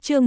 Chương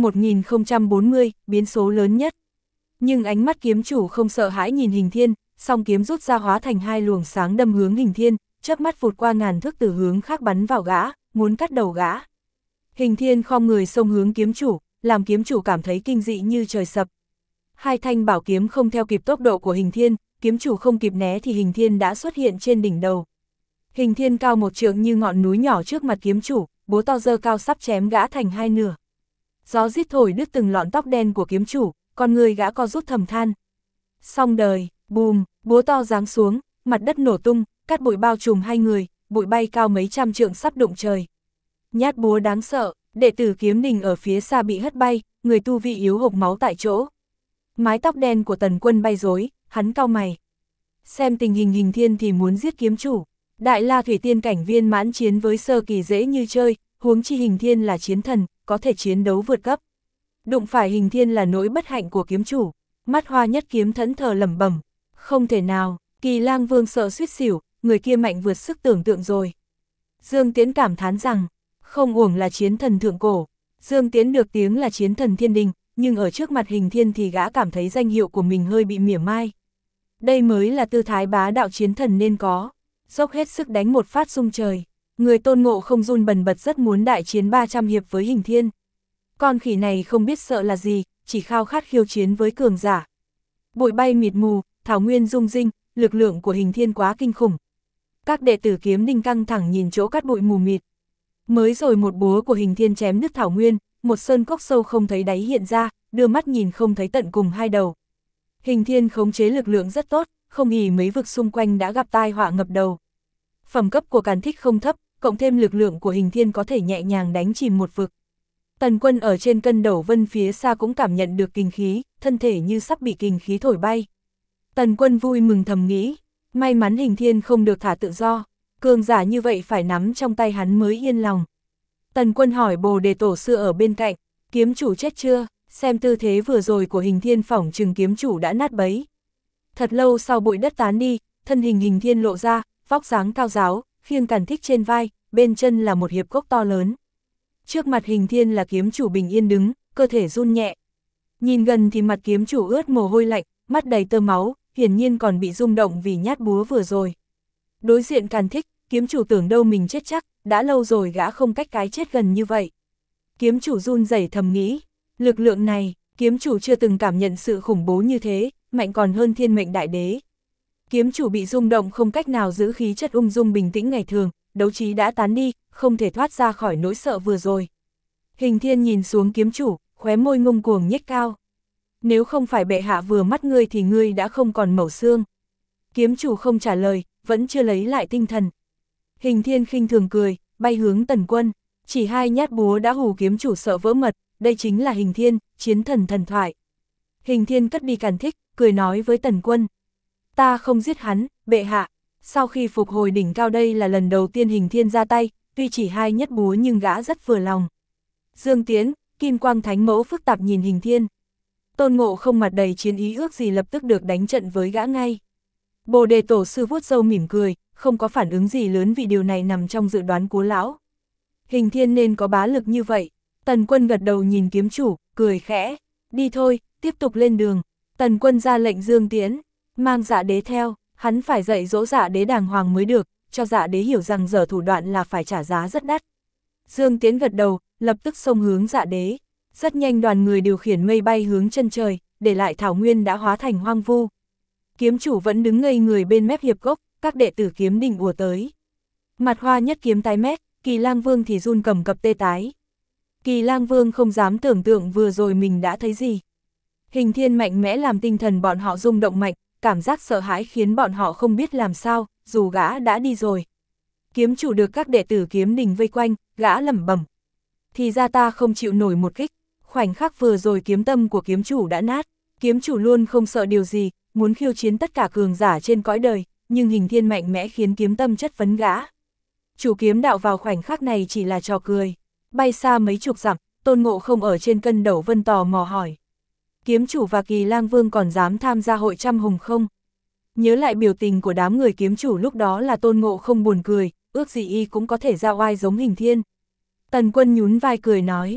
1040, biến số lớn nhất. Nhưng ánh mắt kiếm chủ không sợ hãi nhìn Hình Thiên, song kiếm rút ra hóa thành hai luồng sáng đâm hướng Hình Thiên, chớp mắt vụt qua ngàn thước từ hướng khác bắn vào gã, muốn cắt đầu gã. Hình Thiên khom người xông hướng kiếm chủ, làm kiếm chủ cảm thấy kinh dị như trời sập. Hai thanh bảo kiếm không theo kịp tốc độ của Hình Thiên, kiếm chủ không kịp né thì Hình Thiên đã xuất hiện trên đỉnh đầu. Hình Thiên cao một trượng như ngọn núi nhỏ trước mặt kiếm chủ, búa to giơ cao sắp chém gã thành hai nửa. Gió rít thổi đứt từng lọn tóc đen của kiếm chủ, con người gã co rút thầm than. Xong đời, bùm, búa to giáng xuống, mặt đất nổ tung, cát bụi bao trùm hai người, bụi bay cao mấy trăm trượng sắp đụng trời. Nhát búa đáng sợ, đệ tử kiếm đình ở phía xa bị hất bay, người tu vị yếu hộc máu tại chỗ. Mái tóc đen của Tần Quân bay rối, hắn cau mày. Xem tình hình Hình Thiên thì muốn giết kiếm chủ. Đại La Thủy Tiên cảnh viên mãn chiến với sơ kỳ dễ như chơi, huống chi Hình Thiên là chiến thần, có thể chiến đấu vượt cấp. Đụng phải Hình Thiên là nỗi bất hạnh của kiếm chủ. Mắt Hoa Nhất Kiếm thẫn thờ lẩm bẩm, không thể nào, Kỳ Lang Vương sợ suýt xỉu, người kia mạnh vượt sức tưởng tượng rồi. Dương Tiễn cảm thán rằng, không uổng là chiến thần thượng cổ. Dương Tiễn được tiếng là chiến thần thiên đình, nhưng ở trước mặt Hình Thiên thì gã cảm thấy danh hiệu của mình hơi bị mỉa mai. Đây mới là tư thái bá đạo chiến thần nên có. Dốc hết sức đánh một phát rung trời. Người Tôn Ngộ không run bần bật rất muốn đại chiến 300 hiệp với Hình Thiên. Con khỉ này không biết sợ là gì, chỉ khao khát khiêu chiến với cường giả. Bụi bay mịt mù, thảo nguyên rung rinh, lực lượng của Hình Thiên quá kinh khủng. Các đệ tử kiếm đình căng thẳng nhìn chỗ cát bụi mù mịt. Mới rồi một búa của Hình Thiên chém nứt thảo nguyên, một sơn cốc sâu không thấy đáy hiện ra, đưa mắt nhìn không thấy tận cùng hai đầu. Hình Thiên khống chế lực lượng rất tốt, không hỉ mấy vực xung quanh đã gặp tai họa ngập đầu. Phẩm cấp của Càn Thích không thấp, cộng thêm lực lượng của Hình Thiên có thể nhẹ nhàng đánh chìm một vực. Tần Quân ở trên cân đẩu vân phía xa cũng cảm nhận được kình khí, thân thể như sắp bị kình khí thổi bay. Tần Quân vui mừng thầm nghĩ, may mắn Hình Thiên không được thả tự do, cường giả như vậy phải nắm trong tay hắn mới yên lòng. Tần Quân hỏi Bồ Đề Tổ sư ở bên cạnh, kiếm chủ chết chưa? Xem tư thế vừa rồi của Hình Thiên phỏng chừng kiếm chủ đã nát bấy. Thật lâu sau bụi đất tán đi, thân hình Hình Thiên lộ ra, vóc dáng cao ráo, khiêng Càn Thích trên vai, bên chân là một hiệp cốc to lớn. Trước mặt Hình Thiên là kiếm chủ bình yên đứng, cơ thể run nhẹ. Nhìn gần thì mặt kiếm chủ ướt mồ hôi lạnh, mắt đầy tơ máu, hiển nhiên còn bị rung động vì nhát búa vừa rồi. Đối diện Càn Thích, kiếm chủ tưởng đâu mình chết chắc, đã lâu rồi gã không cách cái chết gần như vậy. Kiếm chủ run rẩy thầm nghĩ, lực lượng này, kiếm chủ chưa từng cảm nhận sự khủng bố như thế, mạnh còn hơn Thiên Mệnh Đại Đế. Kiếm chủ bị rung động không cách nào giữ khí chất ung dung bình tĩnh ngày thường, đấu trí đã tán đi, không thể thoát ra khỏi nỗi sợ vừa rồi. Hình Thiên nhìn xuống kiếm chủ, khóe môi ngông cuồng nhếch cao. Nếu không phải bệ hạ vừa mắt ngươi thì ngươi đã không còn mẩu xương. Kiếm chủ không trả lời, vẫn chưa lấy lại tinh thần. Hình Thiên khinh thường cười, bay hướng Tần Quân, chỉ hai nhát búa đã hù kiếm chủ sợ vỡ mật, đây chính là Hình Thiên, chiến thần thần thoại. Hình Thiên cất đi Càn Thích, cười nói với Tần Quân. Ta không giết hắn, bệ hạ. Sau khi phục hồi đỉnh cao đây là lần đầu tiên Hình Thiên ra tay, tuy chỉ hai nhát búa nhưng gã rất vừa lòng. Dương Tiễn, Kim Quang Thánh Mẫu phức tạp nhìn Hình Thiên. Tôn Ngộ không mặt đầy chiến ý ước gì lập tức được đánh trận với gã ngay. Bồ Đề Tổ sư vuốt râu mỉm cười, không có phản ứng gì lớn vì điều này nằm trong dự đoán của lão. Hình Thiên nên có bá lực như vậy. Tần Quân gật đầu nhìn kiếm chủ, cười khẽ. Đi thôi, tiếp tục lên đường. Tần Quân ra lệnh Dương Tiễn, mang Dạ Đế theo, hắn phải dạy dỗ Dạ Đế đàng hoàng mới được, cho Dạ Đế hiểu rằng dở thủ đoạn là phải trả giá rất đắt. Dương Tiễn gật đầu, lập tức xông hướng Dạ Đế. Rất nhanh đoàn người điều khiển mây bay hướng chân trời, để lại thảo nguyên đã hóa thành hoang vu. Kiếm chủ vẫn đứng ngây người bên mép hiệp cốc, các đệ tử kiếm đình ùa tới. Mặt Hoa Nhất Kiếm tái mét, Kỳ Lang Vương thì run cầm cập tê tái. Kỳ Lang Vương không dám tưởng tượng vừa rồi mình đã thấy gì. Hình Thiên mạnh mẽ làm tinh thần bọn họ rung động mạnh, cảm giác sợ hãi khiến bọn họ không biết làm sao, dù gã đã đi rồi. Kiếm chủ được các đệ tử kiếm đình vây quanh, gã lẩm bẩm. Thì ra ta không chịu nổi một kích, khoảnh khắc vừa rồi kiếm tâm của kiếm chủ đã nát. Kiếm chủ luôn không sợ điều gì, muốn khiêu chiến tất cả cường giả trên cõi đời, nhưng Hình Thiên mạnh mẽ khiến kiếm tâm chất vấn gã. Chủ kiếm đạo vào khoảnh khắc này chỉ là trò cười. Bay xa mấy chục dặm, Tôn Ngộ không ở trên cân đẩu vân tò mò hỏi. Kiếm chủ và Kỳ Lang Vương còn dám tham gia hội trăm hùng không? Nhớ lại biểu tình của đám người kiếm chủ lúc đó là Tôn Ngộ không buồn cười, ước gì y cũng có thể ra oai giống Hình Thiên. Tần Quân nhún vai cười nói,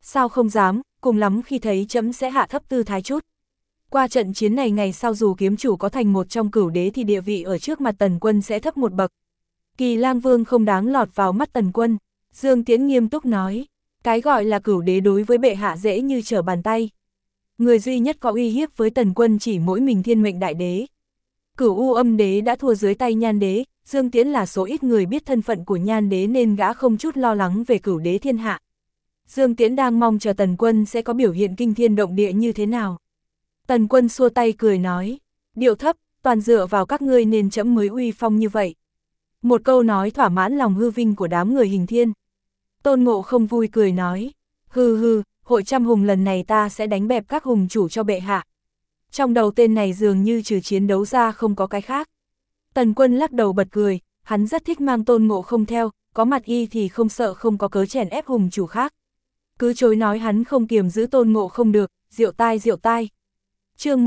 Sao không dám, cùng lắm khi thấy trẫm sẽ hạ thấp tư thái chút. Qua trận chiến này ngày sau dù kiếm chủ có thành một trong cửu đế thì địa vị ở trước mặt Tần Quân sẽ thấp một bậc. Kỳ Lang Vương không đáng lọt vào mắt Tần Quân, Dương Tiễn nghiêm túc nói, cái gọi là cửu đế đối với bệ hạ dễ như trở bàn tay. Người duy nhất có uy hiếp với Tần Quân chỉ mỗi mình Thiên Mệnh Đại Đế. Cửu U Âm Đế đã thua dưới tay Nhan Đế, Dương Tiễn là số ít người biết thân phận của Nhan Đế nên gã không chút lo lắng về cửu đế thiên hạ. Dương Tiễn đang mong chờ Tần Quân sẽ có biểu hiện kinh thiên động địa như thế nào. Tần Quân xua tay cười nói, điệu thấp, toàn dựa vào các ngươi nên trẫm mới uy phong như vậy. Một câu nói thỏa mãn lòng hư vinh của đám người Hình Thiên. Tôn Ngộ không vui cười nói, hừ hừ, hội trăm hùng lần này ta sẽ đánh bẹp các hùng chủ cho bệ hạ. Trong đầu tên này dường như trừ chiến đấu ra không có cái khác. Tần Quân lắc đầu bật cười, hắn rất thích mang Tôn Ngộ không theo, có mặt y thì không sợ không có cớ chèn ép hùng chủ khác. Cứ chối nói hắn không kiềm giữ Tôn Ngộ không được, diệu tai diệu tai. Chương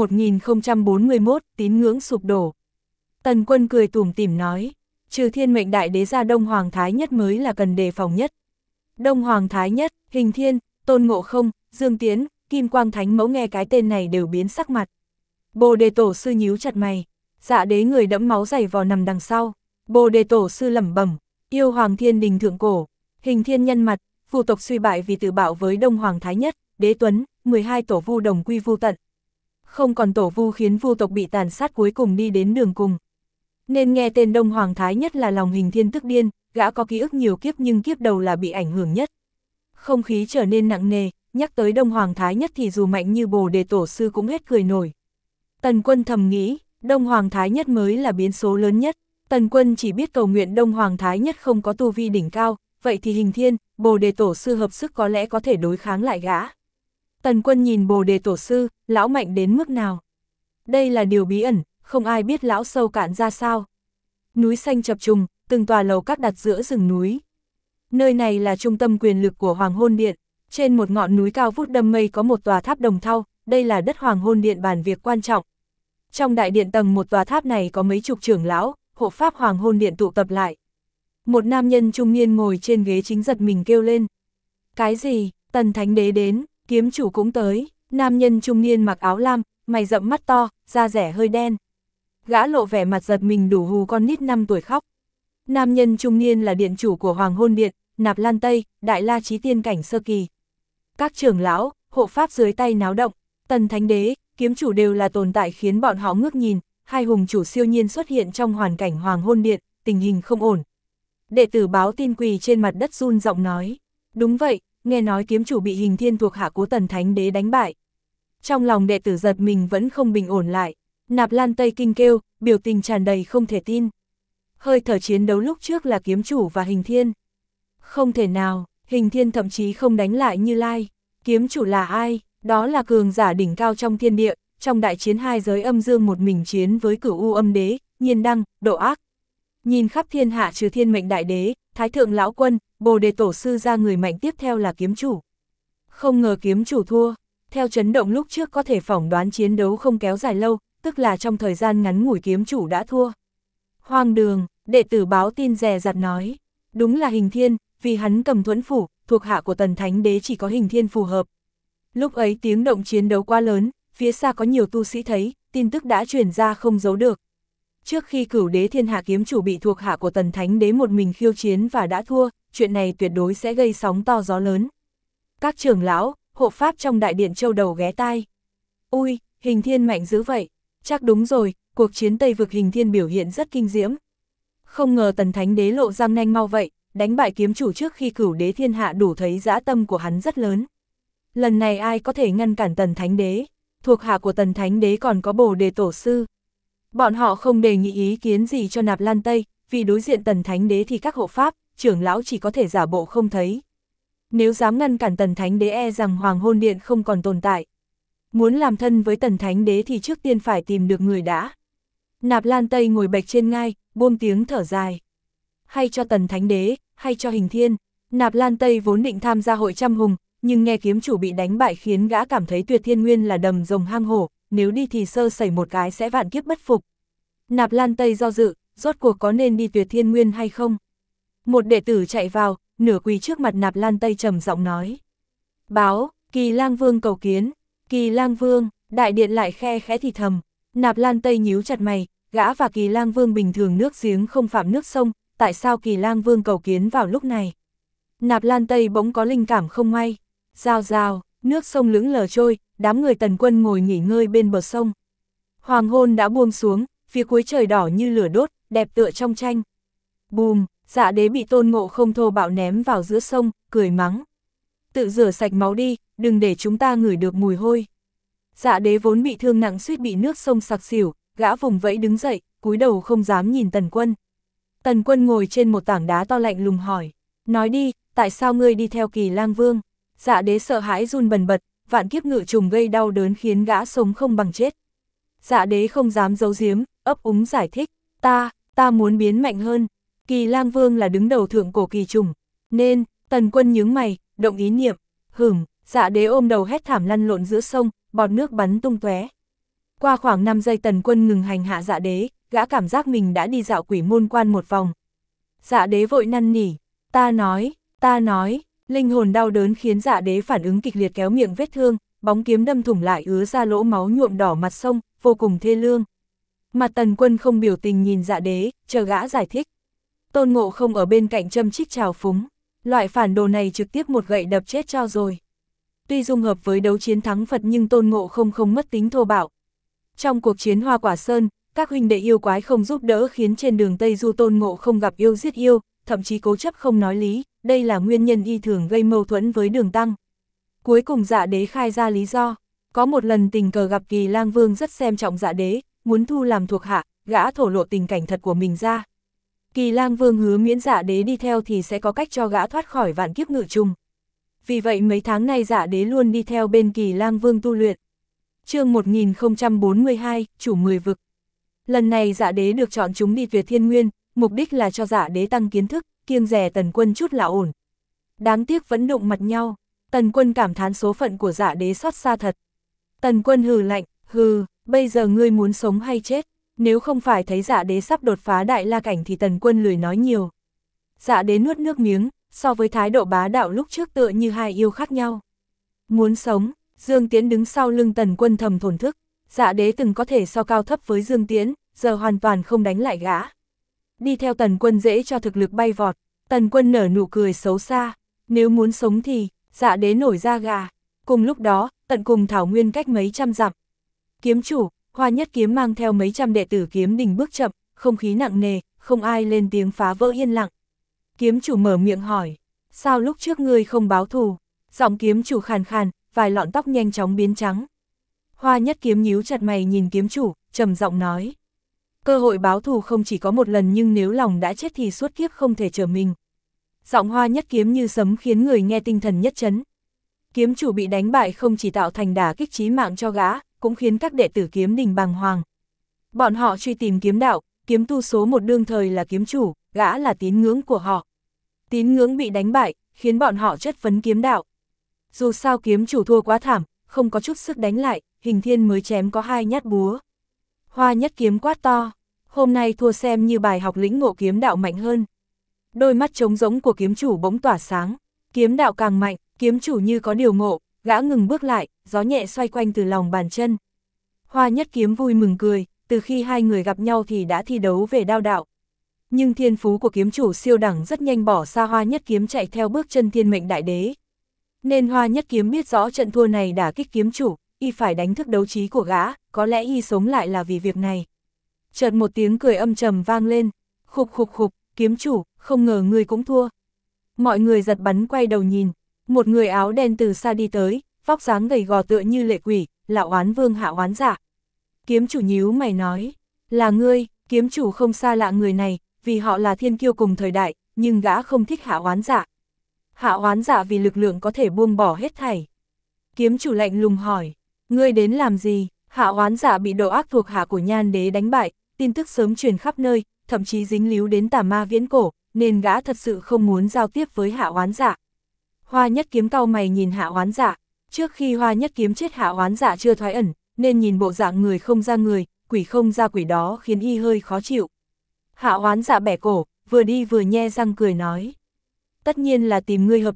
1041, tín ngưỡng sụp đổ. Tần Quân cười tủm tỉm nói, trừ Thiên Mệnh Đại Đế ra Đông Hoàng Thái Nhất mới là cần đề phòng nhất. Đông Hoàng Thái Nhất, Hình Thiên, Tôn Ngộ không, Dương Tiễn, Kim Quang Thánh Mẫu nghe cái tên này đều biến sắc mặt. Bồ Đề Tổ sư nhíu chặt mày, Dạ Đế người đẫm máu dày vò nằm đằng sau. Bồ Đề Tổ sư lẩm bẩm, yêu Hoàng Thiên Đình thượng cổ. Hình Thiên nhăn mặt, vu tộc suy bại vì tự bạo với Đông Hoàng Thái Nhất, Đế Tuấn, 12 tổ vu đồng quy vu tận. Không còn tổ vu khiến vu tộc bị tàn sát cuối cùng đi đến đường cùng. Nên nghe tên Đông Hoàng Thái Nhất là lòng Hình Thiên tức điên, gã có ký ức nhiều kiếp nhưng kiếp đầu là bị ảnh hưởng nhất. Không khí trở nên nặng nề, nhắc tới Đông Hoàng Thái Nhất thì dù mạnh như Bồ Đề Tổ sư cũng hết cười nổi. Tần Quân thầm nghĩ, Đông Hoàng Thái Nhất mới là biến số lớn nhất. Tần Quân chỉ biết cầu nguyện Đông Hoàng Thái Nhất không có tu vi đỉnh cao, vậy thì Hình Thiên, Bồ Đề Tổ sư hợp sức có lẽ có thể đối kháng lại gã. Tần Quân nhìn Bồ Đề Tổ sư, lão mạnh đến mức nào? Đây là điều bí ẩn, không ai biết lão sâu cạn ra sao. Núi xanh chập trùng, từng tòa lầu các đặt giữa rừng núi. Nơi này là trung tâm quyền lực của Hoàng Hôn Điện, trên một ngọn núi cao vút đâm mây có một tòa tháp đồng thau, đây là đất Hoàng Hôn Điện bàn việc quan trọng. Trong đại điện tầng một tòa tháp này có mấy chục trưởng lão, hộ pháp Hoàng Hôn Điện tụ tập lại. Một nam nhân trung niên ngồi trên ghế chính giật mình kêu lên. Cái gì, Tần Thánh Đế đến, kiếm chủ cũng tới. Nam nhân trung niên mặc áo lam, mày rậm mắt to, da rẻ hơi đen. Gã lộ vẻ mặt giật mình đủ hù con nít 5 tuổi khóc. Nam nhân trung niên là điện chủ của Hoàng Hôn Điện, Nạp Lan Tây, Đại La Chí Tiên cảnh sơ kỳ. Các trưởng lão, hộ pháp dưới tay náo động, Tần Thánh Đế, kiếm chủ đều là tồn tại khiến bọn họ ngước nhìn, hai hùng chủ siêu nhiên xuất hiện trong hoàn cảnh Hoàng Hôn Điện, tình hình không ổn. Đệ tử báo tin quỳ trên mặt đất run giọng nói, đúng vậy, nghe nói kiếm chủ bị Hình Thiên thuộc hạ của Tần Thánh Đế đánh bại. Trong lòng đệ tử giật mình vẫn không bình ổn lại, Nạp Lan Tây kinh kêu, biểu tình tràn đầy không thể tin. Hơi thở chiến đấu lúc trước là kiếm chủ và Hình Thiên. Không thể nào, Hình Thiên thậm chí không đánh lại Như Lai. Kiếm chủ là ai? Đó là cường giả đỉnh cao trong thiên địa, trong đại chiến hai giới âm dương một mình chiến với Cửu U Âm Đế, Nhiên Đăng, Độ Ác. Nhìn khắp thiên hạ trừ Thiên Mệnh Đại Đế, Thái Thượng Lão Quân, Bồ Đề Tổ sư ra người mạnh tiếp theo là kiếm chủ. Không ngờ kiếm chủ thua, theo chấn động lúc trước có thể phỏng đoán chiến đấu không kéo dài lâu, tức là trong thời gian ngắn ngủi kiếm chủ đã thua. Hoang đường, đệ tử báo tin dè dặt nói, đúng là Hình Thiên, vì hắn cầm Thuẫn Phủ, thuộc hạ của Tần Thánh Đế chỉ có Hình Thiên phù hợp. Lúc ấy tiếng động chiến đấu quá lớn, phía xa có nhiều tu sĩ thấy, tin tức đã truyền ra không giấu được. Trước khi Cửu Đế Thiên Hạ kiếm chủ bị thuộc hạ của Tần Thánh Đế một mình khiêu chiến và đã thua, chuyện này tuyệt đối sẽ gây sóng to gió lớn. Các trưởng lão, hộ pháp trong đại điện châu đầu ghé tai. Ui, Hình Thiên mạnh dữ vậy, chắc đúng rồi, cuộc chiến Tây Vực Hình Thiên biểu hiện rất kinh diễm. Không ngờ Tần Thánh Đế lộ răng nanh mau vậy, đánh bại kiếm chủ trước khi Cửu Đế Thiên Hạ đủ thấy dã tâm của hắn rất lớn. Lần này ai có thể ngăn cản Tần Thánh Đế? Thuộc hạ của Tần Thánh Đế còn có Bồ Đề Tổ sư. Bọn họ không đề nghị ý kiến gì cho Nạp Lan Tây, vì đối diện Tần Thánh Đế thì các hộ pháp, trưởng lão chỉ có thể giả bộ không thấy. Nếu dám ngăn cản Tần Thánh Đế e rằng Hoàng Hôn Điện không còn tồn tại. Muốn làm thân với Tần Thánh Đế thì trước tiên phải tìm được người đã. Nạp Lan Tây ngồi bạch trên ngai, buông tiếng thở dài. Hay cho Tần Thánh Đế, hay cho Hình Thiên. Nạp Lan Tây vốn định tham gia hội trăm hùng, nhưng nghe kiếm chủ bị đánh bại khiến gã cảm thấy Tuyệt Thiên Nguyên là đầm rồng hang hổ, nếu đi thì sơ sẩy một cái sẽ vạn kiếp bất phục. Nạp Lan Tây do dự, rốt cuộc có nên đi Tuyệt Thiên Nguyên hay không? Một đệ tử chạy vào, nửa quỳ trước mặt Nạp Lan Tây trầm giọng nói. Báo, Kỳ Lang Vương cầu kiến. Kỳ Lang Vương, đại điện lại khe khẽ thì thầm. Nạp Lan Tây nhíu chặt mày, gã và Kỳ Lang Vương bình thường nước giếng không phạm nước sông, tại sao Kỳ Lang Vương cầu kiến vào lúc này? Nạp Lan Tây bỗng có linh cảm không may. Rào rào, nước sông lững lờ trôi, đám người Tần Quân ngồi nghỉ ngơi bên bờ sông. Hoàng hôn đã buông xuống, phía cuối trời đỏ như lửa đốt, đẹp tựa trong tranh. Bùm, Dạ Đế bị Tôn Ngộ Không thô bạo ném vào giữa sông, cười mắng. Tự rửa sạch máu đi, đừng để chúng ta ngửi được mùi hôi. Dạ Đế vốn bị thương nặng suýt bị nước sông sặc xỉu, gã vùng vẫy đứng dậy, cúi đầu không dám nhìn Tần Quân. Tần Quân ngồi trên một tảng đá to lạnh lùng hỏi, nói đi, tại sao ngươi đi theo Kỳ Lang Vương? Dạ Đế sợ hãi run bần bật, vạn kiếp ngự trùng gây đau đớn khiến gã sống không bằng chết. Dạ Đế không dám giấu giếm, ấp úng giải thích, ta muốn biến mạnh hơn. Kỳ Lang Vương là đứng đầu thượng cổ kỳ trùng, nên, Tần Quân nhướng mày, động ý niệm, Dạ Đế ôm đầu hét thảm lăn lộn giữa sông, bọt nước bắn tung tóe. Qua khoảng 5 giây Tần Quân ngừng hành hạ Dạ Đế, gã cảm giác mình đã đi dạo Quỷ Môn Quan một vòng. Dạ Đế vội năn nỉ, ta nói, linh hồn đau đớn khiến Dạ Đế phản ứng kịch liệt kéo miệng vết thương, bóng kiếm đâm thủng lại ứa ra lỗ máu nhuộm đỏ mặt sông, vô cùng thê lương. Mặt Tần Quân không biểu tình nhìn Dạ Đế, chờ gã giải thích. Tôn Ngộ Không ở bên cạnh châm chích trào phúng, loại phản đồ này trực tiếp một gậy đập chết cho rồi. Tuy dung hợp với đấu chiến thắng Phật nhưng Tôn Ngộ Không không mất tính thô bạo. Trong cuộc chiến Hoa Quả Sơn, các huynh đệ yêu quái không giúp đỡ khiến trên đường Tây Du Tôn Ngộ Không gặp yêu giết yêu, thậm chí cố chấp không nói lý, đây là nguyên nhân y thường gây mâu thuẫn với Đường Tăng. Cuối cùng Dạ Đế khai ra lý do, có một lần tình cờ gặp Kỳ Lang Vương rất xem trọng Dạ Đế, muốn thu làm thuộc hạ, gã thổ lộ tình cảnh thật của mình ra. Kỳ Lang Vương hứa miễn Dạ Đế đi theo thì sẽ có cách cho gã thoát khỏi vạn kiếp ngự trùng. Vì vậy mấy tháng nay Dạ Đế luôn đi theo bên Kỳ Lang Vương tu luyện. Chương 1042, chủ 10 vực. Lần này Dạ Đế được chọn chúng đi Tuyệt Thiên Nguyên, mục đích là cho Dạ Đế tăng kiến thức, kiêng dè Tần Quân chút là ổn. Đáng tiếc vẫn đụng mặt nhau, Tần Quân cảm thán số phận của Dạ Đế xót xa thật. Tần Quân hừ lạnh, bây giờ ngươi muốn sống hay chết? Nếu không phải thấy Dạ Đế sắp đột phá đại la cảnh thì Tần Quân lười nói nhiều. Dạ Đế nuốt nước miếng, so với thái độ bá đạo lúc trước tựa như hai yêu khác nhau. Muốn sống, Dương Tiễn đứng sau lưng Tần Quân thầm thổn thức, Dạ Đế từng có thể so cao thấp với Dương Tiễn, giờ hoàn toàn không đánh lại gã. Đi theo Tần Quân dễ cho thực lực bay vọt, Tần Quân nở nụ cười xấu xa, nếu muốn sống thì, Dạ Đế nổi da gà. Cùng lúc đó, tận cùng thảo nguyên cách mấy trăm dặm. Kiếm chủ, Hoa Nhất Kiếm mang theo mấy trăm đệ tử kiếm đình bước chậm, không khí nặng nề, không ai lên tiếng phá vỡ yên lặng. Kiếm chủ mở miệng hỏi, sao lúc trước ngươi không báo thù? Giọng kiếm chủ khàn khàn, vài lọn tóc nhanh chóng biến trắng. Hoa Nhất Kiếm nhíu chặt mày nhìn kiếm chủ, trầm giọng nói. Cơ hội báo thù không chỉ có một lần nhưng nếu lòng đã chết thì suốt kiếp không thể trở mình. Giọng Hoa Nhất Kiếm như sấm khiến người nghe tinh thần nhất chấn. Kiếm chủ bị đánh bại không chỉ tạo thành đả kích chí mạng cho gã, cũng khiến các đệ tử kiếm đình bàng hoàng. Bọn họ truy tìm kiếm đạo, kiếm tu số một đương thời là kiếm chủ, gã là tín ngưỡng của họ. Tín ngưỡng bị đánh bại, khiến bọn họ chất vấn kiếm đạo. Dù sao kiếm chủ thua quá thảm, không có chút sức đánh lại, Hình Thiên mới chém có 2 nhát búa. Hoa Nhất Kiếm quát to, hôm nay thua xem như bài học lĩnh ngộ kiếm đạo mạnh hơn. Đôi mắt trống rỗng của kiếm chủ bỗng tỏa sáng, kiếm đạo càng mạnh, kiếm chủ như có điều ngộ, gã ngừng bước lại, gió nhẹ xoay quanh từ lòng bàn chân. Hoa Nhất Kiếm vui mừng cười, từ khi hai người gặp nhau thì đã thi đấu về đao đạo. Nhưng thiên phú của kiếm chủ siêu đẳng rất nhanh bỏ xa Hoa Nhất Kiếm chạy theo bước chân thiên mệnh đại đế. Nên Hoa Nhất Kiếm biết rõ trận thua này đả kích kiếm chủ, y phải đánh thức đấu trí của gã, có lẽ y sống lại là vì việc này. Chợt một tiếng cười âm trầm vang lên, khục khục khục, kiếm chủ, không ngờ ngươi cũng thua. Mọi người giật bắn quay đầu nhìn, một người áo đen từ xa đi tới, vóc dáng gầy gò tựa như lệ quỷ, là Oán Vương Hạ Oán Dạ. Kiếm chủ nhíu mày nói, là ngươi? Kiếm chủ không xa lạ người này, vì họ là thiên kiêu cùng thời đại, nhưng gã không thích Hạ Oán Dạ. Hạ Oán Dạ vì lực lượng có thể buông bỏ hết thảy. Kiếm chủ lạnh lùng hỏi, ngươi đến làm gì? Hạ Oán Dạ bị độ ác thuộc hạ của Nhan Đế đánh bại, tin tức sớm truyền khắp nơi, thậm chí dính líu đến tà ma viễn cổ, nên gã thật sự không muốn giao tiếp với Hạ Oán Dạ. Hoa Nhất Kiếm cau mày nhìn Hạ Oán Dạ, trước khi Hoa Nhất Kiếm chết Hạ Oán Dạ chưa thoái ẩn, nên nhìn bộ dạng người không ra người, quỷ không ra quỷ đó khiến y hơi khó chịu. Hạ Oán Dạ bẻ cổ, vừa đi vừa nhe răng cười nói, tất nhiên là tìm ngươi hợp tác,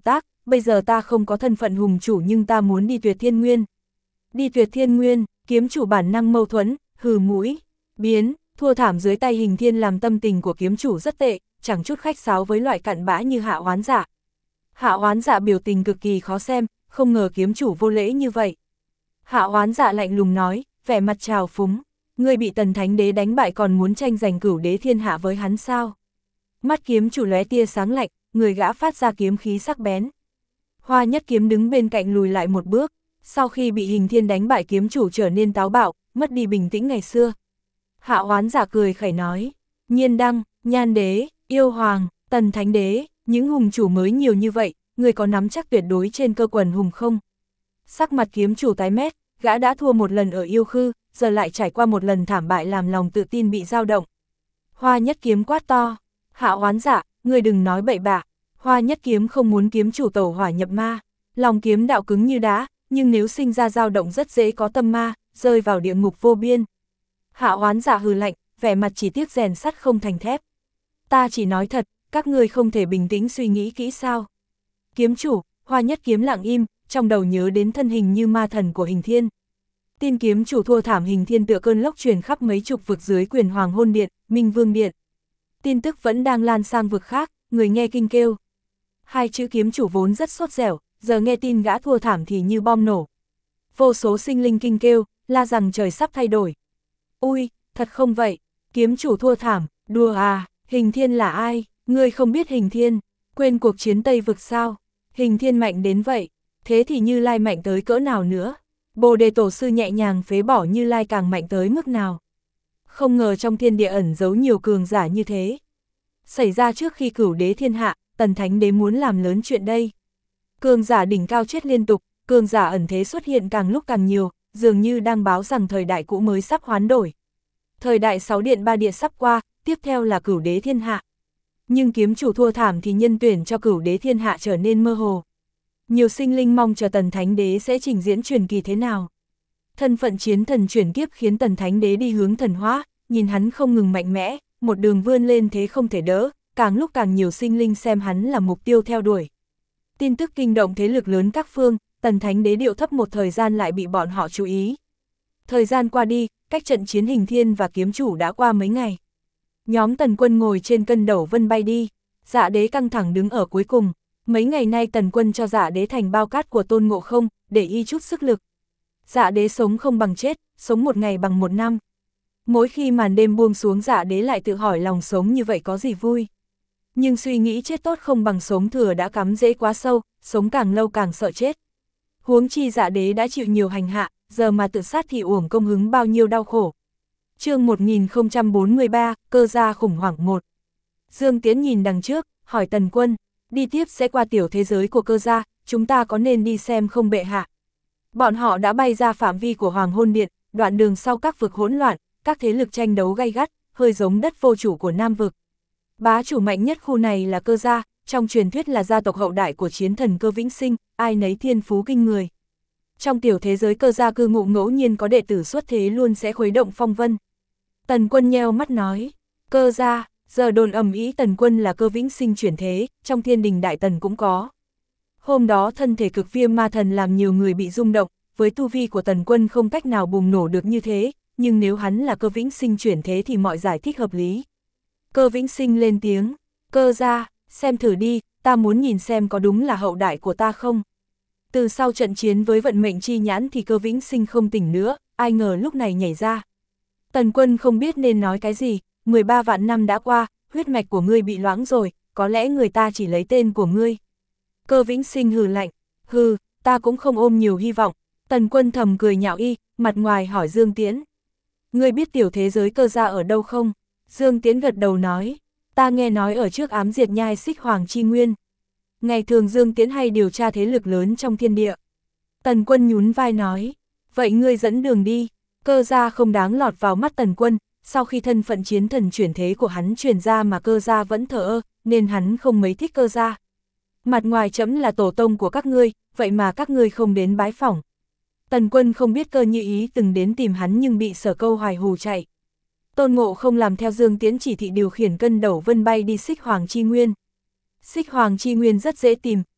bây giờ ta không có thân phận hùng chủ nhưng ta muốn đi Tuyệt Thiên Nguyên. Đi Tuyệt Thiên Nguyên, kiếm chủ bản năng mâu thuẫn, hừ mũi, biến, thua thảm dưới tay Hình Thiên làm tâm tình của kiếm chủ rất tệ, chẳng chút khách sáo với loại cặn bã như Hạ Oán Dạ. Hạ Oán Dạ biểu tình cực kỳ khó xem, không ngờ kiếm chủ vô lễ như vậy. Hạ Oán Dạ lạnh lùng nói, vẻ mặt trào phúng, ngươi bị Tần Thánh Đế đánh bại còn muốn tranh giành cửu đế thiên hạ với hắn sao? Mắt kiếm chủ lóe tia sáng lạnh, người gã phát ra kiếm khí sắc bén. Hoa Nhất Kiếm đứng bên cạnh lùi lại một bước, sau khi bị Hình Thiên đánh bại kiếm chủ trở nên táo bạo, mất đi bình tĩnh ngày xưa. Hạ Oán Dạ cười khẩy nói, Nhiên Đăng, Nhan Đế, Yêu Hoàng, Tần Thánh Đế, những hùng chủ mới nhiều như vậy, người có nắm chắc tuyệt đối trên cơ quần hùng không? Sắc mặt kiếm chủ tái mét, gã đã thua một lần ở Yêu Khư, giờ lại trải qua một lần thảm bại làm lòng tự tin bị dao động. Hoa Nhất Kiếm quát to, Hạ Oán Dạ, người đừng nói bậy bạ. Hoa Nhất Kiếm không muốn kiếm chủ tẩu hỏa nhập ma, lòng kiếm đạo cứng như đá, nhưng nếu sinh ra dao động rất dễ có tâm ma, rơi vào địa ngục vô biên. Hạ Oán Dạ hừ lạnh, vẻ mặt chỉ tiếc rèn sắt không thành thép. Ta chỉ nói thật, các ngươi không thể bình tĩnh suy nghĩ kỹ sao? Kiếm chủ, Hoa Nhất Kiếm lặng im, trong đầu nhớ đến thân hình như ma thần của Hình Thiên. Tin kiếm chủ thua thảm Hình Thiên tựa cơn lốc truyền khắp mấy chục vực dưới quyền Hoàng Hôn Điện, Minh Vương Điện. Tin tức vẫn đang lan sang vực khác, người nghe kinh kêu. Hai chữ kiếm chủ vốn rất sốt dẻo, giờ nghe tin gã thua thảm thì như bom nổ. Vô số sinh linh kinh kêu, la rằng trời sắp thay đổi. Ui, thật không vậy, kiếm chủ thua thảm, đùa à, Hình Thiên là ai, ngươi không biết Hình Thiên, quên cuộc chiến Tây vực sao, Hình Thiên mạnh đến vậy, thế thì Như Lai mạnh tới cỡ nào nữa, Bồ Đề Tổ Sư nhẹ nhàng phế bỏ Như Lai càng mạnh tới mức nào. Không ngờ trong thiên địa ẩn giấu nhiều cường giả như thế. Xảy ra trước khi cửu đế thiên hạ, Tần Thánh Đế muốn làm lớn chuyện đây. Cường giả đỉnh cao chết liên tục, cường giả ẩn thế xuất hiện càng lúc càng nhiều, dường như đang báo rằng thời đại cũ mới sắp hoán đổi. Thời đại 6 điện 3 địa sắp qua, tiếp theo là cửu đế thiên hạ. Nhưng kiếm chủ thua thảm thì nhân tuyển cho cửu đế thiên hạ trở nên mơ hồ. Nhiều sinh linh mong chờ Tần Thánh Đế sẽ trình diễn truyền kỳ thế nào. Thân phận chiến thần chuyển kiếp khiến Tần Thánh Đế đi hướng thần hóa, nhìn hắn không ngừng mạnh mẽ, một đường vươn lên thế không thể đỡ, càng lúc càng nhiều sinh linh xem hắn là mục tiêu theo đuổi. Tin tức kinh động thế lực lớn các phương, Tần Thánh Đế điệu thấp một thời gian lại bị bọn họ chú ý. Thời gian qua đi, cách trận chiến Hình Thiên và kiếm chủ đã qua mấy ngày. Nhóm Tần Quân ngồi trên cân đẩu vân bay đi, Dạ Đế căng thẳng đứng ở cuối cùng. Mấy ngày nay Tần Quân cho Dạ Đế thành bao cát của Tôn Ngộ Không, để y chút sức lực. Dạ Đế sống không bằng chết, sống một ngày bằng một năm. Mỗi khi màn đêm buông xuống Dạ Đế lại tự hỏi lòng sống như vậy có gì vui. Nhưng suy nghĩ chết tốt không bằng sống thừa đã cắm rễ quá sâu, sống càng lâu càng sợ chết. Huống chi Dạ Đế đã chịu nhiều hành hạ, giờ mà tự sát thì uổng công hứng bao nhiêu đau khổ. Chương 1043, Cơ Gia khủng hoảng 1. Dương Tiễn nhìn đằng trước, hỏi Tần Quân, đi tiếp sẽ qua tiểu thế giới của Cơ Gia, chúng ta có nên đi xem không bệ hạ? Bọn họ đã bay ra phạm vi của Hoàng Hôn Điện, đoạn đường sau các vực hỗn loạn, các thế lực tranh đấu gay gắt, hơi giống đất vô chủ của Nam vực. Bá chủ mạnh nhất khu này là Cơ Gia, trong truyền thuyết là gia tộc hậu đại của chiến thần Cơ Vĩnh Sinh, ai nấy thiên phú kinh người. Trong tiểu thế giới Cơ Gia cư ngụ ngẫu nhiên có đệ tử xuất thế luôn sẽ khuấy động phong vân. Tần Quân nheo mắt nói, Cơ Gia, giờ đồn ầm ĩ Tần Quân là Cơ Vĩnh Sinh chuyển thế, trong Thiên Đình Đại Tần cũng có. Hôm đó thân thể cực viêm ma thần làm nhiều người bị rung động, với tu vi của Tần Quân không cách nào bùng nổ được như thế, nhưng nếu hắn là Cơ Vĩnh Sinh chuyển thế thì mọi giải thích hợp lý. Cơ Vĩnh Sinh lên tiếng, Cơ Gia, xem thử đi, ta muốn nhìn xem có đúng là hậu đại của ta không. Từ sau trận chiến với vận mệnh chi nhãn thì Cơ Vĩnh Sinh không tỉnh nữa, ai ngờ lúc này nhảy ra. Tần Quân không biết nên nói cái gì, 13 vạn năm đã qua, huyết mạch của ngươi bị loãng rồi, có lẽ người ta chỉ lấy tên của ngươi. Cơ Vĩnh Sinh hừ lạnh, hừ, ta cũng không ôm nhiều hy vọng. Tần Quân thầm cười nhạo y, mặt ngoài hỏi Dương Tiễn. Ngươi biết tiểu thế giới Cơ Gia ở đâu không? Dương Tiễn gật đầu nói, ta nghe nói ở trước ám diệt nhai Xích Hoàng Chi Nguyên. Ngày thường Dương Tiễn hay điều tra thế lực lớn trong thiên địa. Tần Quân nhún vai nói, vậy ngươi dẫn đường đi. Cơ Gia không đáng lọt vào mắt Tần Quân, sau khi thân phận chiến thần chuyển thế của hắn truyền ra mà Cơ Gia vẫn thờ ơ, nên hắn không mấy thích Cơ Gia. Mặt ngoài trẫm là tổ tông của các ngươi, vậy mà các ngươi không đến bái phỏng. Tần Quân không biết Cơ Như Ý từng đến tìm hắn nhưng bị Sở Câu Hoài hù chạy. Tôn Ngộ không làm theo Dương Tiễn chỉ thị điều khiển cân đẩu vân bay đi Xích Hoàng Chi Nguyên. Xích Hoàng Chi Nguyên rất dễ tìm,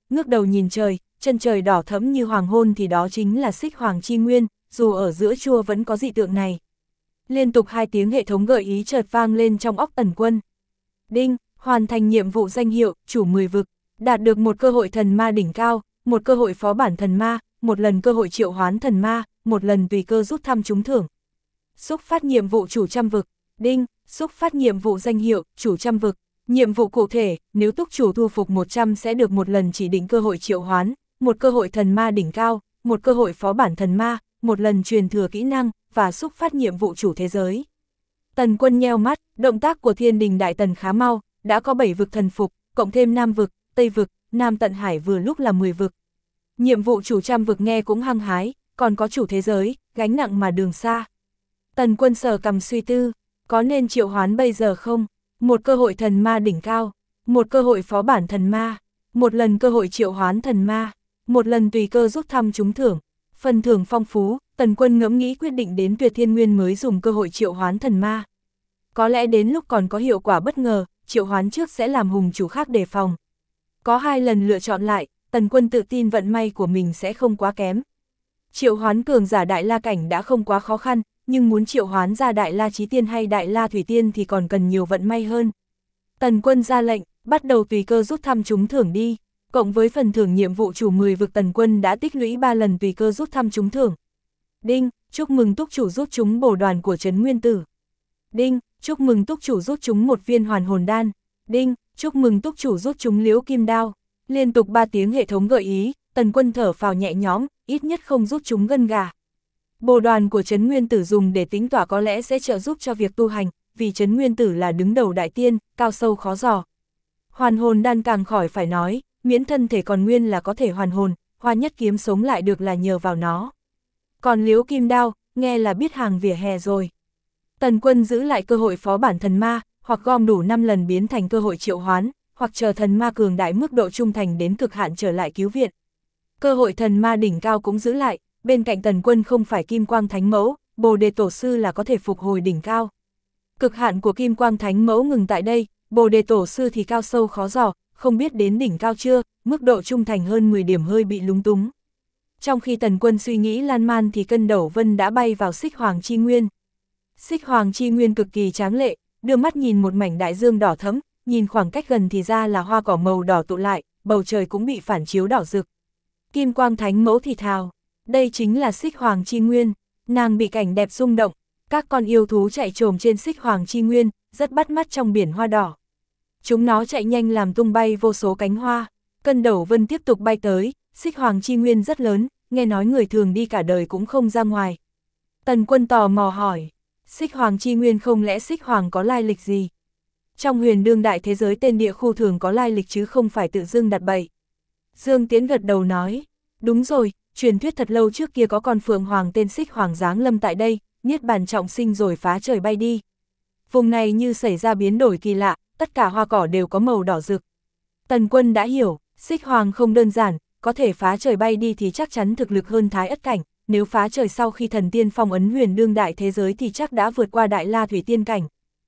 ngước đầu nhìn trời, chân trời đỏ thẫm như hoàng hôn thì đó chính là Xích Hoàng Chi Nguyên, dù ở giữa chua vẫn có dị tượng này. Liên tục 2 tiếng hệ thống gợi ý chợt vang lên trong óc Tần Quân. Đinh, hoàn thành nhiệm vụ danh hiệu, chủ 10 vực, đạt được một cơ hội thần ma đỉnh cao, một cơ hội phó bản thần ma, một lần cơ hội triệu hoán thần ma, một lần tùy cơ rút thăm trúng thưởng. Xúc phát nhiệm vụ chủ trăm vực. Đinh, xúc phát nhiệm vụ danh hiệu, chủ trăm vực. Nhiệm vụ cụ thể, nếu túc chủ thu phục 100 sẽ được một lần chỉ định cơ hội triệu hoán, một cơ hội thần ma đỉnh cao, một cơ hội phó bản thần ma, một lần truyền thừa kỹ năng, và xúc phát nhiệm vụ chủ thế giới. Tần Quân nheo mắt, động tác của Thiên Đình Đại Tần khá mau, đã có 7 vực thần phục, cộng thêm Nam vực, Tây vực, Nam Tận Hải vừa lúc là 10 vực. Nhiệm vụ chủ trăm vực nghe cũng hăng hái, còn có chủ thế giới, gánh nặng mà đường xa. Tần Quân sờ cằm suy tư, có nên triệu hoán bây giờ không? Một cơ hội thần ma đỉnh cao, một cơ hội phó bản thần ma, một lần cơ hội triệu hoán thần ma, một lần tùy cơ rút thăm trúng thưởng. Phần thưởng phong phú, Tần Quân ngẫm nghĩ quyết định đến Tuyệt Thiên Nguyên mới dùng cơ hội triệu hoán thần ma. Có lẽ đến lúc còn có hiệu quả bất ngờ, triệu hoán trước sẽ làm hùng chủ khác đề phòng. Có 2 lần lựa chọn lại, Tần Quân tự tin vận may của mình sẽ không quá kém. Triệu hoán cường giả Đại La Cảnh đã không quá khó khăn, nhưng muốn triệu hoán ra Đại La Chí Tiên hay Đại La Thủy Tiên thì còn cần nhiều vận may hơn. Tần Quân ra lệnh, bắt đầu tùy cơ rút thăm trúng thưởng đi. Cộng với phần thưởng nhiệm vụ chủ 10 vực, Tần Quân đã tích lũy 3 lần tùy cơ rút thăm trúng thưởng. Đinh, chúc mừng túc chủ rút trúng bổ đoàn của Trấn Nguyên Tử. Đinh, chúc mừng túc chủ rút trúng 1 viên hoàn hồn đan. Đinh, chúc mừng túc chủ rút trúng liễu kim đao. Liên tục 3 tiếng hệ thống gợi ý, Tần Quân thở phào nhẹ nhõm, ít nhất không rút trúng gân gà. Bồ đoàn của Trấn Nguyên Tử dùng để tính tỏa có lẽ sẽ trợ giúp cho việc tu hành, vì Trấn Nguyên Tử là đứng đầu đại tiên, cao sâu khó dò. Hoàn hồn đan càng khỏi phải nói, miễn thân thể còn nguyên là có thể hoàn hồn, Hoa Nhất Kiếm sống lại được là nhờ vào nó. Còn liễu kim đao, nghe là biết hàng vỉa hè rồi. Tần Quân giữ lại cơ hội phó bản thần ma, hoặc gom đủ 5 lần biến thành cơ hội triệu hoán, hoặc chờ thần ma cường đại mức độ trung thành đến cực hạn trở lại cứu viện. Cơ hội thần ma đỉnh cao cũng giữ lại, bên cạnh Tần Quân không phải Kim Quang Thánh Mẫu, Bồ Đề Tổ Sư là có thể phục hồi đỉnh cao. Cực hạn của Kim Quang Thánh Mẫu ngừng tại đây, Bồ Đề Tổ Sư thì cao sâu khó dò, không biết đến đỉnh cao chưa, mức độ trung thành hơn 10 điểm hơi bị lúng túng. Trong khi Tần Quân suy nghĩ lan man thì Cân Đẩu Vân đã bay vào Xích Hoàng Chi Nguyên. Xích Hoàng Chi Nguyên cực kỳ tráng lệ, đưa mắt nhìn một mảnh đại dương đỏ thẫm, nhìn khoảng cách gần thì ra là hoa cỏ màu đỏ tụ lại, bầu trời cũng bị phản chiếu đỏ rực. Kim Quang Thánh Mẫu thì thào, đây chính là Xích Hoàng Chi Nguyên, nàng bị cảnh đẹp rung động, các con yêu thú chạy trồm trên Xích Hoàng Chi Nguyên, rất bắt mắt trong biển hoa đỏ. Chúng nó chạy nhanh làm tung bay vô số cánh hoa, Cân Đẩu Vân tiếp tục bay tới, Xích Hoàng Chi Nguyên rất lớn, nghe nói người thường đi cả đời cũng không ra ngoài. Tần Quân tò mò hỏi, Xích Hoàng Chi Nguyên không lẽ Xích Hoàng có lai lịch gì? Trong huyền đương đại thế giới tên địa khu thường có lai lịch chứ không phải tự dưng đặt bậy. Dương Tiến gật đầu nói, đúng rồi, truyền thuyết thật lâu trước kia có con phượng hoàng tên Xích Hoàng giáng lâm tại đây, niết bàn trọng sinh rồi phá trời bay đi. Vùng này như xảy ra biến đổi kỳ lạ, tất cả hoa cỏ đều có màu đỏ rực. Tần Quân đã hiểu, Xích Hoàng không đơn giản, có thể phá trời bay đi thì chắc chắn thực lực hơn Thái Ất Cảnh, nếu phá trời sau khi thần tiên phong ấn huyền đương đại thế giới thì chắc đã vượt qua Đại La Thủy Tiên Cảnh.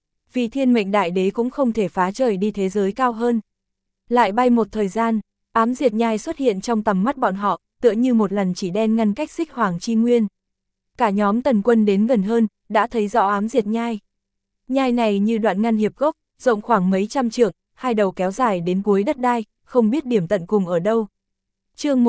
Vì Thiên Mệnh Đại Đế cũng không thể phá trời đi thế giới cao hơn. Lại bay một thời gian, Ám Diệt Nhai xuất hiện trong tầm mắt bọn họ, tựa như một lần chỉ đen ngăn cách Xích Hoàng Chi Nguyên. Cả nhóm Tần Quân đến gần hơn, đã thấy rõ Ám Diệt Nhai. Nhai này như đoạn ngăn hiệp gốc, rộng khoảng mấy trăm trượng, 2 đầu kéo dài đến cuối đất đai, không biết điểm tận cùng ở đâu. Chương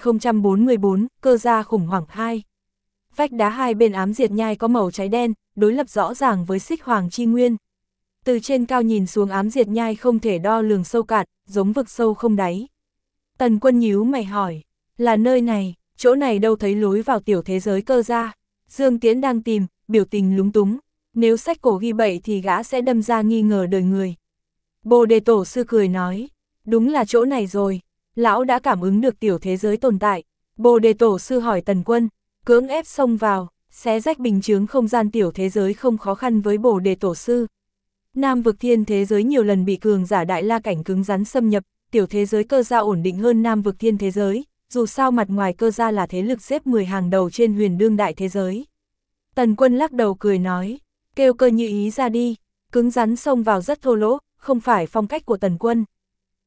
1044, cơ gia khủng hoảng 2. Vách đá hai bên Ám Diệt Nhai có màu cháy đen, đối lập rõ ràng với Xích Hoàng Chi Nguyên. Từ trên cao nhìn xuống Ám Diệt Nhai không thể đo lường sâu cạn, giống vực sâu không đáy. Tần Quân nhíu mày hỏi, là nơi này, chỗ này đâu thấy lối vào tiểu thế giới cơ gia. Dương Tiến đang tìm, biểu tình lúng túng, nếu sách cổ ghi bậy thì gã sẽ đâm ra nghi ngờ đời người. Bồ Đề Tổ Sư cười nói, đúng là chỗ này rồi, lão đã cảm ứng được tiểu thế giới tồn tại. Bồ Đề Tổ Sư hỏi Tần Quân, cưỡng ép xông vào, xé rách bình chướng không gian tiểu thế giới không khó khăn với Bồ Đề Tổ Sư. Nam vực thiên thế giới nhiều lần bị cường giả Đại La Cảnh cứng rắn xâm nhập, tiểu thế giới cơ gia ổn định hơn Nam vực thiên thế giới, dù sao mặt ngoài cơ gia là thế lực xếp 10 hàng đầu trên huyền đương đại thế giới. Tần Quân lắc đầu cười nói, kêu Cơ Như Ý ra đi, cứng rắn xông vào rất thô lỗ, không phải phong cách của Tần Quân.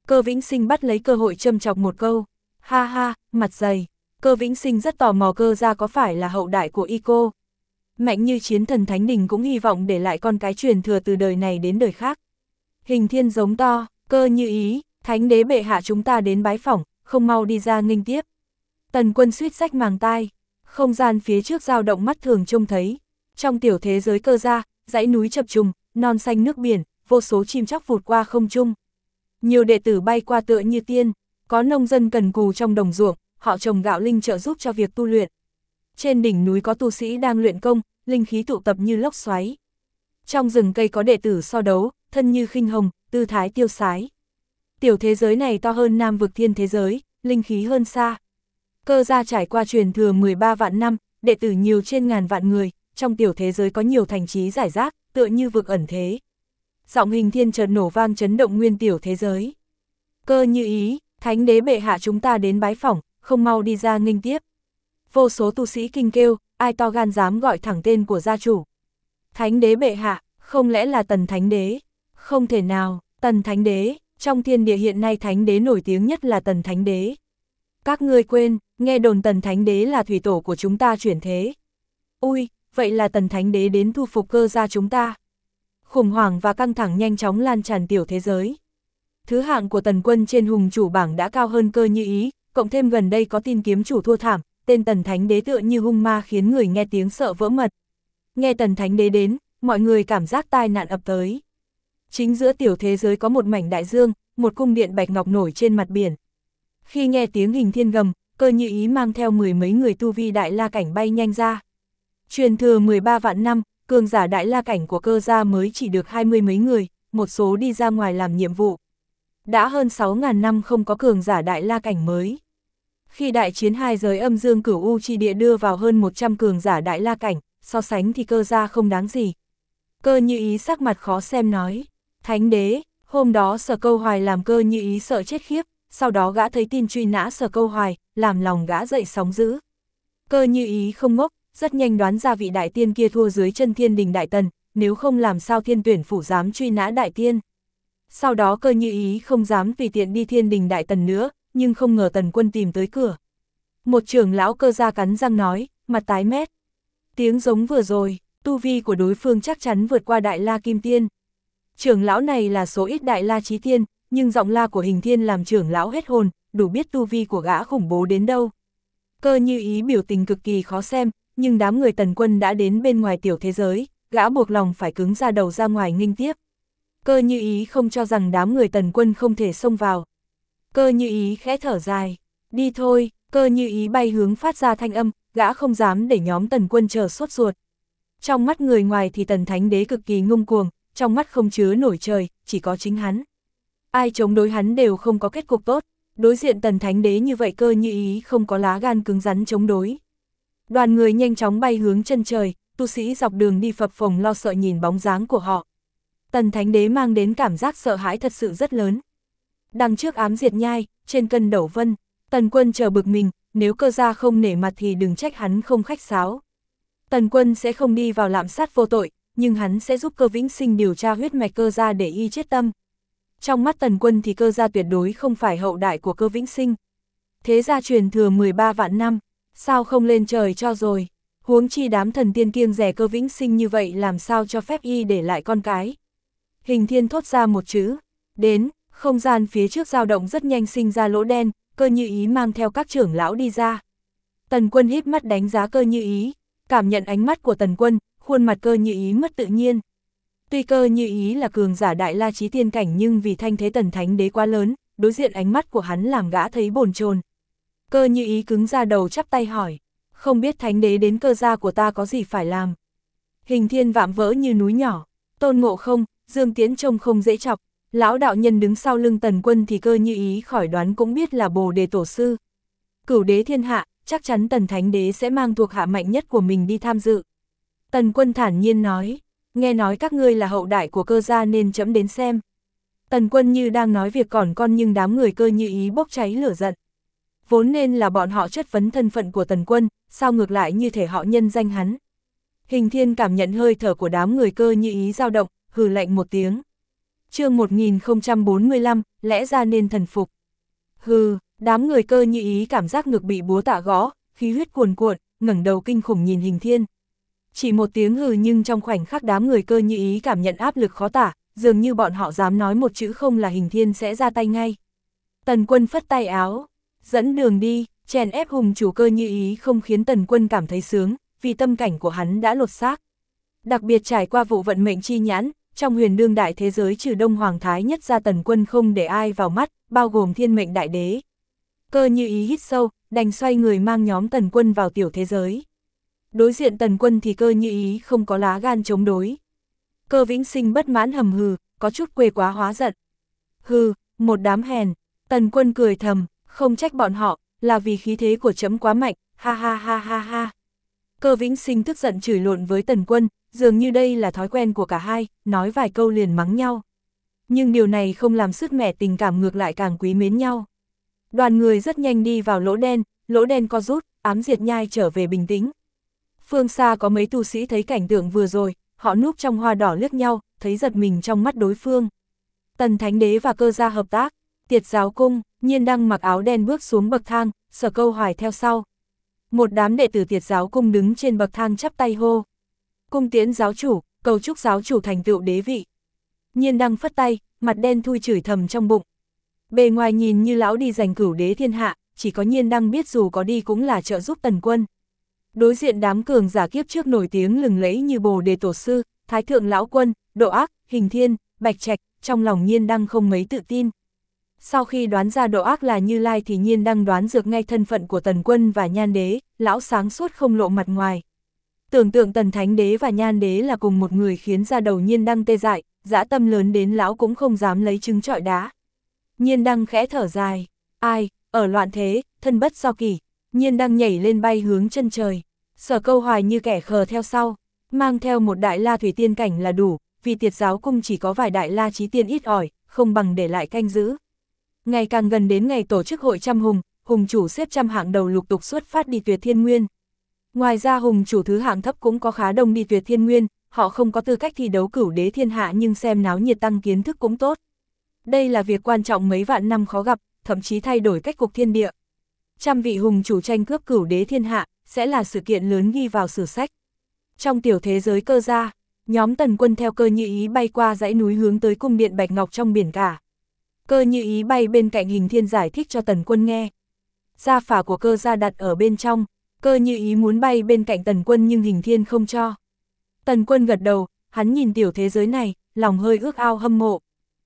Cơ Vĩnh Sinh bắt lấy cơ hội châm chọc một câu. Ha ha, mặt dày. Cơ Vĩnh Sinh rất tò mò Cơ gia có phải là hậu đại của Y cô. Mạnh như Chiến Thần Thánh Đình cũng hy vọng để lại con cái truyền thừa từ đời này đến đời khác. Hình Thiên giống to, Cơ Như Ý, Thánh đế bệ hạ chúng ta đến bái phỏng, không mau đi ra nghênh tiếp. Tần Quân suýt rách màng tai, không gian phía trước dao động mắt thường trông thấy. Trong tiểu thế giới Cơ gia, dãy núi chập trùng, non xanh nước biển, vô số chim chóc vụt qua không trung. Nhiều đệ tử bay qua tựa như tiên, có nông dân cần cù trong đồng ruộng, họ trồng gạo linh trợ giúp cho việc tu luyện. Trên đỉnh núi có tu sĩ đang luyện công, linh khí tụ tập như lốc xoáy. Trong rừng cây có đệ tử so đấu, thân như khinh hồng, tư thái tiêu sái. Tiểu thế giới này to hơn Nam vực thiên thế giới, linh khí hơn xa. Cơ gia trải qua truyền thừa 13 vạn năm, đệ tử nhiều trên ngàn vạn người, trong tiểu thế giới có nhiều thành trì giải rác, tựa như vực ẩn thế. Giọng Hình Thiên chợt nổ vang chấn động nguyên tiểu thế giới. Cơ Như Ý, Thánh đế bệ hạ chúng ta đến bái phỏng, không mau đi ra nghênh tiếp. Vô số tu sĩ kinh kêu, ai to gan dám gọi thẳng tên của gia chủ. Thánh đế bệ hạ, không lẽ là Tần Thánh đế? Không thể nào, Tần Thánh đế, trong thiên địa hiện nay Thánh đế nổi tiếng nhất là Tần Thánh đế. Các ngươi quên, nghe đồn Tần Thánh đế là thủy tổ của chúng ta chuyển thế. Ui, vậy là Tần Thánh đế đến thu phục Cơ gia chúng ta. Khủng hoảng và căng thẳng nhanh chóng lan tràn tiểu thế giới. Thứ hạng của Tần Quân trên hùng chủ bảng đã cao hơn Cơ Như Ý, cộng thêm gần đây có tin kiếm chủ thua thảm, tên Tần Thánh đế tựa như hung ma khiến người nghe tiếng sợ vỡ mật. Nghe Tần Thánh đế đến, mọi người cảm giác tai nạn ập tới. Chính giữa tiểu thế giới có một mảnh đại dương, một cung điện bạch ngọc nổi trên mặt biển. Khi nghe tiếng Hình Thiên gầm, Cơ Như Ý mang theo mười mấy người tu vi đại la cảnh bay nhanh ra. Truyền thừa 13 vạn năm, cường giả đại la cảnh của Cơ gia mới chỉ được 20 mấy người, một số đi ra ngoài làm nhiệm vụ. Đã hơn 6.000 năm không có cường giả đại la cảnh mới. Khi đại chiến hai giới âm dương cửu u chi địa đưa vào hơn 100 cường giả đại la cảnh, so sánh thì Cơ gia không đáng gì. Cơ Như Ý sắc mặt khó xem nói, Thánh đế, hôm đó Sở Câu Hoài làm Cơ Như Ý sợ chết khiếp, sau đó gã thấy tin truy nã Sở Câu Hoài, làm lòng gã dậy sóng dữ. Cơ Như Ý không ngốc, rất nhanh đoán ra vị đại tiên kia thua dưới chân Thiên Đình Đại Tần, nếu không làm sao Thiên Tuyển phủ dám truy nã đại tiên. Sau đó Cơ Như Ý không dám tùy tiện đi Thiên Đình Đại Tần nữa, nhưng không ngờ Tần Quân tìm tới cửa. Một trưởng lão Cơ gia cắn răng nói, mặt tái mét. Tiếng giống vừa rồi, tu vi của đối phương chắc chắn vượt qua Đại La Kim Tiên. Trưởng lão này là số ít Đại La Chí Tiên, nhưng giọng la của Hình Thiên làm trưởng lão hết hồn, đủ biết tu vi của gã khủng bố đến đâu. Cơ Như Ý biểu tình cực kỳ khó xem, nhưng đám người Tần Quân đã đến bên ngoài tiểu thế giới, gã buộc lòng phải cứng ra đầu ra ngoài nghênh tiếp. Cơ Như Ý không cho rằng đám người Tần Quân không thể xông vào. Cơ Như Ý khẽ thở dài, đi thôi. Cơ Như Ý bay hướng phát ra thanh âm, gã không dám để nhóm Tần Quân chờ sốt ruột. Trong mắt người ngoài thì Tần Thánh đế cực kỳ ngông cuồng, trong mắt không chứa nổi trời, chỉ có chính hắn. Ai chống đối hắn đều không có kết cục tốt, đối diện Tần Thánh đế như vậy Cơ Như Ý không có lá gan cứng rắn chống đối. Đoàn người nhanh chóng bay hướng chân trời, tu sĩ dọc đường đi phập phồng lo sợ nhìn bóng dáng của họ. Tần Thánh đế mang đến cảm giác sợ hãi thật sự rất lớn. Đằng trước Ám Diệt Nhai, trên cân Đẩu Vân, Tần Quân chờ bực mình, nếu Cơ gia không nể mặt thì đừng trách hắn không khách sáo. Tần Quân sẽ không đi vào lạm sát vô tội, nhưng hắn sẽ giúp Cơ Vĩnh Sinh điều tra huyết mạch Cơ gia để y chết tâm. Trong mắt Tần Quân thì Cơ gia tuyệt đối không phải hậu đại của Cơ Vĩnh Sinh. Thế gia truyền thừa 13 vạn năm, sao không lên trời cho rồi, huống chi đám thần tiên kiêng rẻ Cơ Vĩnh Sinh như vậy làm sao cho phép y để lại con cái. Hình Thiên thốt ra một chữ, đến, không gian phía trước dao động rất nhanh sinh ra lỗ đen, Cơ Như Ý mang theo các trưởng lão đi ra. Tần Quân híp mắt đánh giá Cơ Như Ý, cảm nhận ánh mắt của Tần Quân, khuôn mặt Cơ Như Ý mất tự nhiên. Tuy Cơ Như Ý là cường giả đại la chí tiên cảnh nhưng vì thanh thế Tần Thánh đế quá lớn, đối diện ánh mắt của hắn làm gã thấy bồn chồn. Cơ Như Ý cứng ra đầu chắp tay hỏi, không biết Thánh đế đến Cơ gia của ta có gì phải làm. Hình Thiên vạm vỡ như núi nhỏ, Tôn Ngộ Không, Dương Tiễn trông không dễ chọc, lão đạo nhân đứng sau lưng Tần Quân thì Cơ Như Ý khỏi đoán cũng biết là Bồ Đề Tổ sư. Cửu đế thiên hạ, chắc chắn Tần Thánh đế sẽ mang thuộc hạ mạnh nhất của mình đi tham dự. Tần Quân thản nhiên nói, nghe nói các ngươi là hậu đại của Cơ gia nên trẫm đến xem. Tần Quân như đang nói việc còn con nhưng đám người Cơ Như Ý bốc cháy lửa giận. Vốn nên là bọn họ chất vấn thân phận của Tần Quân, sao ngược lại như thể họ nhân danh hắn. Hình Thiên cảm nhận hơi thở của đám người Cơ Như Ý dao động, hừ lạnh một tiếng. chương 1045, lẽ ra nên thần phục. Hừ, đám người Cơ Như Ý cảm giác ngực bị búa tạ gõ, khí huyết cuồn cuộn, ngẩng đầu kinh khủng nhìn Hình Thiên. Chỉ một tiếng hừ nhưng trong khoảnh khắc đám người Cơ Như Ý cảm nhận áp lực khó tả, dường như bọn họ dám nói một chữ không là Hình Thiên sẽ ra tay ngay. Tần Quân phất tay áo, dẫn đường đi, chèn ép hùng chủ Cơ Như Ý không khiến Tần Quân cảm thấy sướng, vì tâm cảnh của hắn đã lột xác. Đặc biệt trải qua vụ vận mệnh chi nhãn, trong huyền đương đại thế giới trừ Đông Hoàng Thái Nhất ra Tần Quân không để ai vào mắt, bao gồm Thiên Mệnh Đại Đế. Cơ Như Ý hít sâu, đành xoay người mang nhóm Tần Quân vào tiểu thế giới. Đối diện Tần Quân thì Cơ Như Ý không có lá gan chống đối. Cơ Vĩnh Sinh bất mãn hầm hừ, có chút quê quá hóa giận. Hừ, một đám hèn. Tần Quân cười thầm, không trách bọn họ, là vì khí thế của trẫm quá mạnh, ha ha ha ha ha. Cơ Vĩnh Sinh tức giận chửi lộn với Tần Quân, dường như đây là thói quen của cả hai, nói vài câu liền mắng nhau. Nhưng điều này không làm sứt mẻ tình cảm, ngược lại càng quý mến nhau. Đoàn người rất nhanh đi vào lỗ đen co rút, ám diệt nhai trở về bình tĩnh. Phương xa có mấy tu sĩ thấy cảnh tượng vừa rồi, họ núp trong hoa đỏ liếc nhau, thấy giật mình trong mắt đối phương. Tần Thánh Đế và Cơ gia hợp tác, Tiệt Giáo Cung, Nhiên Đăng mặc áo đen bước xuống bậc thang, Sở Câu Hoài theo sau. Một đám đệ tử Tiệt Giáo Cung đứng trên bậc thang chắp tay hô. Cung tiễn giáo chủ, cầu chúc giáo chủ thành tựu đế vị. Nhiên Đăng phất tay, mặt đen thui chửi thầm trong bụng. Bề ngoài nhìn như lão đi giành cửu đế thiên hạ, chỉ có Nhiên Đăng biết dù có đi cũng là trợ giúp Tần Quân. Đối diện đám cường giả kiếp trước nổi tiếng lừng lẫy như Bồ Đề Tổ Sư, Thái Thượng Lão Quân, Độ Ác, Hình Thiên, Bạch Trạch, trong lòng Nhiên Đăng không mấy tự tin. Sau khi đoán ra Độ Ác là Như Lai thì Nhiên Đăng đoán được ngay thân phận của Tần Quân và Nhan Đế, lão sáng suốt không lộ mặt ngoài. Tưởng tượng Tần Thánh Đế và Nhan Đế là cùng một người khiến ra đầu Nhiên Đăng tê dại, dã tâm lớn đến lão cũng không dám lấy trứng trọi đá. Nhiên Đăng khẽ thở dài, ai, ở loạn thế, thân bất do kỷ. Nhiên Đăng nhảy lên bay hướng chân trời. Sở Câu Hoài như kẻ khờ theo sau, mang theo một đại la thủy tiên cảnh là đủ, vì Tiệt Giáo Cung chỉ có vài đại la chí tiên ít ỏi, không bằng để lại canh giữ. Ngày càng gần đến ngày tổ chức hội trăm hùng, hùng chủ xếp trăm hạng đầu lục tục xuất phát đi Tuyệt Thiên Nguyên. Ngoài ra hùng chủ thứ hạng thấp cũng có khá đông đi Tuyệt Thiên Nguyên, họ không có tư cách thi đấu cửu đế thiên hạ nhưng xem náo nhiệt tăng kiến thức cũng tốt. Đây là việc quan trọng mấy vạn năm khó gặp, thậm chí thay đổi cách cục thiên địa. Trăm vị hùng chủ tranh cướp cửu đế thiên hạ, sẽ là sự kiện lớn ghi vào sử sách. Trong tiểu thế giới Cơ gia, nhóm Tần Quân theo Cơ Như Ý bay qua dãy núi hướng tới cung điện Bạch Ngọc trong biển cả. Cơ Như Ý bay bên cạnh Hình Thiên giải thích cho Tần Quân nghe. Gia phả của Cơ gia đặt ở bên trong, Cơ Như Ý muốn bay bên cạnh Tần Quân nhưng Hình Thiên không cho. Tần Quân gật đầu, hắn nhìn tiểu thế giới này, lòng hơi ước ao hâm mộ.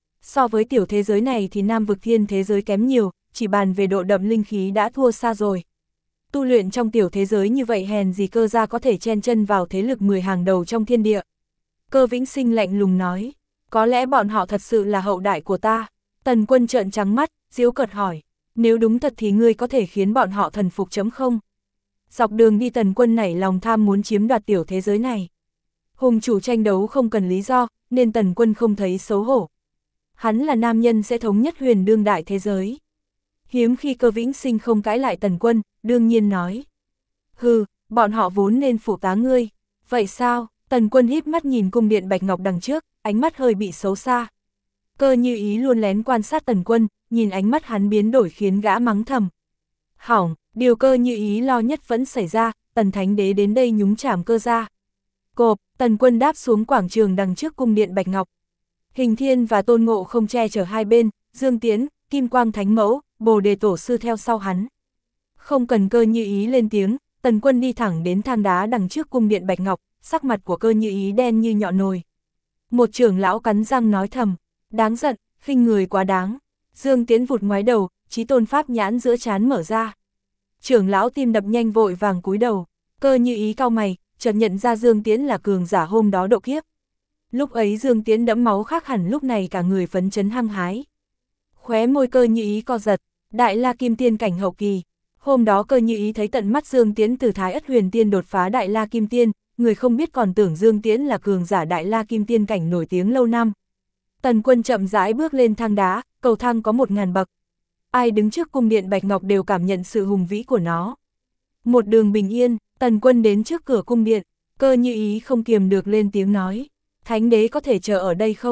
So với tiểu thế giới này thì Nam Vực Thiên thế giới kém nhiều, chỉ bàn về độ đậm linh khí đã thua xa rồi. Tu luyện trong tiểu thế giới như vậy hèn gì Cơ gia có thể chen chân vào thế lực 10 hàng đầu trong thiên địa. Cơ Vĩnh Sinh lạnh lùng nói, có lẽ bọn họ thật sự là hậu đại của ta. Tần Quân trợn trắng mắt, giễu cợt hỏi, nếu đúng thật thì ngươi có thể khiến bọn họ thần phục chấm không? Dọc đường đi Tần Quân nảy lòng tham muốn chiếm đoạt tiểu thế giới này. Hùng chủ tranh đấu không cần lý do, nên Tần Quân không thấy xấu hổ. Hắn là nam nhân sẽ thống nhất huyền đương đại thế giới. Hiếm khi Cơ Vĩnh Sinh không cãi lại Tần Quân, đương nhiên nói. Hừ, bọn họ vốn nên phụ tá ngươi. Vậy sao? Tần Quân híp mắt nhìn cung điện Bạch Ngọc đằng trước, ánh mắt hơi bị xấu xa. Cơ Như Ý luôn lén quan sát Tần Quân, nhìn ánh mắt hắn biến đổi khiến gã mắng thầm. Hỏng, điều Cơ Như Ý lo nhất vẫn xảy ra, Tần Thánh Đế đến đây nhúng chàm Cơ gia. Cộp, Tần Quân đáp xuống quảng trường đằng trước cung điện Bạch Ngọc. Hình Thiên và Tôn Ngộ không che chở hai bên, Dương Tiến, Kim Quang Thánh Mẫu, Bồ Đề Tổ Sư theo sau hắn. Không cần Cơ Như Ý lên tiếng, Tần Quân đi thẳng đến thang đá đằng trước cung điện Bạch Ngọc, sắc mặt của Cơ Như Ý đen như nhọn nồi. Một trưởng lão cắn răng nói thầm, đáng giận, khinh người quá đáng. Dương Tiến vụt ngoái đầu, Chí Tôn pháp nhãn giữa trán mở ra. Trưởng lão tim đập nhanh vội vàng cúi đầu, Cơ Như Ý cau mày, chợt nhận ra Dương Tiến là cường giả hôm đó độ kiếp. Lúc ấy Dương Tiến đẫm máu khác hẳn lúc này cả người phấn chấn hăng hái. Khóe môi Cơ Như Ý co giật, đại la kim tiên cảnh hậu kỳ. Hôm đó Cơ Như Ý thấy tận mắt Dương Tiến từ Thái Ất Huyền Tiên đột phá đại la kim tiên, người không biết còn tưởng Dương Tiến là cường giả đại la kim tiên cảnh nổi tiếng lâu năm. Tần Quân chậm rãi bước lên thang đá, cầu thang có 1000 bậc. Ai đứng trước cung điện Bạch Ngọc đều cảm nhận sự hùng vĩ của nó. Một đường bình yên, Tần Quân đến trước cửa cung điện, Cơ Như Ý không kiềm được lên tiếng nói, Thánh Đế có thể chờ ở đây không?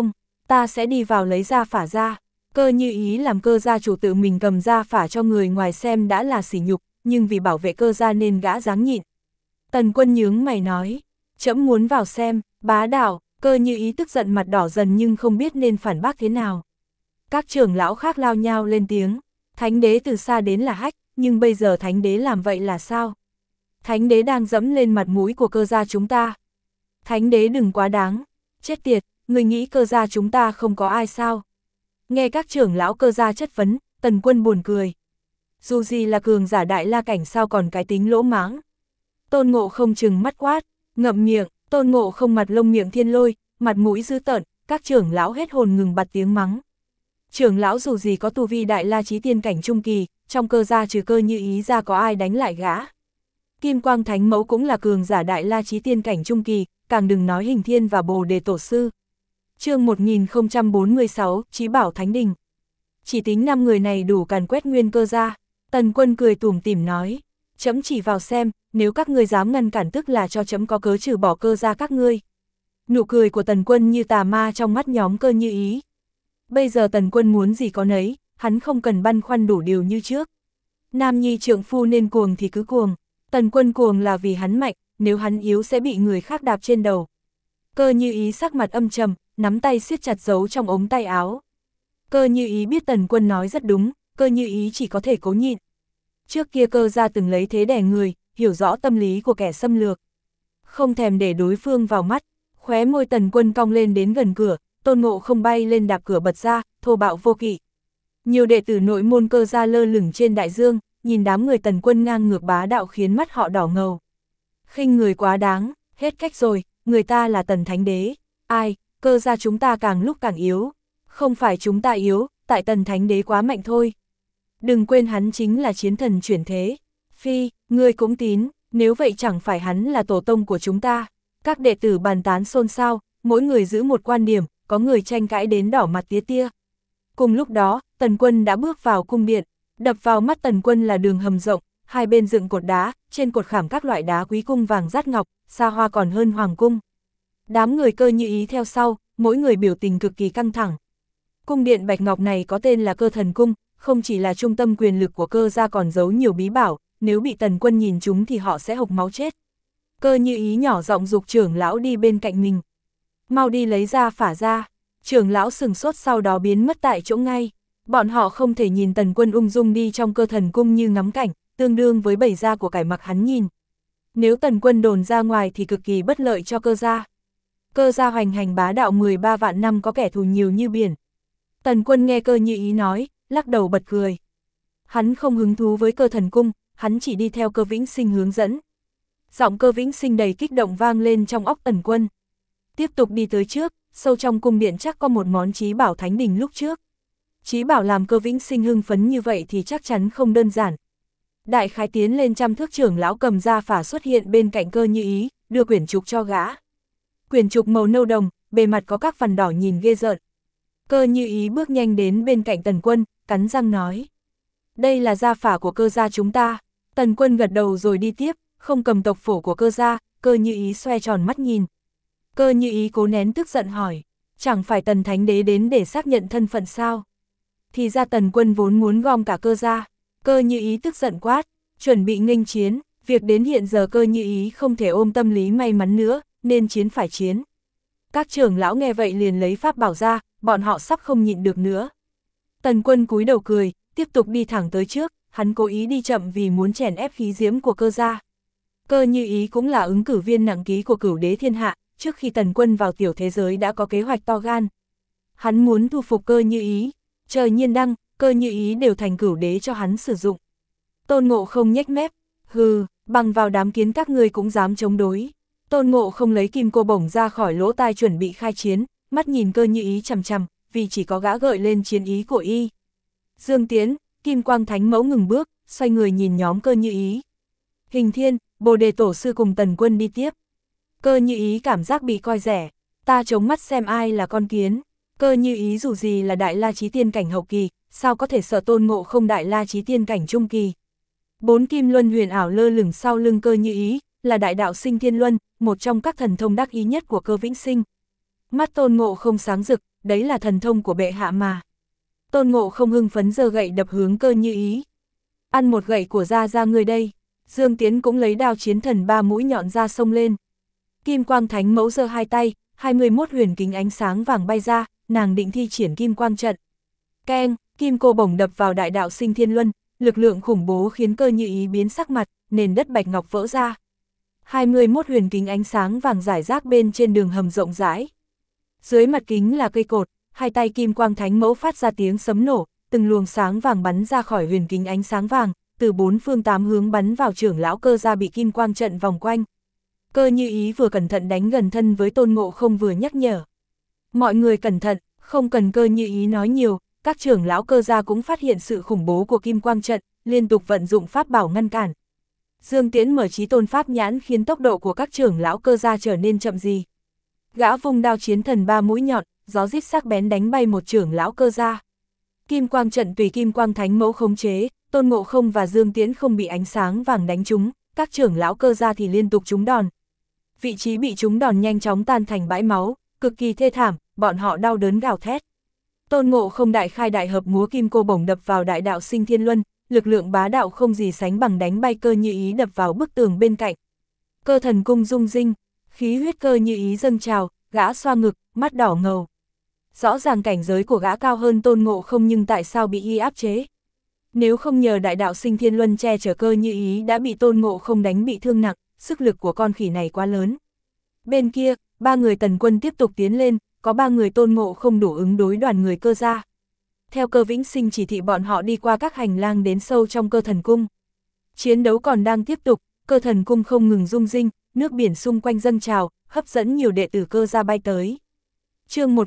ta sẽ đi vào lấy gia phả ra. Cơ Như Ý làm Cơ gia chủ tự mình cầm gia phả cho người ngoài xem đã là sỉ nhục, nhưng vì bảo vệ Cơ gia nên gã dáng nhịn. Tần Quân nhướng mày nói, trẫm muốn vào xem, bá đạo. Cơ Như Ý tức giận mặt đỏ dần nhưng không biết nên phản bác thế nào. Các trưởng lão khác lao nhao lên tiếng, Thánh đế từ xa đến là hách, nhưng bây giờ Thánh đế làm vậy là sao? Thánh đế đang dẫm lên mặt mũi của Cơ gia chúng ta. Thánh đế đừng quá đáng, chết tiệt, người nghĩ Cơ gia chúng ta không có ai sao? Nghe các trưởng lão Cơ gia chất vấn, Tần Quân buồn cười. Dù gì là cường giả đại la cảnh sao còn cái tính lỗ mãng. Tôn Ngộ Không trừng mắt quát, ngậm miệng. Tôn Ngộ Không mặt lông miệng thiên lôi, mặt mũi dữ tợn, các trưởng lão hết hồn ngừng bặt tiếng mắng. Trưởng lão dù gì có tu vi đại la chí tiên cảnh trung kỳ, trong Cơ gia trừ Cơ Như Ý ra có ai đánh lại gã. Kim Quang Thánh Mẫu cũng là cường giả đại la chí tiên cảnh trung kỳ, càng đừng nói Hình Thiên và Bồ Đề Tổ Sư. Chương 1046, Chí Bảo Thánh Đình. Chỉ tính 5 người này đủ càn quét nguyên Cơ gia. Tần Quân cười tủm tỉm nói, trẫm chỉ vào xem, nếu các ngươi dám ngăn cản tức là cho trẫm có cớ trừ bỏ Cơ gia các ngươi. Nụ cười của Tần Quân như tà ma trong mắt nhóm Cơ Như Ý. Bây giờ Tần Quân muốn gì có nấy, hắn không cần băn khoăn đủ điều như trước. Nam nhi trượng phu nên cuồng thì cứ cuồng. Tần Quân cuồng là vì hắn mạnh, nếu hắn yếu sẽ bị người khác đạp trên đầu. Cơ Như Ý sắc mặt âm trầm, nắm tay siết chặt giấu trong ống tay áo. Cơ Như Ý biết Tần Quân nói rất đúng, Cơ Như Ý chỉ có thể cố nhịn. Trước kia Cơ gia từng lấy thế đè người, hiểu rõ tâm lý của kẻ xâm lược. Không thèm để đối phương vào mắt, khóe môi Tần Quân cong lên đến gần cửa, Tôn Ngộ Không bay lên đạp cửa bật ra, thô bạo vô kỵ. Nhiều đệ tử nội môn Cơ gia lơ lửng trên đại dương, nhìn đám người Tần Quân ngang ngược bá đạo khiến mắt họ đỏ ngầu. Khinh người quá đáng, hết cách rồi, người ta là Tần Thánh Đế. Ai, Cơ gia chúng ta càng lúc càng yếu. Không phải chúng ta yếu, tại Tần Thánh Đế quá mạnh thôi. Đừng quên hắn chính là chiến thần chuyển thế. Phi, ngươi cũng tín, nếu vậy chẳng phải hắn là tổ tông của chúng ta. Các đệ tử bàn tán xôn xao, mỗi người giữ một quan điểm, có người tranh cãi đến đỏ mặt tía tia. Cùng lúc đó, Tần Quân đã bước vào cung điện, đập vào mắt Tần Quân là đường hầm rộng, hai bên dựng cột đá, trên cột khảm các loại đá quý cung vàng dát ngọc, xa hoa còn hơn hoàng cung. Đám người Cơ Như Ý theo sau, mỗi người biểu tình cực kỳ căng thẳng. Cung điện bạch ngọc này có tên là Cơ Thần Cung, không chỉ là trung tâm quyền lực của Cơ gia còn giấu nhiều bí bảo, nếu bị Tần Quân nhìn chúng thì họ sẽ hộc máu chết. Cơ Như Ý nhỏ giọng giục trưởng lão đi bên cạnh mình. Mau đi lấy ra phả ra. Trưởng lão sừng sốt sau đó biến mất tại chỗ ngay. Bọn họ không thể nhìn Tần Quân ung dung đi trong Cơ Thần Cung như ngắm cảnh, tương đương với bày ra của cải mặc hắn nhìn. Nếu Tần Quân đồn ra ngoài thì cực kỳ bất lợi cho Cơ gia. Cơ gia hoành hành bá đạo 13 vạn năm có kẻ thù nhiều như biển. Tần Quân nghe Cơ Như Ý nói, lắc đầu bật cười. Hắn không hứng thú với Cơ Thần Cung, hắn chỉ đi theo Cơ Vĩnh Sinh hướng dẫn. Giọng Cơ Vĩnh Sinh đầy kích động vang lên trong óc Tần Quân. Tiếp tục đi tới trước, sâu trong cung điện chắc có một món Chí Bảo Thánh Đình lúc trước. Chí Bảo làm Cơ Vĩnh Sinh hưng phấn như vậy thì chắc chắn không đơn giản. Đại khái tiến lên 100 thước, trưởng lão cầm ra phả xuất hiện bên cạnh Cơ Như Ý, đưa quyển trục cho gã. Quyển trục màu nâu đồng, bề mặt có các vằn đỏ nhìn ghê rợn. Cơ Như Ý bước nhanh đến bên cạnh Tần Quân, cắn răng nói. Đây là gia phả của Cơ gia chúng ta. Tần Quân gật đầu rồi đi tiếp, không cầm tộc phổ của Cơ gia. Cơ Như Ý xoe tròn mắt nhìn. Cơ Như Ý cố nén tức giận hỏi, chẳng phải Tần Thánh Đế đến để xác nhận thân phận sao? Thì ra Tần Quân vốn muốn gom cả Cơ gia. Cơ Như Ý tức giận quát, chuẩn bị nghênh chiến. Việc đến hiện giờ Cơ Như Ý không thể ôm tâm lý may mắn nữa, nên chiến phải chiến. Các trưởng lão nghe vậy liền lấy pháp bảo ra, bọn họ sắp không nhịn được nữa. Tần Quân cúi đầu cười, tiếp tục đi thẳng tới trước, hắn cố ý đi chậm vì muốn chèn ép khí diễm của Cơ gia. Cơ Như Ý cũng là ứng cử viên nặng ký của Cửu Đế thiên hạ, trước khi Tần Quân vào tiểu thế giới đã có kế hoạch to gan. Hắn muốn thu phục Cơ Như Ý, trời nhiên đăng, Cơ Như Ý đều thành Cửu Đế cho hắn sử dụng. Tôn Ngộ Không nhếch mép, hừ, bằng vào đám kiến các ngươi cũng dám chống đối. Tôn Ngộ Không lấy kim cô bổng ra khỏi lỗ tai chuẩn bị khai chiến, mắt nhìn Cơ Như Ý chằm chằm, vì chỉ có gã gợi lên chiến ý của y. Dương Tiến, Kim Quang Thánh Mẫu ngừng bước, xoay người nhìn nhóm Cơ Như Ý. Hình Thiên, Bồ Đề Tổ Sư cùng Tần Quân đi tiếp. Cơ Như Ý cảm giác bị coi rẻ, ta chống mắt xem ai là con kiến. Cơ Như Ý dù gì là đại la chí tiên cảnh hậu kỳ, sao có thể sợ Tôn Ngộ Không đại la chí tiên cảnh trung kỳ. 4 kim luân huyền ảo lơ lửng sau lưng Cơ Như Ý, là đại đạo sinh thiên luân, một trong các thần thông đắc ý nhất của Cơ Vĩnh Sinh. Mắt Tôn Ngộ Không sáng rực, đấy là thần thông của bệ hạ mà. Tôn Ngộ Không hưng phấn giơ gậy đập hướng Cơ Như Ý. Ăn một gậy của ra người đây. Dương Tiễn cũng lấy đao chiến thần 3 mũi nhọn ra xông lên. Kim Quang Thánh Mẫu giơ hai tay, 21 huyền kính ánh sáng vàng bay ra, nàng định thi triển Kim Quang trận. Keng, kim cô bổng đập vào đại đạo Sinh Thiên Luân, lực lượng khủng bố khiến Cơ Như Ý biến sắc mặt, nền đất bạch ngọc vỡ ra. 21 huyền kính ánh sáng vàng rải rác bên trên đường hầm rộng rãi. Dưới mặt kính là cây cột, hai tay Kim Quang Thánh Mẫu phát ra tiếng sấm nổ, từng luồng sáng vàng bắn ra khỏi huyền kính ánh sáng vàng, từ 4 phương 8 hướng bắn vào trưởng lão Cơ gia bị Kim Quang trận vòng quanh. Cơ Như Ý vừa cẩn thận đánh gần thân với Tôn Ngộ Không vừa nhắc nhở. Mọi người cẩn thận, không cần Cơ Như Ý nói nhiều, các trưởng lão Cơ gia cũng phát hiện sự khủng bố của Kim Quang trận, liên tục vận dụng pháp bảo ngăn cản. Dương Tiễn mở Chí Tôn pháp nhãn khiến tốc độ của các trưởng lão Cơ gia trở nên chậm gì. Gã vung đao chiến thần 3 mũi nhọn, gió rít sắc bén đánh bay một trưởng lão Cơ gia. Kim Quang trận tùy Kim Quang Thánh Mẫu khống chế, Tôn Ngộ Không và Dương Tiễn không bị ánh sáng vàng đánh trúng, các trưởng lão Cơ gia thì liên tục trúng đòn. Vị trí bị trúng đòn nhanh chóng tan thành bãi máu, cực kỳ thê thảm, bọn họ đau đớn gào thét. Tôn Ngộ Không đại khai đại hợp múa kim cô bổng đập vào đại đạo Sinh Thiên Luân, lực lượng bá đạo không gì sánh bằng đánh bay Cơ Như Ý đập vào bức tường bên cạnh. Cơ thần cung rung rinh, khí huyết Cơ Như Ý dâng trào, gã xoa ngực, mắt đỏ ngầu. Rõ ràng cảnh giới của gã cao hơn Tôn Ngộ Không nhưng tại sao bị y áp chế? Nếu không nhờ đại đạo Sinh Thiên Luân che chở Cơ Như Ý đã bị Tôn Ngộ Không đánh bị thương nặng, sức lực của con khỉ này quá lớn. Bên kia, 3 người Tần Quân tiếp tục tiến lên, có 3 người Tôn Ngộ Không đủ ứng đối đoàn người Cơ gia. Theo Cơ Vĩnh Sinh chỉ thị bọn họ đi qua các hành lang đến sâu trong Cơ Thần Cung. Chiến đấu còn đang tiếp tục, Cơ Thần Cung không ngừng rung rinh, nước biển xung quanh dâng trào, hấp dẫn nhiều đệ tử Cơ gia bay tới. Chương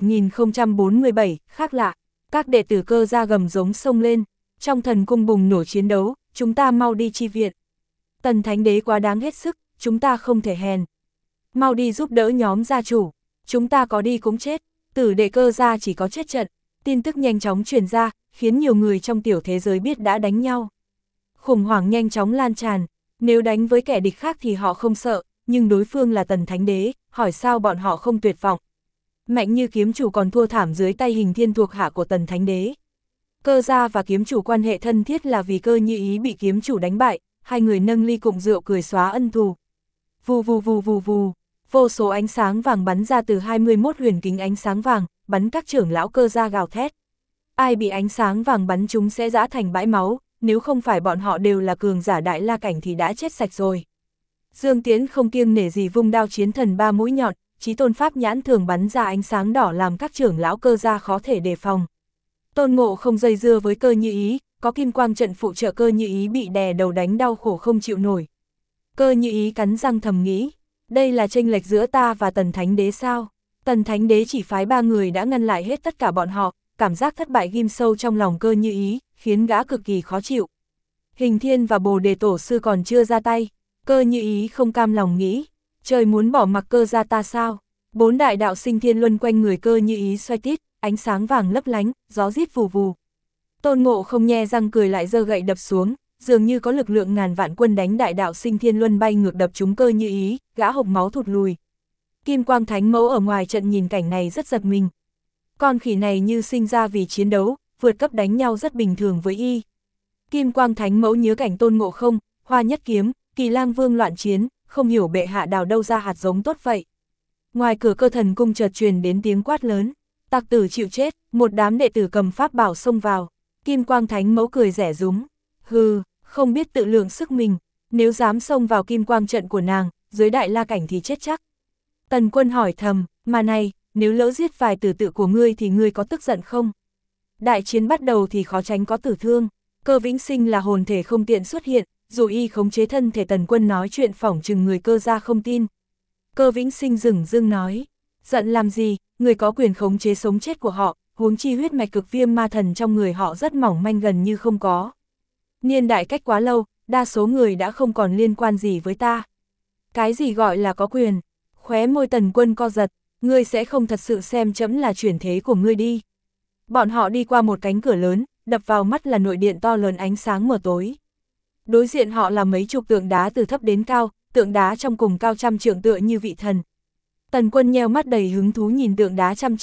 1047, khác lạ, các đệ tử Cơ gia gầm giống xông lên, trong thần cung bùng nổ chiến đấu, chúng ta mau đi chi viện. Tần Thánh Đế quá đáng hết sức, chúng ta không thể hèn. Mau đi giúp đỡ nhóm gia chủ, chúng ta có đi cũng chết, tử đệ Cơ gia chỉ có chết trận. Tin tức nhanh chóng truyền ra, khiến nhiều người trong tiểu thế giới biết đã đánh nhau. Khủng hoảng nhanh chóng lan tràn, nếu đánh với kẻ địch khác thì họ không sợ, nhưng đối phương là Tần Thánh Đế, hỏi sao bọn họ không tuyệt vọng. Mạnh Như kiếm chủ còn thua thảm dưới tay Hình Thiên thuộc hạ của Tần Thánh Đế. Cơ gia và kiếm chủ quan hệ thân thiết là vì Cơ Như Ý bị kiếm chủ đánh bại, hai người nâng ly cụng rượu cười xóa ân thù. Vù vù vù vù vù, vô số ánh sáng vàng bắn ra từ 21 huyền kính ánh sáng vàng, bắn các trưởng lão Cơ gia gào thét. Ai bị ánh sáng vàng bắn chúng sẽ rã thành bãi máu, nếu không phải bọn họ đều là cường giả đại la cảnh thì đã chết sạch rồi. Dương Tiễn không kiêng nể gì vung đao chiến thần 3 mũi nhọn, Chí Tôn pháp nhãn thường bắn ra ánh sáng đỏ làm các trưởng lão Cơ gia khó thể đề phòng. Tôn Ngộ Không dây dưa với Cơ Như Ý, có Kim Quang trận phụ trợ Cơ Như Ý bị đè đầu đánh đau khổ không chịu nổi. Cơ Như Ý cắn răng thầm nghĩ, đây là chênh lệch giữa ta và Tần Thánh Đế sao? Tần Thánh Đế chỉ phái 3 người đã ngăn lại hết tất cả bọn họ, cảm giác thất bại ghim sâu trong lòng Cơ Như Ý, khiến gã cực kỳ khó chịu. Hình Thiên và Bồ Đề Tổ Sư còn chưa ra tay, Cơ Như Ý không cam lòng nghĩ, trời muốn bỏ mặc Cơ gia ta sao? 4 đại đạo Sinh Thiên Luân quanh người Cơ Như Ý xoay tít, ánh sáng vàng lấp lánh, gió rít vù vù. Tôn Ngộ Không nhe răng cười lại giơ gậy đập xuống, dường như có lực lượng ngàn vạn quân đánh đại đạo Sinh Thiên Luân bay ngược đập trúng Cơ Như Ý, gã hộc máu thụt lùi. Kim Quang Thánh Mẫu ở ngoài trận nhìn cảnh này rất giật mình. Con khỉ này như sinh ra vì chiến đấu, vượt cấp đánh nhau rất bình thường với y. Kim Quang Thánh Mẫu nhớ cảnh Tôn Ngộ Không, Hoa Nhất Kiếm, Kỳ Lang Vương loạn chiến, không hiểu bệ hạ đào đâu ra hạt giống tốt vậy. Ngoài cửa Cơ Thần Cung chợt truyền đến tiếng quát lớn, tặc tử chịu chết, một đám đệ tử cầm pháp bảo xông vào. Kim Quang Thánh Mẫu cười rẻ rúng, hừ, không biết tự lượng sức mình, nếu dám xông vào Kim Quang trận của nàng, dưới đại la cảnh thì chết chắc. Tần Quân hỏi thầm, mà này, nếu lỡ giết vài tử tự của ngươi thì ngươi có tức giận không? Đại chiến bắt đầu thì khó tránh có tử thương, Cơ Vĩnh Sinh là hồn thể không tiện xuất hiện, dù y khống chế thân thể Tần Quân nói chuyện phỏng chừng người Cơ gia không tin. Cơ Vĩnh Sinh dửng dưng nói, giận làm gì, người có quyền khống chế sống chết của họ, huống chi huyết mạch cực viêm ma thần trong người họ rất mỏng manh gần như không có. Niên đại cách quá lâu, đa số người đã không còn liên quan gì với ta. Cái gì gọi là có quyền? Khóe môi Tần Quân co giật, ngươi sẽ không thật sự xem trẫm là chuyển thế của ngươi đi. Bọn họ đi qua một cánh cửa lớn, đập vào mắt là nội điện to lớn ánh sáng mờ tối. Đối diện họ là mấy chục tượng đá từ thấp đến cao, tượng đá trong cùng cao trăm trượng tựa như vị thần. Tần Quân nheo mắt đầy hứng thú nhìn tượng đá trăm trượng,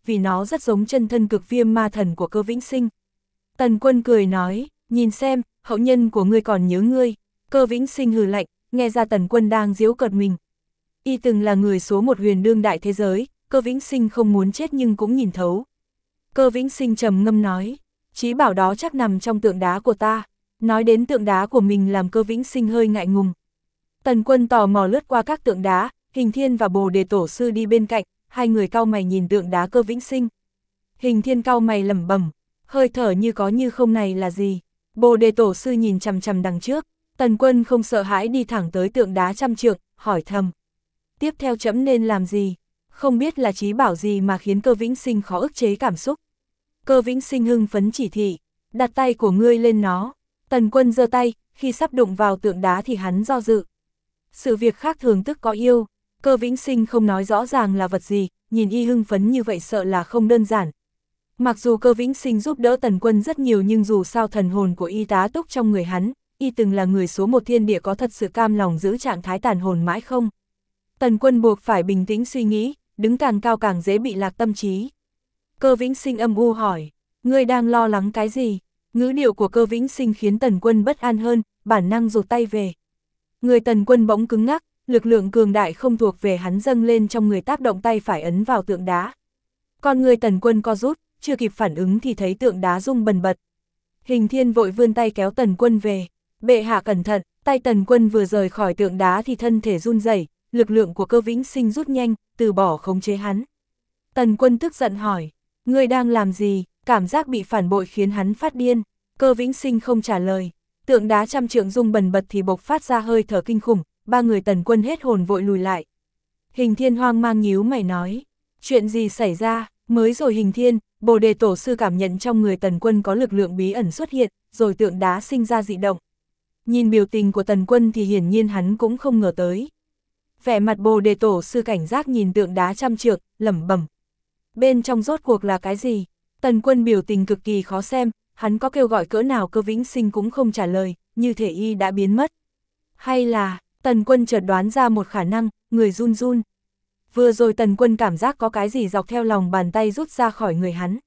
vì nó rất giống chân thân cực viêm ma thần của Cơ Vĩnh Sinh. Tần Quân cười nói, nhìn xem, hậu nhân của ngươi còn nhớ ngươi. Cơ Vĩnh Sinh hừ lạnh, nghe ra Tần Quân đang giễu cợt mình. Y từng là người số một huyền đương đại thế giới, Cơ Vĩnh Sinh không muốn chết nhưng cũng nhìn thấu. Cơ Vĩnh Sinh trầm ngâm nói, chí bảo đó chắc nằm trong tượng đá của ta. Nói đến tượng đá của mình làm Cơ Vĩnh Sinh hơi ngại ngùng. Tần Quân tò mò lướt qua các tượng đá, Hình Thiên và Bồ Đề Tổ Sư đi bên cạnh, hai người cau mày nhìn tượng đá Cơ Vĩnh Sinh. Hình Thiên cau mày lẩm bẩm, hơi thở như có như không này là gì? Bồ Đề Tổ Sư nhìn chằm chằm đằng trước, Tần Quân không sợ hãi đi thẳng tới tượng đá trăm trượng, hỏi thầm. Tiếp theo trẫm nên làm gì? Không biết là chí bảo gì mà khiến Cơ Vĩnh Sinh khó ức chế cảm xúc. Cơ Vĩnh Sinh hưng phấn chỉ thị, đặt tay của ngươi lên nó. Tần Quân giơ tay, khi sắp đụng vào tượng đá thì hắn do dự. Sự việc khác thường tức có yêu, Cơ Vĩnh Sinh không nói rõ ràng là vật gì, nhìn y hưng phấn như vậy sợ là không đơn giản. Mặc dù Cơ Vĩnh Sinh giúp đỡ Tần Quân rất nhiều nhưng dù sao thần hồn của y tá túc trong người hắn, y từng là người số một thiên địa có thật sự cam lòng giữ trạng thái tàn hồn mãi không? Tần Quân buộc phải bình tĩnh suy nghĩ, đứng càng cao càng dễ bị lạc tâm trí. Cơ Vĩnh Sinh âm u hỏi, ngươi đang lo lắng cái gì? Ngữ điệu của Cơ Vĩnh Sinh khiến Tần Quân bất an hơn, bản năng rụt tay về. Người Tần Quân bỗng cứng ngắc, lực lượng cường đại không thuộc về hắn dâng lên trong người tác động tay phải ấn vào tượng đá. Còn người Tần Quân co rút, chưa kịp phản ứng thì thấy tượng đá rung bần bật. Hình Thiên vội vươn tay kéo Tần Quân về. Bệ hạ cẩn thận, tay Tần Quân vừa rời khỏi tượng đá thì thân thể run rẩy, lực lượng của Cơ Vĩnh Sinh rút nhanh, từ bỏ khống chế hắn. Tần Quân tức giận hỏi, ngươi đang làm gì? Cảm giác bị phản bội khiến hắn phát điên. Cơ Vĩnh Sinh không trả lời. Tượng đá trăm trượng rung bần bật thì bộc phát ra hơi thở kinh khủng, ba người Tần Quân hết hồn vội lùi lại. Hình Thiên hoang mang nhíu mày nói, chuyện gì xảy ra? Mới rồi Hình Thiên, Bồ Đề Tổ Sư cảm nhận trong người Tần Quân có lực lượng bí ẩn xuất hiện, rồi tượng đá sinh ra dị động. Nhìn biểu tình của Tần Quân thì hiển nhiên hắn cũng không ngờ tới. Vẻ mặt Bồ Đề Tổ Sư cảnh giác nhìn tượng đá trăm trượng, lẩm bẩm. Bên trong rốt cuộc là cái gì? Tần Quân biểu tình cực kỳ khó xem, hắn có kêu gọi cỡ nào Cơ Vĩnh Sinh cũng không trả lời, như thể y đã biến mất. Hay là, Tần Quân chợt đoán ra một khả năng, người run run. Vừa rồi Tần Quân cảm giác có cái gì dọc theo lòng bàn tay rút ra khỏi người hắn.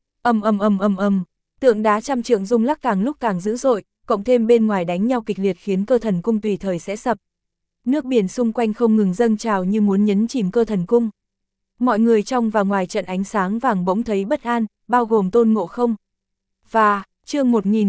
Tượng đá trăm trượng rung lắc càng lúc càng dữ dội, cộng thêm bên ngoài đánh nhau kịch liệt khiến Cơ Thần Cung tùy thời sẽ sập. Nước biển xung quanh không ngừng dâng trào như muốn nhấn chìm Cơ Thần Cung. Mọi người trong và ngoài trận ánh sáng vàng bỗng thấy bất an, bao gồm Tôn Ngộ Không. Và, chương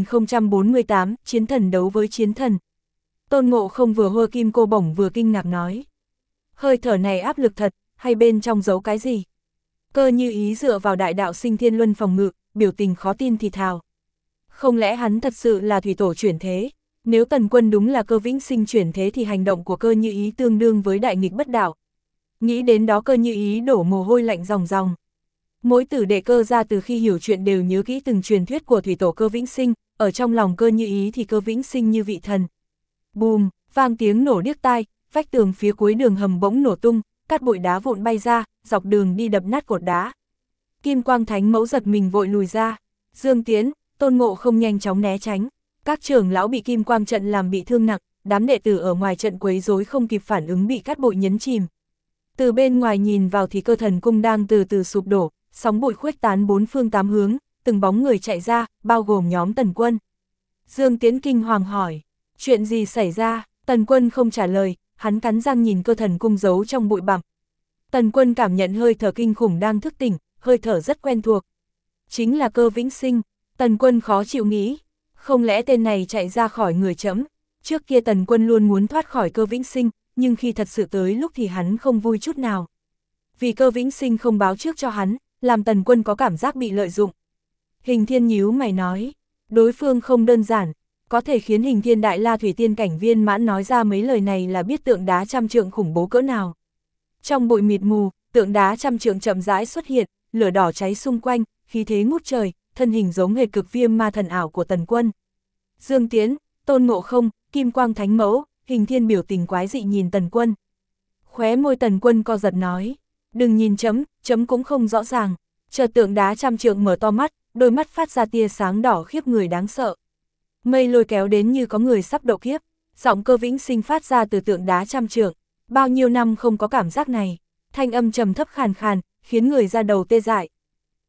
1048, chiến thần đấu với chiến thần. Tôn Ngộ Không vừa hơ kim cô bổng vừa kinh ngạc nói. Hơi thở này áp lực thật, hay bên trong giấu cái gì? Cơ Như Ý dựa vào đại đạo sinh thiên luân phòng ngự, biểu tình khó tin thì thào. Không lẽ hắn thật sự là thủy tổ chuyển thế? Nếu Tần Quân đúng là Cơ Vĩnh Sinh chuyển thế thì hành động của Cơ Như Ý tương đương với đại nghịch bất đạo. Nghĩ đến đó Cơ Như Ý đổ mồ hôi lạnh ròng ròng. Mỗi tử đệ Cơ ra từ khi hiểu chuyện đều nhớ kỹ từng truyền thuyết của thủy tổ Cơ Vĩnh Sinh, ở trong lòng Cơ Như Ý thì Cơ Vĩnh Sinh như vị thần. Bùm, vang tiếng nổ điếc tai, vách tường phía cuối đường hầm bỗng nổ tung, cát bụi đá vụn bay ra, dọc đường đi đập nát cột đá. Kim Quang Thánh Mẫu giật mình vội lùi ra. Dương Tiến, Tôn Ngộ Không nhanh chóng né tránh. Các trưởng lão bị Kim Quang trận làm bị thương nặng, đám đệ tử ở ngoài trận quấy rối không kịp phản ứng bị cát bụi nhấn chìm. Từ bên ngoài nhìn vào thì Cơ Thần Cung đang từ từ sụp đổ, sóng bụi khuếch tán bốn phương tám hướng, từng bóng người chạy ra, bao gồm nhóm Tần Quân. Dương Tiến kinh hoàng hỏi, chuyện gì xảy ra? Tần Quân không trả lời, hắn cắn răng nhìn Cơ Thần Cung giấu trong bụi bặm. Tần Quân cảm nhận hơi thở kinh khủng đang thức tỉnh, hơi thở rất quen thuộc. Chính là Cơ Vĩnh Sinh. Tần Quân khó chịu nghĩ, không lẽ tên này chạy ra khỏi người trẫm? Trước kia Tần Quân luôn muốn thoát khỏi Cơ Vĩnh Sinh, nhưng khi thật sự tới lúc thì hắn không vui chút nào. Vì Cơ Vĩnh Sinh không báo trước cho hắn, làm Tần Quân có cảm giác bị lợi dụng. Hình Thiên nhíu mày nói, đối phương không đơn giản, có thể khiến Hình Thiên Đại La Thủy Tiên cảnh viên mãn nói ra mấy lời này là biết tượng đá trăm trượng khủng bố cỡ nào. Trong bụi mịt mù, tượng đá trăm trượng chậm rãi xuất hiện, lửa đỏ cháy xung quanh, khí thế ngút trời, thân hình giống hệt cực viêm ma thần ảo của Tần Quân. Dương Tiến, Tôn Ngộ Không, Kim Quang Thánh Mẫu, Hình Thiên biểu tình quái dị nhìn Tần Quân. Khóe môi Tần Quân co giật nói, đừng nhìn chấm cũng không rõ ràng. Chợt tượng đá trăm trượng mở to mắt, đôi mắt phát ra tia sáng đỏ khiếp người đáng sợ. Mây lôi kéo đến như có người sắp độ kiếp, giọng Cơ Vĩnh Sinh phát ra từ tượng đá trăm trượng. Bao nhiêu năm không có cảm giác này, thanh âm trầm thấp khàn khàn, khiến người ra đầu tê dại.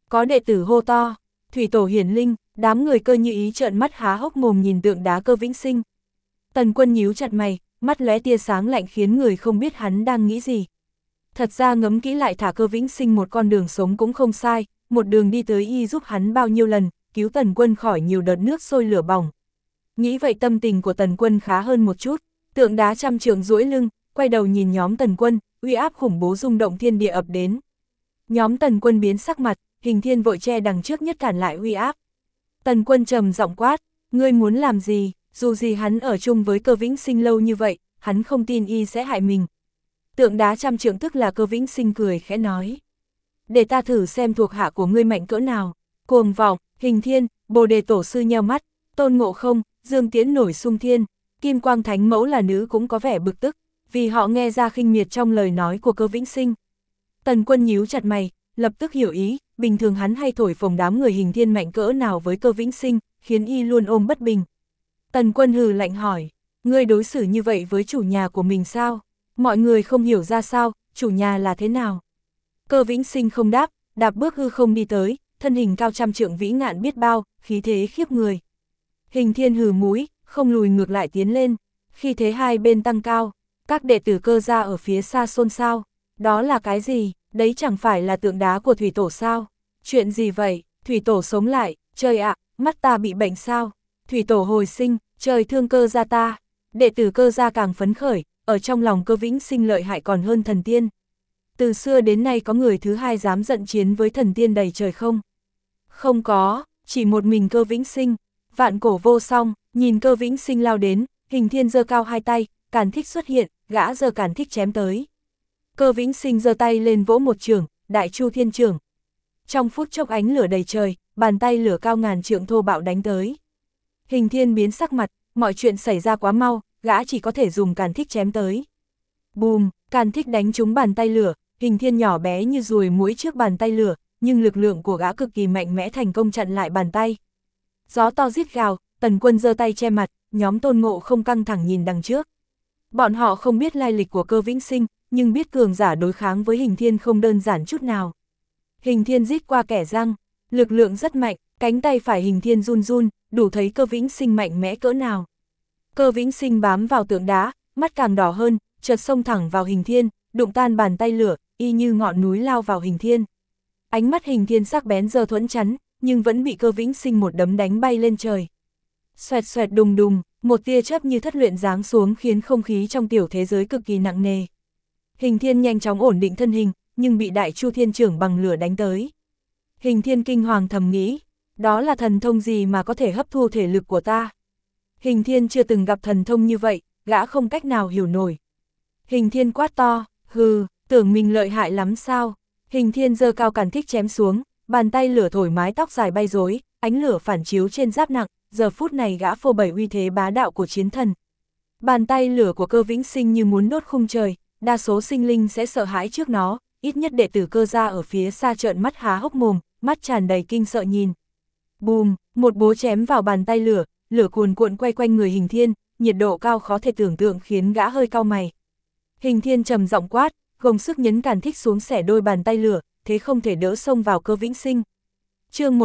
Có đệ tử hô to, thủy tổ hiển linh, đám người Cơ Như Ý trợn mắt há hốc mồm nhìn tượng đá Cơ Vĩnh Sinh. Tần Quân nhíu chặt mày, mắt lóe tia sáng lạnh khiến người không biết hắn đang nghĩ gì. Thật ra ngẫm kỹ lại thả Cơ Vĩnh Sinh một con đường sống cũng không sai, một đường đi tới y giúp hắn bao nhiêu lần, cứu Tần Quân khỏi nhiều đợt nước sôi lửa bỏng. Nghĩ vậy tâm tình của Tần Quân khá hơn một chút, tượng đá trăm trượng duỗi lưng, quay đầu nhìn nhóm Tần Quân, uy áp khủng bố rung động thiên địa ập đến. Nhóm Tần Quân biến sắc mặt, Hình Thiên vội che đằng trước nhất cản lại uy áp. Tần Quân trầm giọng quát, ngươi muốn làm gì? Dù gì hắn ở chung với Cơ Vĩnh Sinh lâu như vậy, hắn không tin y sẽ hại mình. Tượng đá trăm trượng tức là Cơ Vĩnh Sinh cười khẽ nói. Để ta thử xem thuộc hạ của ngươi mạnh cỡ nào. Cuồng vọng, Hình Thiên, Bồ Đề Tổ Sư nheo mắt, Tôn Ngộ Không, Dương Tiễn nổi xung thiên, Kim Quang Thánh Mẫu là nữ cũng có vẻ bực tức, vì họ nghe ra khinh miệt trong lời nói của Cơ Vĩnh Sinh. Tần Quân nhíu chặt mày, lập tức hiểu ý, bình thường hắn hay thổi phồng đám người Hình Thiên mạnh cỡ nào với Cơ Vĩnh Sinh, khiến y luôn ôm bất bình. Tần Quân hừ lạnh hỏi, ngươi đối xử như vậy với chủ nhà của mình sao? Mọi người không hiểu ra sao, chủ nhà là thế nào? Cơ Vĩnh Sinh không đáp, đạp bước hư không đi tới, thân hình cao trăm trượng vĩ ngạn biết bao, khí thế khiếp người. Hình Thiên hừ mũi, không lùi ngược lại tiến lên, khi thế hai bên tăng cao, các đệ tử Cơ gia ở phía xa xôn xao. Đó là cái gì? Đấy chẳng phải là tượng đá của Thủy Tổ sao? Chuyện gì vậy? Thủy Tổ sống lại, trời ạ, mắt ta bị bệnh sao? Thủy Tổ hồi sinh, trời thương Cơ gia ta. Đệ tử Cơ gia càng phấn khởi, ở trong lòng Cơ Vĩnh Sinh lợi hại còn hơn thần tiên. Từ xưa đến nay có người thứ hai dám giận chiến với thần tiên đầy trời không? Không có, chỉ một mình Cơ Vĩnh Sinh. Vạn cổ vô song, nhìn Cơ Vĩnh Sinh lao đến, Hình Thiên giơ cao hai tay, càn thích xuất hiện, gã giơ càn thích chém tới. Cơ Vĩnh Sinh giơ tay lên vỗ một chưởng, Đại Chu Thiên Chưởng. Trong phút chốc ánh lửa đầy trời, bàn tay lửa cao ngàn trượng thô bạo đánh tới. Hình Thiên biến sắc mặt, mọi chuyện xảy ra quá mau, gã chỉ có thể dùng càn thích chém tới. Bùm, càn thích đánh trúng bàn tay lửa, Hình Thiên nhỏ bé như ruồi muỗi trước bàn tay lửa, nhưng lực lượng của gã cực kỳ mạnh mẽ thành công chặn lại bàn tay. Gió to rít gào, Tần Quân giơ tay che mặt, nhóm Tôn Ngộ không căng thẳng nhìn đằng trước. Bọn họ không biết lai lịch của Cơ Vĩnh Sinh, nhưng biết cường giả đối kháng với Hình Thiên không đơn giản chút nào. Hình Thiên rít qua kẻ răng, lực lượng rất mạnh, cánh tay phải Hình Thiên run run, đủ thấy Cơ Vĩnh Sinh mạnh mẽ cỡ nào. Cơ Vĩnh Sinh bám vào tượng đá, mắt càng đỏ hơn, chợt xông thẳng vào Hình Thiên, đụng tan bàn tay lửa, y như ngọn núi lao vào Hình Thiên. Ánh mắt Hình Thiên sắc bén giơ thuẫn chắn, nhưng vẫn bị Cơ Vĩnh Sinh một đấm đánh bay lên trời. Xoẹt xoẹt đùng đùng, một tia chớp như thất luyện giáng xuống khiến không khí trong tiểu thế giới cực kỳ nặng nề. Hình Thiên nhanh chóng ổn định thân hình, nhưng bị Đại Chu Thiên Chưởng bằng lửa đánh tới. Hình Thiên kinh hoàng thầm nghĩ, đó là thần thông gì mà có thể hấp thu thể lực của ta? Hình Thiên chưa từng gặp thần thông như vậy, gã không cách nào hiểu nổi. Hình Thiên quát to, hừ, tưởng mình lợi hại lắm sao? Hình Thiên giơ cao càn thích chém xuống, bàn tay lửa thổi mái tóc dài bay rối, ánh lửa phản chiếu trên giáp nặng, giờ phút này gã phô bày uy thế bá đạo của chiến thần. Bàn tay lửa của Cơ Vĩnh Sinh như muốn đốt khung trời, đa số sinh linh sẽ sợ hãi trước nó, ít nhất đệ tử Cơ gia ở phía xa trợn mắt há hốc mồm, mắt tràn đầy kinh sợ nhìn. Bùm, một búa chém vào bàn tay lửa, lửa cuồn cuộn quay quanh người Hình Thiên, nhiệt độ cao khó thể tưởng tượng khiến gã hơi cau mày. Hình Thiên trầm giọng quát, gồng sức nhấn càn thích xuống xẻ đôi bàn tay lửa, thế không thể đỡ xông vào Cơ Vĩnh Sinh. Chương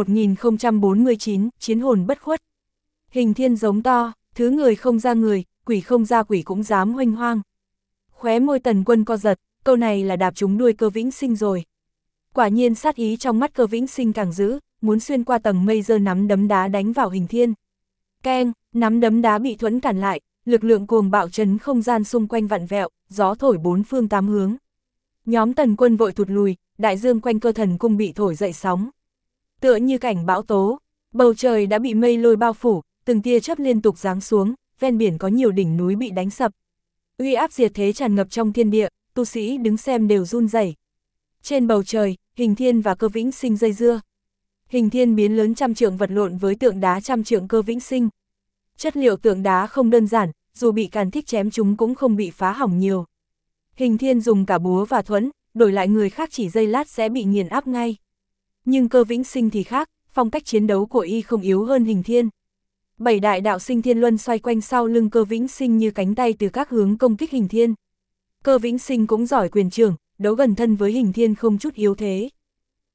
1049, chiến hồn bất khuất. Hình Thiên giống to, thứ người không ra người, quỷ không ra quỷ cũng dám huênh hoang. Khóe môi Tần Quân co giật, câu này là đạp trúng đuôi Cơ Vĩnh Sinh rồi. Quả nhiên sát ý trong mắt Cơ Vĩnh Sinh càng dữ, muốn xuyên qua tầng mây giơ nắm đấm đá đánh vào Hình Thiên. Keng, nắm đấm đá bị thuẫn cản lại, lực lượng cuồng bạo chấn không gian xung quanh vặn vẹo, gió thổi bốn phương tám hướng. Nhóm Tần Quân vội thụt lùi, đại dương quanh Cơ Thần Cung bị thổi dậy sóng. Tựa như cảnh bão tố, bầu trời đã bị mây lôi bao phủ, từng tia chớp liên tục giáng xuống, ven biển có nhiều đỉnh núi bị đánh sập. Uy áp diệt thế tràn ngập trong thiên địa, tu sĩ đứng xem đều run rẩy. Trên bầu trời, Hình Thiên và Cơ Vĩnh Sinh dây dưa. Hình Thiên biến lớn trăm trượng vật lộn với tượng đá trăm trượng Cơ Vĩnh Sinh. Chất liệu tượng đá không đơn giản, dù bị càn thích chém chúng cũng không bị phá hỏng nhiều. Hình Thiên dùng cả búa và thuẫn, đổi lại người khác chỉ giây lát sẽ bị nghiền áp ngay. Nhưng Cơ Vĩnh Sinh thì khác, phong cách chiến đấu của y không yếu hơn Hình Thiên. 7 đại đạo sinh thiên luân xoay quanh sau lưng Cơ Vĩnh Sinh như cánh tay từ các hướng công kích Hình Thiên. Cơ Vĩnh Sinh cũng giỏi quyền trường, đấu gần thân với Hình Thiên không chút yếu thế.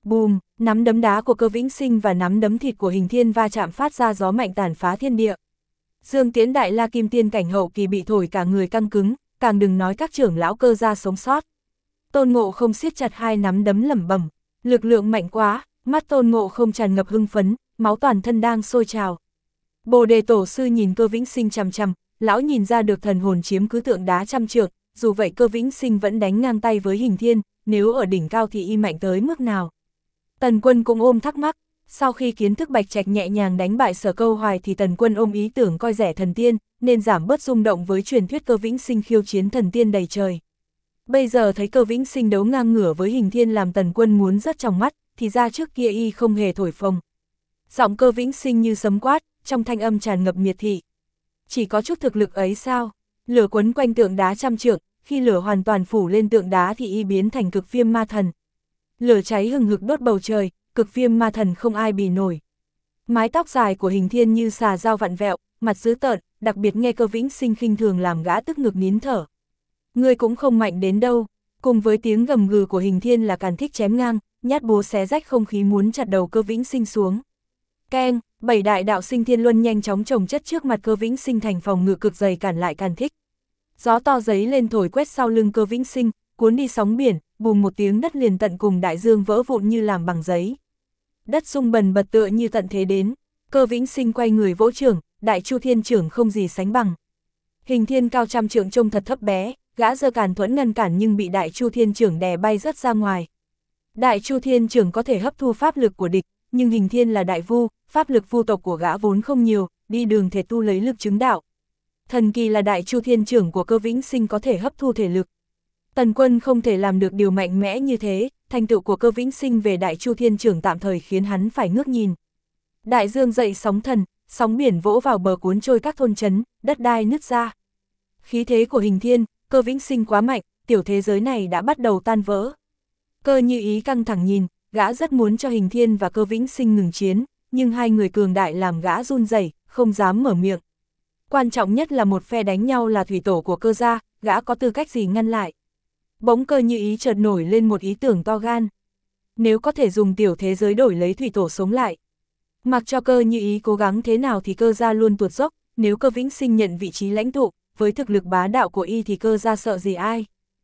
Bùm, nắm đấm đá của Cơ Vĩnh Sinh và nắm đấm thịt của Hình Thiên va chạm phát ra gió mạnh tàn phá thiên địa. Dương Tiễn Đại La Kim Tiên cảnh hậu kỳ bị thổi cả người căng cứng, càng đừng nói các trưởng lão Cơ gia sống sót. Tôn Ngộ Không siết chặt hai nắm đấm lẩm bẩm, lực lượng mạnh quá, mắt Tôn Ngộ Không tràn ngập hưng phấn, máu toàn thân đang sôi trào. Bồ Đề Tổ sư nhìn Cơ Vĩnh Sinh chằm chằm, lão nhìn ra được thần hồn chiếm cứ tượng đá trăm trượng, dù vậy Cơ Vĩnh Sinh vẫn đánh ngang tay với Hình Thiên, nếu ở đỉnh cao thì y mạnh tới mức nào. Tần Quân cũng ôm thắc mắc, sau khi kiến thức Bạch Trạch nhẹ nhàng đánh bại Sở Câu Hoài thì Tần Quân ôm ý tưởng coi rẻ thần tiên, nên giảm bớt rung động với truyền thuyết Cơ Vĩnh Sinh khiêu chiến thần tiên đầy trời. Bây giờ thấy Cơ Vĩnh Sinh đấu ngang ngửa với Hình Thiên làm Tần Quân muốn rớt trong mắt, thì ra trước kia y không hề thổi phồng. Giọng Cơ Vĩnh Sinh như sấm quát, trong thanh âm tràn ngập miệt thị. Chỉ có chút thực lực ấy sao? Lửa quấn quanh tượng đá trăm trượng, khi lửa hoàn toàn phủ lên tượng đá thì y biến thành cực viêm ma thần. Lửa cháy hừng hực đốt bầu trời, cực viêm ma thần không ai bì nổi. Mái tóc dài của Hình Thiên như xà dao vặn vẹo, mặt dữ tợn, đặc biệt nghe Cơ Vĩnh Sinh khinh thường làm gã tức ngực nín thở. Ngươi cũng không mạnh đến đâu. Cùng với tiếng gầm gừ của Hình Thiên là Càn Thích chém ngang, nhát búa xé rách không khí muốn chặt đầu Cơ Vĩnh Sinh xuống. Keng, 7 đại đạo sinh thiên luân nhanh chóng chồng chất trước mặt Cơ Vĩnh Sinh thành phòng ngự cực dày cản lại Càn Thích. Gió to giấy lên thổi quét sau lưng Cơ Vĩnh Sinh, cuốn đi sóng biển, bùm một tiếng đất liền tận cùng đại dương vỡ vụn như làm bằng giấy. Đất rung bần bật tựa như tận thế đến, Cơ Vĩnh Sinh quay người vỗ trưởng, Đại Chu Thiên trưởng không gì sánh bằng. Hình Thiên cao trăm trượng trông thật thấp bé, gã giơ càn thuẫn ngăn cản nhưng bị Đại Chu Thiên trưởng đè bay rất ra ngoài. Đại Chu Thiên trưởng có thể hấp thu pháp lực của địch, nhưng Hình Thiên là đại vu, pháp lực vu tộc của gã vốn không nhiều, đi đường thể tu lấy lực chứng đạo. Thần kỳ là Đại Chu Thiên trưởng của Cơ Vĩnh Sinh có thể hấp thu thể lực. Tần Quân không thể làm được điều mạnh mẽ như thế, thành tựu của Cơ Vĩnh Sinh về Đại Chu Thiên trưởng tạm thời khiến hắn phải ngước nhìn. Đại dương dậy sóng thần, sóng biển vỗ vào bờ cuốn trôi các thôn trấn, đất đai nứt ra. Khí thế của Hình Thiên, Cơ Vĩnh Sinh quá mạnh, tiểu thế giới này đã bắt đầu tan vỡ. Cơ Như Ý căng thẳng nhìn, gã rất muốn cho Hình Thiên và Cơ Vĩnh Sinh ngừng chiến, nhưng hai người cường đại làm gã run rẩy, không dám mở miệng. Quan trọng nhất là một phe đánh nhau là thủy tổ của Cơ gia, gã có tư cách gì ngăn lại. Bỗng Cơ Như Ý chợt nổi lên một ý tưởng to gan. Nếu có thể dùng tiểu thế giới đổi lấy thủy tổ sống lại. Mặc cho Cơ Như Ý cố gắng thế nào thì Cơ gia luôn tuột dốc, nếu Cơ Vĩnh Sinh nhận vị trí lãnh tụ, với thực lực bá đạo của y thì Cơ gia sợ gì ai.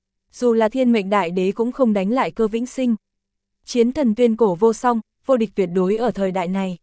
Dù là thiên mệnh đại đế cũng không đánh lại Cơ Vĩnh Sinh. Chiến thần tuyên cổ vô song, vô địch tuyệt đối ở thời đại này.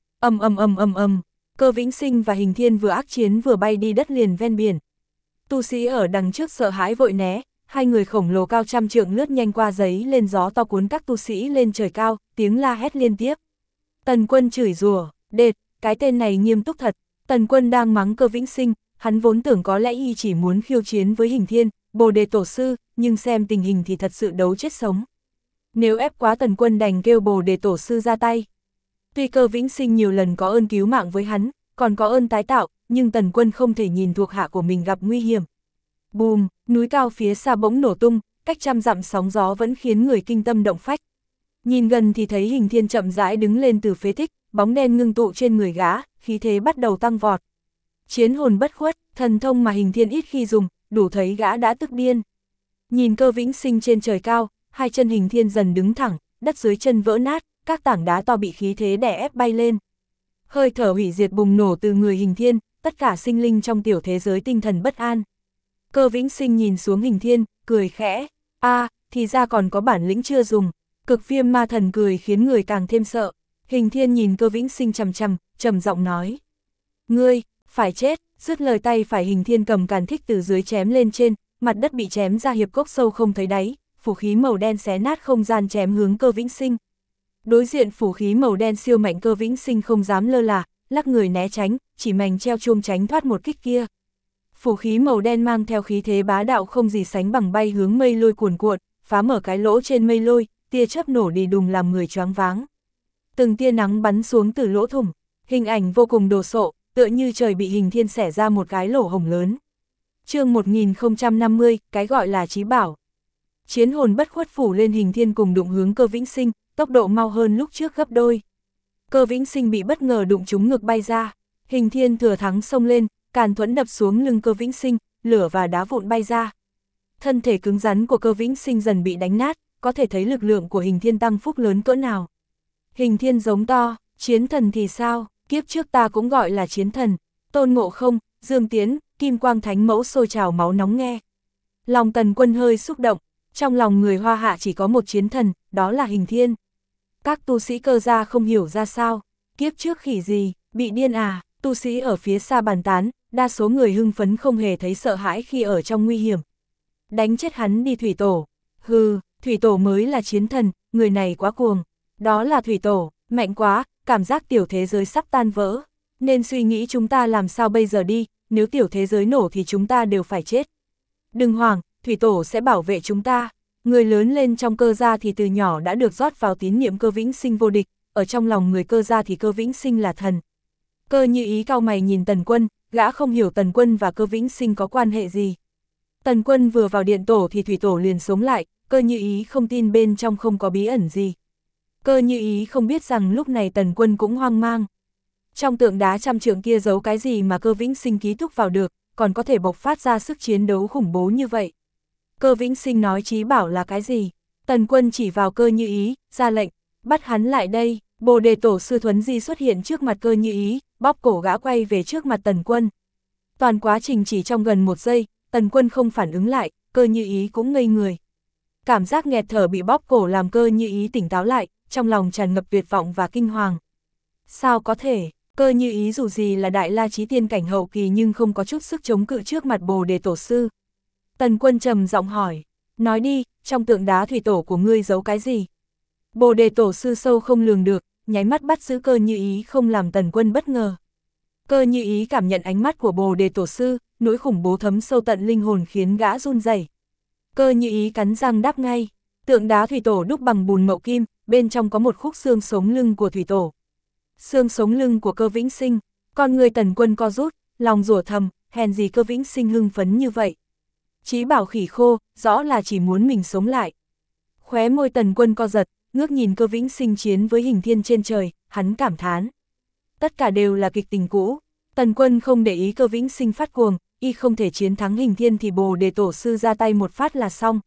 Cơ Vĩnh Sinh và Hình Thiên vừa ác chiến vừa bay đi đất liền ven biển. Tu sĩ ở đằng trước sợ hãi vội né, hai người khổng lồ cao trăm trượng lướt nhanh qua giấy lên gió to cuốn các tu sĩ lên trời cao, tiếng la hét liên tiếp. Tần Quân chửi rủa, đệt, cái tên này nghiêm túc thật. Tần Quân đang mắng Cơ Vĩnh Sinh, hắn vốn tưởng có lẽ y chỉ muốn khiêu chiến với Hình Thiên, Bồ Đề Tổ sư, nhưng xem tình hình thì thật sự đấu chết sống. Nếu ép quá Tần Quân đành kêu Bồ Đề Tổ sư ra tay. Tuy Cơ Vĩnh Sinh nhiều lần có ơn cứu mạng với hắn, còn có ơn tái tạo, nhưng Tần Quân không thể nhìn thuộc hạ của mình gặp nguy hiểm. Bùm, núi cao phía xa bỗng nổ tung, cách trăm dặm sóng gió vẫn khiến người kinh tâm động phách. Nhìn gần thì thấy Hình Thiên chậm rãi đứng lên từ phế tích, bóng đen ngưng tụ trên người gã, khí thế bắt đầu tăng vọt. Chiến hồn bất khuất, thần thông mà Hình Thiên ít khi dùng, đủ thấy gã đã tức điên. Nhìn Cơ Vĩnh Sinh trên trời cao, hai chân Hình Thiên dần đứng thẳng, đất dưới chân vỡ nát, các tảng đá to bị khí thế đè ép bay lên. Hơi thở hủy diệt bùng nổ từ người Hình Thiên, tất cả sinh linh trong tiểu thế giới tinh thần bất an. Cơ Vĩnh Sinh nhìn xuống Hình Thiên, cười khẽ, thì ra còn có bản lĩnh chưa dùng. Cực viêm ma thần cười khiến người càng thêm sợ. Hình Thiên nhìn Cơ Vĩnh Sinh chằm chằm, trầm giọng nói. Ngươi, phải chết, dứt lời tay phải Hình Thiên cầm càn thích từ dưới chém lên trên, mặt đất bị chém ra hiệp cốc sâu không thấy đáy, phủ khí màu đen xé nát không gian chém hướng Cơ Vĩnh Sinh. Đối diện phủ khí màu đen siêu mạnh Cơ Vĩnh Sinh không dám lơ là, lắc người né tránh, chỉ mảnh treo chuông tránh thoát một kích kia. Phủ khí màu đen mang theo khí thế bá đạo không gì sánh bằng bay hướng mây lôi cuồn cuộn, phá mở cái lỗ trên mây lôi, tia chớp nổ đi đùng làm người choáng váng. Từng tia nắng bắn xuống từ lỗ thủng, hình ảnh vô cùng đồ sộ, tựa như trời bị Hình Thiên xẻ ra một cái lỗ hổng lớn. Chương 1050, cái gọi là chí bảo. Chiến hồn bất khuất phủ lên Hình Thiên cùng đụng hướng Cơ Vĩnh Sinh, tốc độ mau hơn lúc trước gấp đôi. Cơ Vĩnh Sinh bị bất ngờ đụng trúng ngực bay ra, Hình Thiên thừa thắng xông lên, càn thuẫn đập xuống lưng Cơ Vĩnh Sinh, lửa và đá vụn bay ra. Thân thể cứng rắn của Cơ Vĩnh Sinh dần bị đánh nát, có thể thấy lực lượng của Hình Thiên tăng phúc lớn cỡ nào. Hình Thiên giống to, chiến thần thì sao, kiếp trước ta cũng gọi là chiến thần. Tôn Ngộ Không, Dương Tiến, Kim Quang Thánh Mẫu sôi trào máu nóng nghe. Lòng Tần Quân hơi xúc động, trong lòng người Hoa Hạ chỉ có một chiến thần, đó là Hình Thiên. Các tu sĩ Cơ gia không hiểu ra sao, kiếp trước khỉ gì, bị điên à, tu sĩ ở phía xa bàn tán, đa số người hưng phấn không hề thấy sợ hãi khi ở trong nguy hiểm. Đánh chết hắn đi Thủy Tổ, hừ, Thủy Tổ mới là chiến thần, người này quá cuồng, đó là Thủy Tổ, mạnh quá, cảm giác tiểu thế giới sắp tan vỡ, nên suy nghĩ chúng ta làm sao bây giờ đi, nếu tiểu thế giới nổ thì chúng ta đều phải chết. Đừng hoảng, Thủy Tổ sẽ bảo vệ chúng ta. Người lớn lên trong Cơ gia thì từ nhỏ đã được rót vào tín niệm Cơ Vĩnh Sinh vô địch, ở trong lòng người Cơ gia thì Cơ Vĩnh Sinh là thần. Cơ Như Ý cau mày nhìn Tần Quân, gã không hiểu Tần Quân và Cơ Vĩnh Sinh có quan hệ gì. Tần Quân vừa vào điện tổ thì Thủy Tổ liền sống lại, Cơ Như Ý không tin bên trong không có bí ẩn gì. Cơ Như Ý không biết rằng lúc này Tần Quân cũng hoang mang. Trong tượng đá trăm trượng kia giấu cái gì mà Cơ Vĩnh Sinh ký thúc vào được, còn có thể bộc phát ra sức chiến đấu khủng bố như vậy. Cơ Vĩnh Sinh nói chí bảo là cái gì? Tần Quân chỉ vào Cơ Như Ý, ra lệnh, bắt hắn lại đây. Bồ Đề Tổ sư Thuấn Di xuất hiện trước mặt Cơ Như Ý, bóp cổ gã quay về trước mặt Tần Quân. Toàn quá trình chỉ trong gần 1 giây, Tần Quân không phản ứng lại, Cơ Như Ý cũng ngây người. Cảm giác nghẹt thở bị bóp cổ làm Cơ Như Ý tỉnh táo lại, trong lòng tràn ngập tuyệt vọng và kinh hoàng. Sao có thể, Cơ Như Ý dù gì là đại la chí tiên cảnh hậu kỳ nhưng không có chút sức chống cự trước mặt Bồ Đề Tổ sư. Tần Quân trầm giọng hỏi, nói đi, trong tượng đá Thủy Tổ của ngươi giấu cái gì? Bồ Đề Tổ sư sâu không lường được, nháy mắt bắt giữ Cơ Như Ý không làm Tần Quân bất ngờ. Cơ Như Ý cảm nhận ánh mắt của Bồ Đề Tổ sư, nỗi khủng bố thấm sâu tận linh hồn khiến gã run rẩy. Cơ Như Ý cắn răng đáp ngay, tượng đá Thủy Tổ đúc bằng bùn mậu kim, bên trong có một khúc xương sống lưng của Thủy Tổ. Xương sống lưng của Cơ Vĩnh Sinh, con người Tần Quân co rút, lòng rủa thầm, hèn gì Cơ Vĩnh Sinh hưng phấn như vậy. Chí bảo khỉ khô, rõ là chỉ muốn mình sống lại. Khóe môi Tần Quân co giật, ngước nhìn Cơ Vĩnh Sinh chiến với Hình Thiên trên trời, hắn cảm thán. Tất cả đều là kịch tình cũ, Tần Quân không để ý Cơ Vĩnh Sinh phát cuồng, y không thể chiến thắng Hình Thiên thì Bồ Đề Tổ sư ra tay một phát là xong.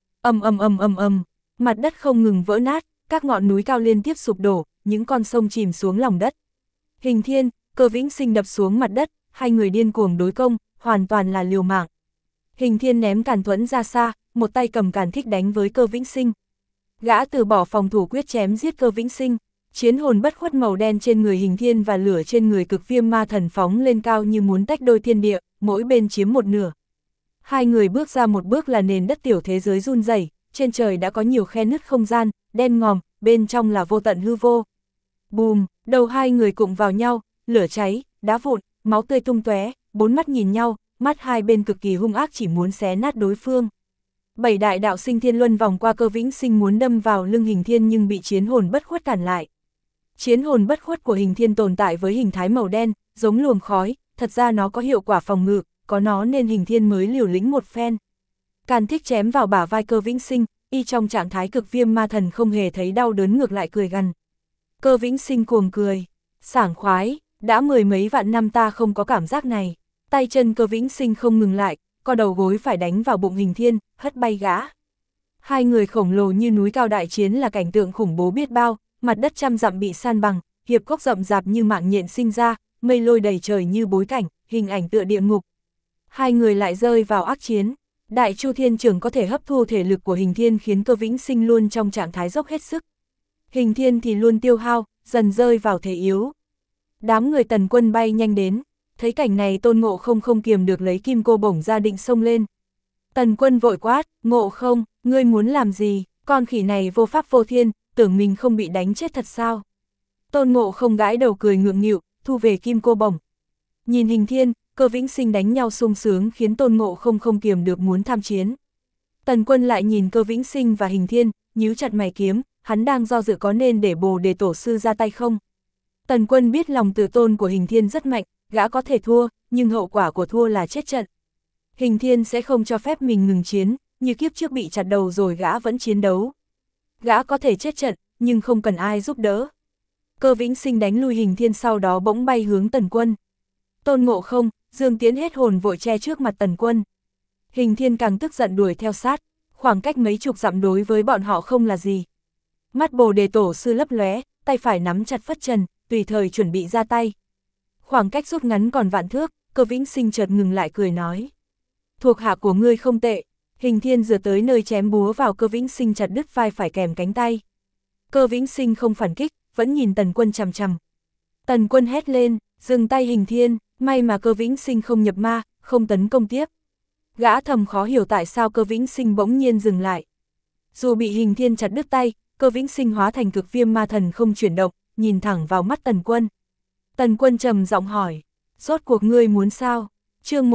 Ầm, mặt đất không ngừng vỡ nát, các ngọn núi cao liên tiếp sụp đổ, những con sông chìm xuống lòng đất. Hình Thiên, Cơ Vĩnh Sinh đập xuống mặt đất, hai người điên cuồng đối công, hoàn toàn là liều mạng. Hình Thiên ném Càn Thuẫn ra xa, một tay cầm Càn Thích đánh với Cơ Vĩnh Sinh. Gã từ bỏ phòng thủ quyết chém giết Cơ Vĩnh Sinh, chiến hồn bất khuất màu đen trên người Hình Thiên và lửa trên người Cực Viêm Ma Thần phóng lên cao như muốn tách đôi thiên địa, mỗi bên chiếm một nửa. Hai người bước ra một bước là nền đất tiểu thế giới run rẩy, trên trời đã có nhiều khe nứt không gian, đen ngòm, bên trong là vô tận hư vô. Bùm, đầu hai người cụng vào nhau, lửa cháy, đá vụn, máu tươi tung tóe, bốn mắt nhìn nhau, mắt hai bên cực kỳ hung ác chỉ muốn xé nát đối phương. 7 đại đạo sinh thiên luân vòng qua Cơ Vĩnh Sinh muốn đâm vào lưng Hình Thiên nhưng bị chiến hồn bất khuất cản lại. Chiến hồn bất khuất của Hình Thiên tồn tại với hình thái màu đen, giống luồng khói, thật ra nó có hiệu quả phòng ngự, có nó nên Hình Thiên mới liều lĩnh một phen. Càn Thích chém vào bả vai Cơ Vĩnh Sinh, y trong trạng thái Cực Viêm Ma Thần không hề thấy đau đớn ngược lại cười gằn. Cơ Vĩnh Sinh cuồng cười, sảng khoái, đã 10 mấy vạn năm ta không có cảm giác này. Tay chân Cơ Vĩnh Sinh không ngừng lại, co đầu gối phải đánh vào bụng Hình Thiên, hất bay gã. Hai người khổng lồ như núi cao đại chiến là cảnh tượng khủng bố biết bao, mặt đất trăm dặm bị san bằng, hiệp cốc rậm rạp như mạng nhện sinh ra, mây lôi đầy trời như bối cảnh, hình ảnh tựa địa ngục. Hai người lại rơi vào ác chiến. Đại Chu Thiên Trường có thể hấp thu thể lực của Hình Thiên khiến Cơ Vĩnh Sinh luôn trong trạng thái dốc hết sức. Hình Thiên thì luôn tiêu hao, dần rơi vào thể yếu. Đám người Tần Quân bay nhanh đến, thấy cảnh này Tôn Ngộ Không không kiềm được lấy kim cô bổng ra định xông lên. Tần Quân vội quát, Ngộ Không, ngươi muốn làm gì, con khỉ này vô pháp vô thiên, tưởng mình không bị đánh chết thật sao. Tôn Ngộ Không gãi đầu cười ngượng nghịu, thu về kim cô bổng. Nhìn Hình Thiên, Cơ Vĩnh Sinh đánh nhau sung sướng khiến Tôn Ngộ Không không kiềm được muốn tham chiến. Tần Quân lại nhìn Cơ Vĩnh Sinh và Hình Thiên, nhíu chặt mày kiếm, hắn đang do dự có nên để Bồ Đề Tổ sư ra tay không. Tần Quân biết lòng tự tôn của Hình Thiên rất mạnh, gã có thể thua, nhưng hậu quả của thua là chết trận. Hình Thiên sẽ không cho phép mình ngừng chiến, như kiếp trước bị chặt đầu rồi gã vẫn chiến đấu. Gã có thể chết trận, nhưng không cần ai giúp đỡ. Cơ Vĩnh Sinh đánh lui Hình Thiên sau đó bỗng bay hướng Tần Quân. Tôn Ngộ Không, Dương Tiến hết hồn vội che trước mặt Tần Quân. Hình Thiên càng tức giận đuổi theo sát, khoảng cách mấy chục dặm đối với bọn họ không là gì. Mắt Bồ Đề Tổ sư lấp lóe, tay phải nắm chặt phất trần, tùy thời chuẩn bị ra tay. Khoảng cách rút ngắn còn vạn thước, Cơ Vĩnh Sinh chợt ngừng lại cười nói. Thuộc hạ của ngươi không tệ. Hình Thiên dựa tới nơi chém búa vào Cơ Vĩnh Sinh chặt đứt vai phải kèm cánh tay. Cơ Vĩnh Sinh không phản kích, vẫn nhìn Tần Quân chằm chằm. Tần Quân hét lên, dừng tay Hình Thiên, may mà Cơ Vĩnh Sinh không nhập ma, không tấn công tiếp. Gã thầm khó hiểu tại sao Cơ Vĩnh Sinh bỗng nhiên dừng lại. Dù bị Hình Thiên chặt đứt tay, Cơ Vĩnh Sinh hóa thành cực viêm ma thần không chuyển động, nhìn thẳng vào mắt Tần Quân. Tần Quân trầm giọng hỏi, rốt cuộc ngươi muốn sao? Chương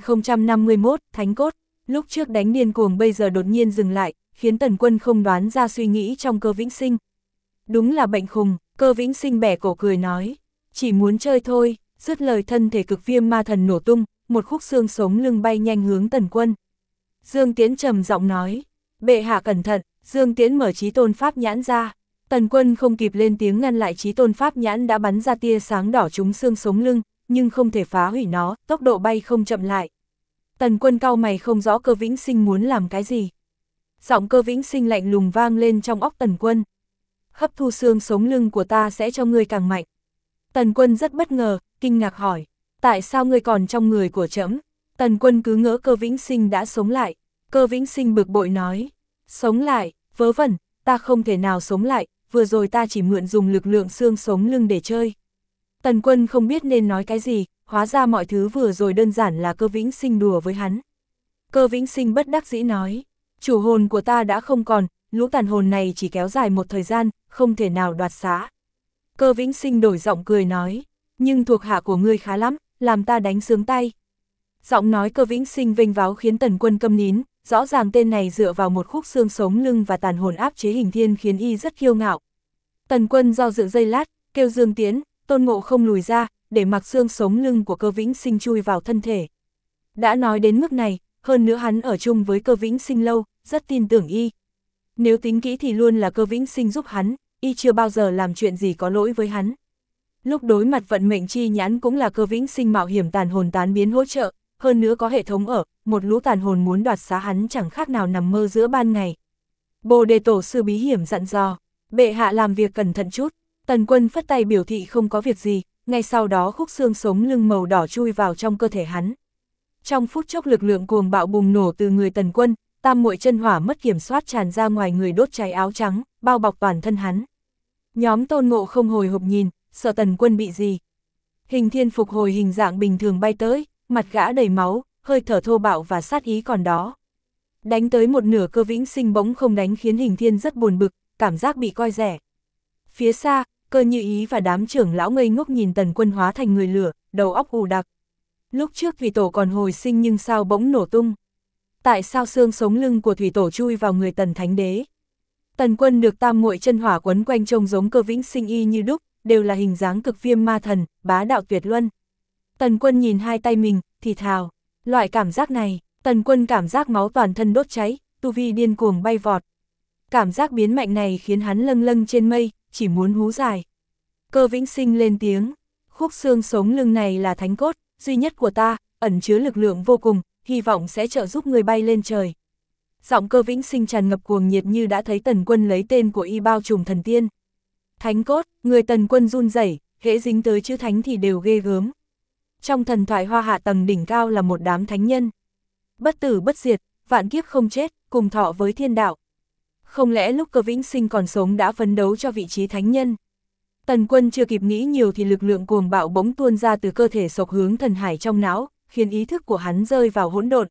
1051, Thánh Cốt. Lúc trước đánh điên cuồng bây giờ đột nhiên dừng lại, khiến Tần Quân không đoán ra suy nghĩ trong Cơ Vĩnh Sinh. Đúng là bệnh khùng, Cơ Vĩnh Sinh bẻ cổ cười nói, chỉ muốn chơi thôi. Dứt lời thân thể cực viêm ma thần nổ tung, một khúc xương sống lưng bay nhanh hướng Tần Quân. Dương Tiễn trầm giọng nói, bệ hạ cẩn thận. Dương Tiễn mở Chí Tôn Pháp Nhãn ra. Tần Quân không kịp lên tiếng ngăn lại Chí Tôn Pháp Nhãn đã bắn ra tia sáng đỏ trúng xương sống lưng, nhưng không thể phá hủy nó, tốc độ bay không chậm lại. Tần Quân cau mày không rõ Cơ Vĩnh Sinh muốn làm cái gì. Giọng Cơ Vĩnh Sinh lạnh lùng vang lên trong óc Tần Quân. Hấp thu xương sống lưng của ta sẽ cho ngươi càng mạnh. Tần Quân rất bất ngờ, kinh ngạc hỏi, tại sao ngươi còn trong người của trẫm? Tần Quân cứ ngỡ Cơ Vĩnh Sinh đã sống lại. Cơ Vĩnh Sinh bực bội nói, sống lại, vớ vẩn, ta không thể nào sống lại, vừa rồi ta chỉ mượn dùng lực lượng xương sống lưng để chơi. Tần Quân không biết nên nói cái gì, hóa ra mọi thứ vừa rồi đơn giản là Cơ Vĩnh Sinh đùa với hắn. Cơ Vĩnh Sinh bất đắc dĩ nói, chủ hồn của ta đã không còn, lũ tàn hồn này chỉ kéo dài một thời gian, không thể nào đoạt xá. Cơ Vĩnh Sinh đổi giọng cười nói, nhưng thuộc hạ của ngươi khá lắm, làm ta đánh sướng tay. Giọng nói Cơ Vĩnh Sinh vênh váo khiến Tần Quân câm nín, rõ ràng tên này dựa vào một khúc xương sống lưng và tàn hồn áp chế Hình Thiên khiến y rất kiêu ngạo. Tần Quân do dự giây lát, kêu Dương Tiễn, Tôn Ngộ không lùi ra, để mặc xương sống lưng của Cơ Vĩnh Sinh chui vào thân thể. Đã nói đến mức này, hơn nữa hắn ở chung với Cơ Vĩnh Sinh lâu, rất tin tưởng y. Nếu tính kỹ thì luôn là Cơ Vĩnh Sinh giúp hắn, y chưa bao giờ làm chuyện gì có lỗi với hắn. Lúc đối mặt vận mệnh chi nhãn cũng là Cơ Vĩnh Sinh mạo hiểm tàn hồn tán biến hỗ trợ, hơn nữa có hệ thống ở, một lũ tàn hồn muốn đoạt xá hắn chẳng khác nào nằm mơ giữa ban ngày. Bồ Đề Tổ sư bí hiểm dặn dò, bệ hạ làm việc cẩn thận chút. Tần Quân phất tay biểu thị không có việc gì, ngay sau đó khúc xương sống lưng màu đỏ chui vào trong cơ thể hắn. Trong phút chốc lực lượng cuồng bạo bùng nổ từ người Tần Quân, tam muội chân hỏa mất kiểm soát tràn ra ngoài người đốt cháy áo trắng, bao bọc toàn thân hắn. Nhóm Tôn Ngộ không hồi hộp nhìn, sợ Tần Quân bị gì. Hình Thiên phục hồi hình dạng bình thường bay tới, mặt gã đầy máu, hơi thở thô bạo và sát ý còn đó. Đánh tới một nửa Cơ Vĩnh Sinh bỗng không đánh khiến Hình Thiên rất buồn bực, cảm giác bị coi rẻ. Phía xa, Cơ Như Ý và đám trưởng lão ngây ngốc nhìn Tần Quân hóa thành người lửa, đầu óc ù đặc. Lúc trước Thủy Tổ còn hồi sinh nhưng sao bỗng nổ tung? Tại sao xương sống lưng của Thủy Tổ chui vào người Tần Thánh Đế? Tần Quân được tam muội chân hỏa quấn quanh trông giống Cơ Vĩnh Sinh y như đúc, đều là hình dáng cực viêm ma thần, bá đạo tuyệt luân. Tần Quân nhìn hai tay mình, thì thào, loại cảm giác này, Tần Quân cảm giác máu toàn thân đốt cháy, tu vi điên cuồng bay vọt. Cảm giác biến mạnh này khiến hắn lâng lâng trên mây, chỉ muốn hú dài. Cơ Vĩnh Sinh lên tiếng, khúc xương sống lưng này là thánh cốt, duy nhất của ta, ẩn chứa lực lượng vô cùng, hy vọng sẽ trợ giúp người bay lên trời. Giọng Cơ Vĩnh Sinh tràn ngập cuồng nhiệt như đã thấy Tần Quân lấy tên của y bao trùm thần tiên. Thánh cốt, người Tần Quân run rẩy, hễ dính tới chữ thánh thì đều ghê gớm. Trong thần thoại Hoa Hạ tầng đỉnh cao là một đám thánh nhân. Bất tử bất diệt, vạn kiếp không chết, cùng thọ với thiên đạo. Không lẽ lúc Cơ Vĩnh Sinh còn sống đã phấn đấu cho vị trí thánh nhân? Tần Quân chưa kịp nghĩ nhiều thì lực lượng cuồng bạo bỗng tuôn ra từ cơ thể sộc hướng thần hải trong não, khiến ý thức của hắn rơi vào hỗn độn.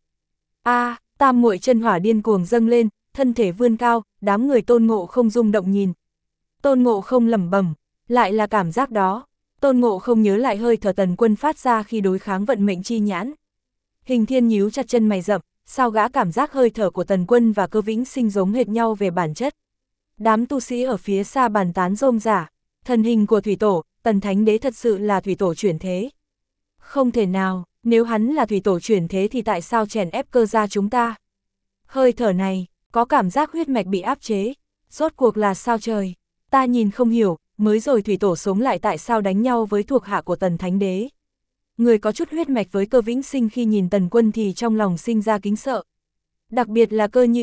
Tam muội chân hỏa điên cuồng dâng lên, thân thể vươn cao, đám người Tôn Ngộ không rung động nhìn. Tôn Ngộ không lẩm bẩm, lại là cảm giác đó. Tôn Ngộ không nhớ lại hơi thở Tần Quân phát ra khi đối kháng vận mệnh chi nhãn. Hình Thiên nhíu chặt chân mày rậm, sao gã cảm giác hơi thở của Tần Quân và Cơ Vĩnh Sinh giống hệt nhau về bản chất. Đám tu sĩ ở phía xa bàn tán rôm rả, thần hình của Thủy Tổ, Tần Thánh Đế thật sự là Thủy Tổ chuyển thế. Không thể nào, nếu hắn là Thủy Tổ chuyển thế thì tại sao chèn ép Cơ gia chúng ta? Hơi thở này, có cảm giác huyết mạch bị áp chế, rốt cuộc là sao trời? Ta nhìn không hiểu, mới rồi Thủy Tổ sống lại tại sao đánh nhau với thuộc hạ của Tần Thánh Đế. Người có chút huyết mạch với Cơ Vĩnh Sinh khi nhìn Tần Quân thì trong lòng sinh ra kính sợ. Đặc biệt là Cơ Như Ý,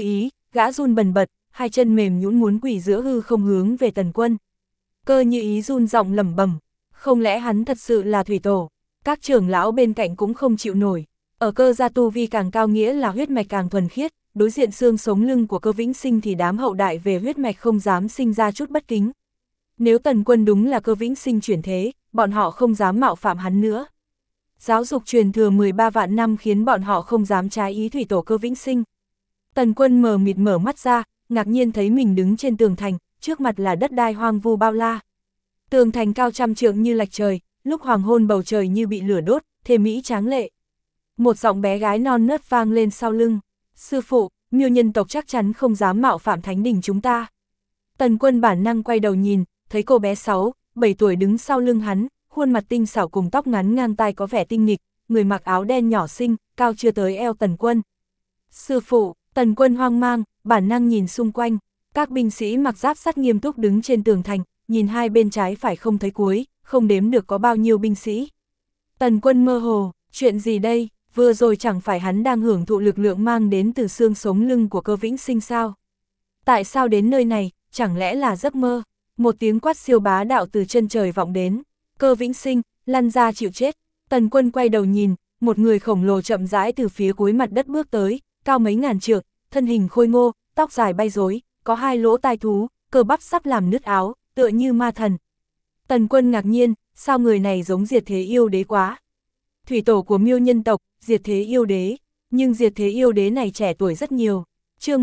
gã run bần bật, hai chân mềm nhũn muốn quỳ giữa hư không hướng về Tần Quân. Cơ Như Ý run giọng lẩm bẩm, không lẽ hắn thật sự là thủy tổ? Các trưởng lão bên cạnh cũng không chịu nổi. Ở Cơ gia tu vi càng cao nghĩa là huyết mạch càng thuần khiết, đối diện xương sống lưng của Cơ Vĩnh Sinh thì đám hậu đại về huyết mạch không dám sinh ra chút bất kính. Nếu Tần Quân đúng là Cơ Vĩnh Sinh chuyển thế, bọn họ không dám mạo phạm hắn nữa. Giáo dục truyền thừa 13 vạn năm khiến bọn họ không dám trái ý thủy tổ Cơ Vĩnh Sinh. Tần Quân mờ mịt mở mắt ra, ngạc nhiên thấy mình đứng trên tường thành, trước mặt là đất đai hoang vu bao la. Tường thành cao trăm trượng như lạch trời, lúc hoàng hôn bầu trời như bị lửa đốt, thê mỹ tráng lệ. Một giọng bé gái non nớt vang lên sau lưng, sư phụ, Miêu nhân tộc chắc chắn không dám mạo phạm thánh đình chúng ta. Tần Quân bản năng quay đầu nhìn, thấy cô bé 6, 7 tuổi đứng sau lưng hắn, khuôn mặt tinh xảo cùng tóc ngắn ngang tai có vẻ tinh nghịch, người mặc áo đen nhỏ xinh, cao chưa tới eo Tần Quân. Sư phụ, Tần Quân hoang mang, bản năng nhìn xung quanh, các binh sĩ mặc giáp sắt nghiêm túc đứng trên tường thành, nhìn hai bên trái phải không thấy cuối, không đếm được có bao nhiêu binh sĩ. Tần Quân mơ hồ, chuyện gì đây, vừa rồi chẳng phải hắn đang hưởng thụ lực lượng mang đến từ xương sống lưng của Cơ Vĩnh Sinh sao? Tại sao đến nơi này, chẳng lẽ là giấc mơ? Một tiếng quát siêu bá đạo từ chân trời vọng đến, Cơ Vĩnh Sinh, lăn ra chịu chết. Tần Quân quay đầu nhìn, một người khổng lồ chậm rãi từ phía cuối mặt đất bước tới, cao mấy ngàn trượng, thân hình khôi ngô, tóc dài bay rối, có hai lỗ tai thú, cơ bắp sắp làm nứt áo, tựa như ma thần. Tần Quân ngạc nhiên, sao người này giống Diệt Thế Yêu Đế quá? Thủy tổ của Miêu nhân tộc, Diệt Thế Yêu Đế, nhưng Diệt Thế Yêu Đế này trẻ tuổi rất nhiều. Chương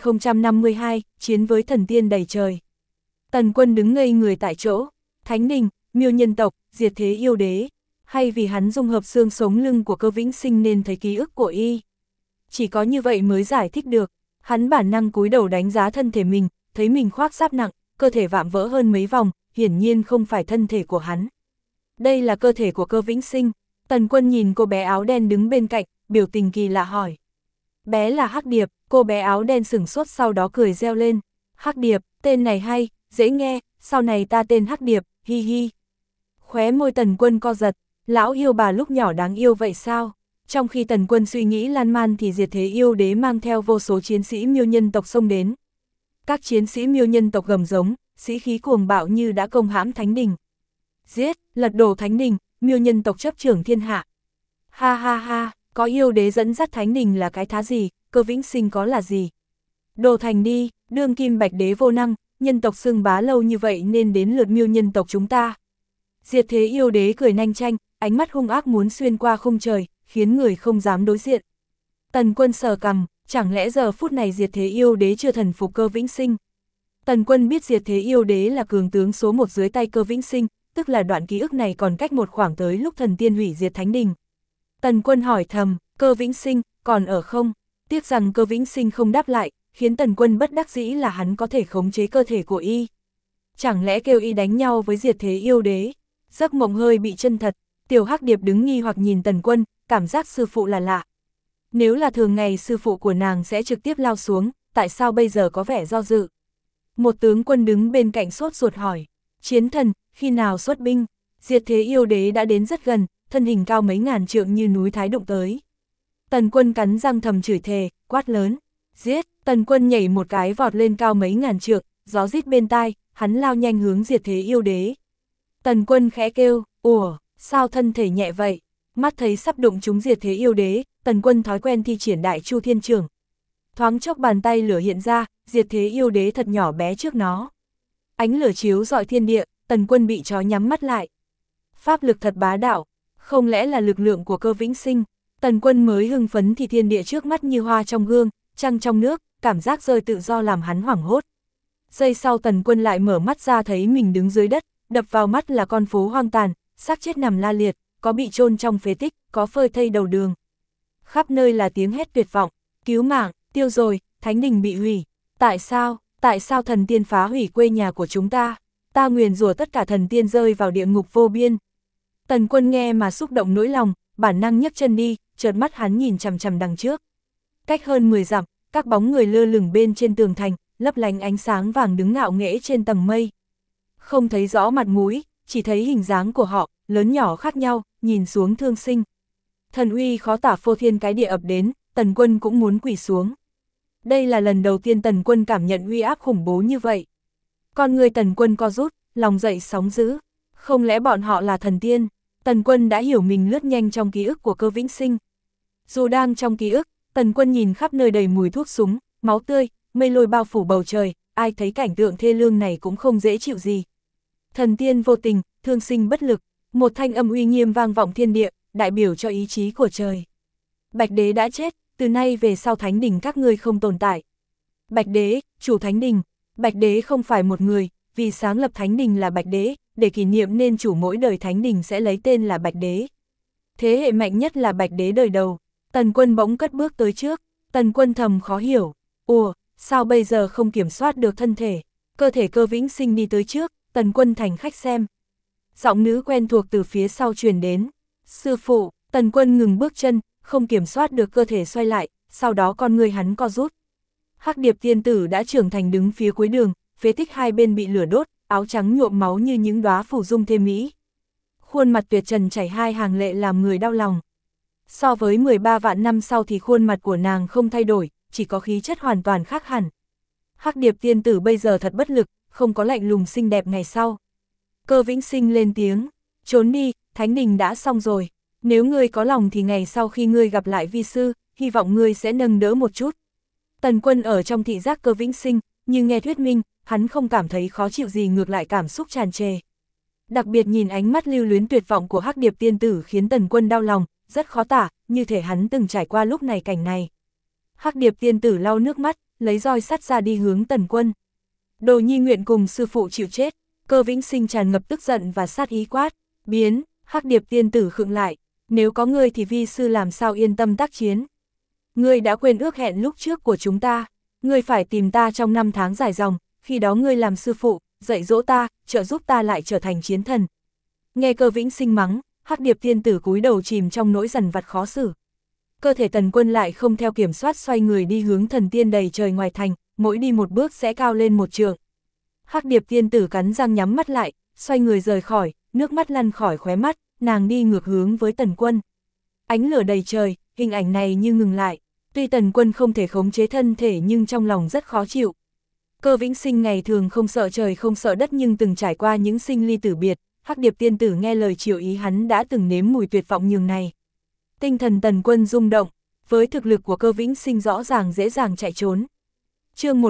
1052, chiến với thần tiên đầy trời. Tần Quân đứng ngây người tại chỗ, Thánh đình, Miêu nhân tộc, Diệt Thế Yêu Đế, hay vì hắn dung hợp xương sống lưng của Cơ Vĩnh Sinh nên thấy ký ức của y. Chỉ có như vậy mới giải thích được, hắn bản năng cúi đầu đánh giá thân thể mình, thấy mình khoác giáp nặng, cơ thể vạm vỡ hơn mấy vòng, hiển nhiên không phải thân thể của hắn. Đây là cơ thể của Cơ Vĩnh Sinh. Tần Quân nhìn cô bé áo đen đứng bên cạnh, biểu tình kỳ lạ hỏi. Bé là Hắc Điệp, cô bé áo đen sửng sốt sau đó cười reo lên. Hắc Điệp, tên này hay, dễ nghe, sau này ta tên Hắc Điệp, hi hi. Khóe môi Tần Quân co giật, lão yêu bà lúc nhỏ đáng yêu vậy sao? Trong khi Tần Quân suy nghĩ lan man thì Diệt Thế Yêu Đế mang theo vô số chiến sĩ Miêu nhân tộc xông đến. Các chiến sĩ Miêu nhân tộc gầm giống, sĩ khí cuồng bạo như đã công hãm thánh đình. Giết, lật đổ thánh đình, Miêu nhân tộc chấp trưởng thiên hạ. Ha ha ha, có yêu đế dẫn dắt thánh đình là cái thá gì, Cơ Vĩnh Sinh có là gì? Đồ thành đi, đương kim bạch đế vô năng, nhân tộc xưng bá lâu như vậy nên đến lượt Miêu nhân tộc chúng ta. Diệt Thế Yêu Đế cười nanh chanh, ánh mắt hung ác muốn xuyên qua khung trời, khiến người không dám đối diện. Tần Quân sờ cằm, chẳng lẽ giờ phút này Diệt Thế Yêu Đế chưa thần phục Cơ Vĩnh Sinh? Tần Quân biết Diệt Thế Yêu Đế là cường tướng số 1 dưới tay Cơ Vĩnh Sinh, tức là đoạn ký ức này còn cách một khoảng tới lúc thần tiên hủy diệt thánh đình. Tần Quân hỏi thầm, Cơ Vĩnh Sinh, còn ở không? Tiếc rằng Cơ Vĩnh Sinh không đáp lại, khiến Tần Quân bất đắc dĩ là hắn có thể khống chế cơ thể của y. Chẳng lẽ kêu y đánh nhau với Diệt Thế Yêu Đế? Giấc mộng hơi bị chân thật, Tiểu Hắc Điệp đứng nghi hoặc nhìn Tần Quân, cảm giác sư phụ là lạ. Nếu là thường ngày sư phụ của nàng sẽ trực tiếp lao xuống, tại sao bây giờ có vẻ do dự? Một tướng quân đứng bên cạnh sốt ruột hỏi, chiến thần, khi nào xuất binh? Diệt Thế Yêu Đế đã đến rất gần, thân hình cao mấy ngàn trượng như núi Thái đụng tới. Tần Quân cắn răng thầm chửi thề, quát lớn, giết! Tần Quân nhảy một cái vọt lên cao mấy ngàn trượng, gió rít bên tai, hắn lao nhanh hướng Diệt Thế Yêu Đế. Tần Quân khẽ kêu, ủa, sao thân thể nhẹ vậy? Mắt thấy sắp đụng trúng Diệt Thế Yêu Đế, Tần Quân thói quen thi triển Đại Chu Thiên Chưởng. Thoáng chốc bàn tay lửa hiện ra, Diệt Thế Yêu Đế thật nhỏ bé trước nó. Ánh lửa chiếu rọi thiên địa, Tần Quân bị trói nhắm mắt lại. Pháp lực thật bá đạo, không lẽ là lực lượng của Cơ Vĩnh Sinh? Tần Quân mới hưng phấn thì thiên địa trước mắt như hoa trong gương, trăng trong nước, cảm giác rơi tự do làm hắn hoảng hốt. Giây sau Tần Quân lại mở mắt ra thấy mình đứng dưới đất, đập vào mắt là con phố hoang tàn, xác chết nằm la liệt, có bị chôn trong phế tích, có phơi thây đầu đường. Khắp nơi là tiếng hét tuyệt vọng, cứu mạng, tiêu rồi, thánh đình bị hủy. Tại sao thần tiên phá hủy quê nhà của chúng ta? Ta nguyền rủa tất cả thần tiên rơi vào địa ngục vô biên. Tần Quân nghe mà xúc động nỗi lòng, bản năng nhấc chân đi, chợt mắt hắn nhìn chằm chằm đằng trước. Cách hơn 10 dặm, các bóng người lơ lửng bên trên tường thành, lấp lánh ánh sáng vàng đứng ngạo nghễ trên tầng mây. Không thấy rõ mặt mũi, chỉ thấy hình dáng của họ, lớn nhỏ khác nhau, nhìn xuống thương sinh. Thần uy khó tả phô thiên cái địa ập đến, Tần Quân cũng muốn quỳ xuống. Đây là lần đầu tiên Tần Quân cảm nhận uy áp khủng bố như vậy. Con người Tần Quân co rút, lòng dậy sóng dữ. Không lẽ bọn họ là thần tiên? Tần Quân đã hiểu mình lướt nhanh trong ký ức của Cơ Vĩnh Sinh. Dù đang trong ký ức, Tần Quân nhìn khắp nơi đầy mùi thuốc súng, máu tươi, mây lôi bao phủ bầu trời, ai thấy cảnh tượng thê lương này cũng không dễ chịu gì. Thần tiên vô tình, thương sinh bất lực, một thanh âm uy nghiêm vang vọng thiên địa, đại biểu cho ý chí của trời. Bạch đế đã chết, từ nay về sau thánh đình các ngươi không tồn tại. Bạch đế, chủ thánh đình, Bạch đế không phải một người, vì sáng lập thánh đình là Bạch đế, để kỷ niệm nên chủ mỗi đời thánh đình sẽ lấy tên là Bạch đế. Thế hệ mạnh nhất là Bạch đế đời đầu. Tần Quân bỗng cất bước tới trước, Tần Quân thầm khó hiểu, ủa, sao bây giờ không kiểm soát được thân thể? Cơ thể Cơ Vĩnh Sinh đi tới trước, Tần Quân thành khách xem. Giọng nữ quen thuộc từ phía sau truyền đến, sư phụ. Tần Quân ngừng bước chân, không kiểm soát được cơ thể xoay lại, sau đó con người hắn co rút. Hắc Điệp tiên tử đã trưởng thành đứng phía cuối đường, phế tích hai bên bị lửa đốt, áo trắng nhuộm máu như những đóa phủ dung thêm mỹ. Khuôn mặt tuyệt trần chảy hai hàng lệ làm người đau lòng. So với 13 vạn năm sau thì khuôn mặt của nàng không thay đổi, chỉ có khí chất hoàn toàn khác hẳn. Hắc Điệp tiên tử bây giờ thật bất lực, không có lạnh lùng xinh đẹp ngày sau. Cơ Vĩnh Sinh lên tiếng, trốn đi, thánh đình đã xong rồi. Nếu ngươi có lòng thì ngày sau khi ngươi gặp lại vi sư, hy vọng ngươi sẽ nâng đỡ một chút. Tần Quân ở trong thị giác Cơ Vĩnh Sinh, nhưng nghe thuyết minh, hắn không cảm thấy khó chịu gì, ngược lại cảm xúc tràn trề. Đặc biệt nhìn ánh mắt lưu luyến tuyệt vọng của Hắc Điệp tiên tử khiến Tần Quân đau lòng, rất khó tả, như thể hắn từng trải qua lúc này cảnh này. Hắc Điệp tiên tử lau nước mắt, lấy roi sắt ra đi hướng Tần Quân. Đồ nhi nguyện cùng sư phụ chịu chết. Cơ Vĩnh Sinh tràn ngập tức giận và sát ý quát, biến. Hắc Điệp tiên tử khựng lại, nếu có ngươi thì vi sư làm sao yên tâm tác chiến. Ngươi đã quên ước hẹn lúc trước của chúng ta, ngươi phải tìm ta trong 5 tháng dài dòng, khi đó ngươi làm sư phụ, dạy dỗ ta, trợ giúp ta lại trở thành chiến thần. Nghe Cơ Vĩnh Sinh mắng, Hắc Điệp tiên tử cúi đầu chìm trong nỗi dằn vặt khó xử. Cơ thể Tần Quân lại không theo kiểm soát xoay người đi hướng thần tiên đầy trời ngoài thành, mỗi đi một bước sẽ cao lên một trượng. Hắc Điệp tiên tử cắn răng nhắm mắt lại, xoay người rời khỏi, nước mắt lăn khỏi khóe mắt, nàng đi ngược hướng với Tần Quân. Ánh lửa đầy trời, hình ảnh này như ngừng lại, tuy Tần Quân không thể khống chế thân thể nhưng trong lòng rất khó chịu. Cơ Vĩnh Sinh ngày thường không sợ trời không sợ đất nhưng từng trải qua những sinh ly tử biệt, Hắc Điệp tiên tử nghe lời chiều ý hắn đã từng nếm mùi tuyệt vọng nhường này. Tinh thần Tần Quân rung động, với thực lực của Cơ Vĩnh Sinh rõ ràng dễ dàng chạy trốn. Chương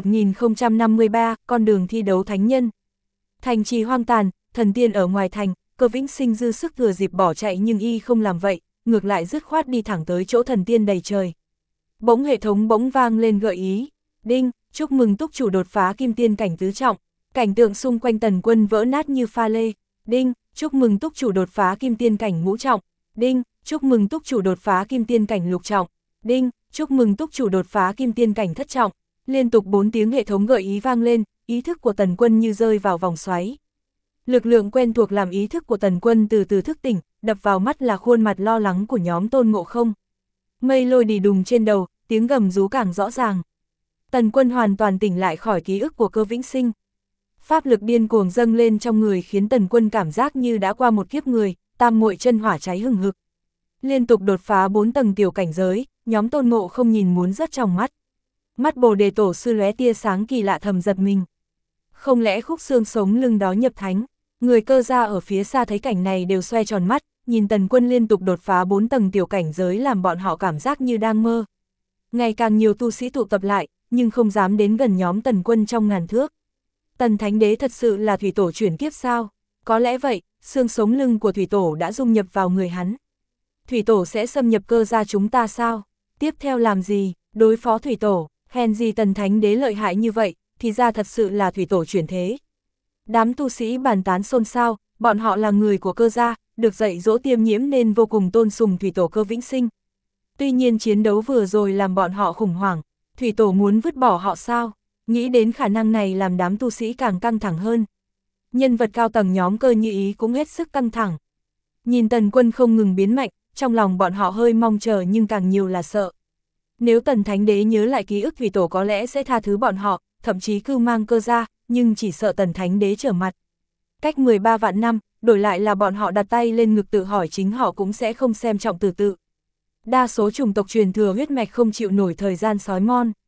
1053, con đường thi đấu thánh nhân. Thành trì hoang tàn, thần tiên ở ngoài thành, Cơ Vĩnh Sinh dư sức thừa dịp bỏ chạy nhưng y không làm vậy, ngược lại dứt khoát đi thẳng tới chỗ thần tiên đầy trời. Bỗng hệ thống bỗng vang lên gợi ý, đinh, chúc mừng túc chủ đột phá kim tiên cảnh tứ trọng. Cảnh tượng xung quanh Tần Quân vỡ nát như pha lê. Đinh, chúc mừng túc chủ đột phá kim tiên cảnh ngũ trọng. Đinh, chúc mừng túc chủ đột phá kim tiên cảnh lục trọng. Đinh, chúc mừng túc chủ đột phá kim tiên cảnh thất trọng. Liên tục 4 tiếng hệ thống gợi ý vang lên, ý thức của Tần Quân như rơi vào vòng xoáy. Lực lượng quen thuộc làm ý thức của Tần Quân từ từ thức tỉnh, đập vào mắt là khuôn mặt lo lắng của nhóm Tôn Ngộ Không. Mây lôi đì đùng trên đầu, tiếng gầm rú càng rõ ràng. Tần Quân hoàn toàn tỉnh lại khỏi ký ức của Cơ Vĩnh Sinh. Pháp lực điên cuồng dâng lên trong người khiến Tần Quân cảm giác như đã qua một kiếp người, tam muội chân hỏa cháy hừng hực. Liên tục đột phá 4 tầng tiểu cảnh giới, nhóm Tôn Ngộ Không nhìn muốn rớt trong mắt. Mắt Bồ Đề Tổ sư lóe tia sáng kỳ lạ thầm giật mình. Không lẽ khúc xương sống lưng đó nhập thánh? Người Cơ gia ở phía xa thấy cảnh này đều xoe tròn mắt, nhìn Tần Quân liên tục đột phá 4 tầng tiểu cảnh giới làm bọn họ cảm giác như đang mơ. Ngày càng nhiều tu sĩ tụ tập lại, nhưng không dám đến gần nhóm Tần Quân trong ngàn thước. Tần Thánh Đế thật sự là thủy tổ chuyển kiếp sao? Có lẽ vậy, xương sống lưng của thủy tổ đã dung nhập vào người hắn. Thủy tổ sẽ xâm nhập Cơ gia chúng ta sao? Tiếp theo làm gì? Đối phó thủy tổ, hèn gì Tần Thánh Đế lợi hại như vậy, thì ra thật sự là thủy tổ chuyển thế. Đám tu sĩ bàn tán xôn xao, bọn họ là người của Cơ gia, được dạy dỗ tiêm nhiễm nên vô cùng tôn sùng thủy tổ Cơ Vĩnh Sinh. Tuy nhiên chiến đấu vừa rồi làm bọn họ khủng hoảng, thủy tổ muốn vứt bỏ họ sao? Nghĩ đến khả năng này làm đám tu sĩ càng căng thẳng hơn. Nhân vật cao tầng nhóm Cơ Như Ý cũng hết sức căng thẳng. Nhìn Tần Quân không ngừng biến mạnh, trong lòng bọn họ hơi mong chờ nhưng càng nhiều là sợ. Nếu Tần Thánh Đế nhớ lại ký ức thủy tổ có lẽ sẽ tha thứ bọn họ, thậm chí cưu mang Cơ gia, nhưng chỉ sợ Tần Thánh Đế trở mặt. Cách 13 vạn năm, đổi lại là bọn họ đặt tay lên ngực tự hỏi chính họ cũng sẽ không xem trọng từ tự. Đa số chủng tộc truyền thừa huyết mạch không chịu nổi thời gian sói mon.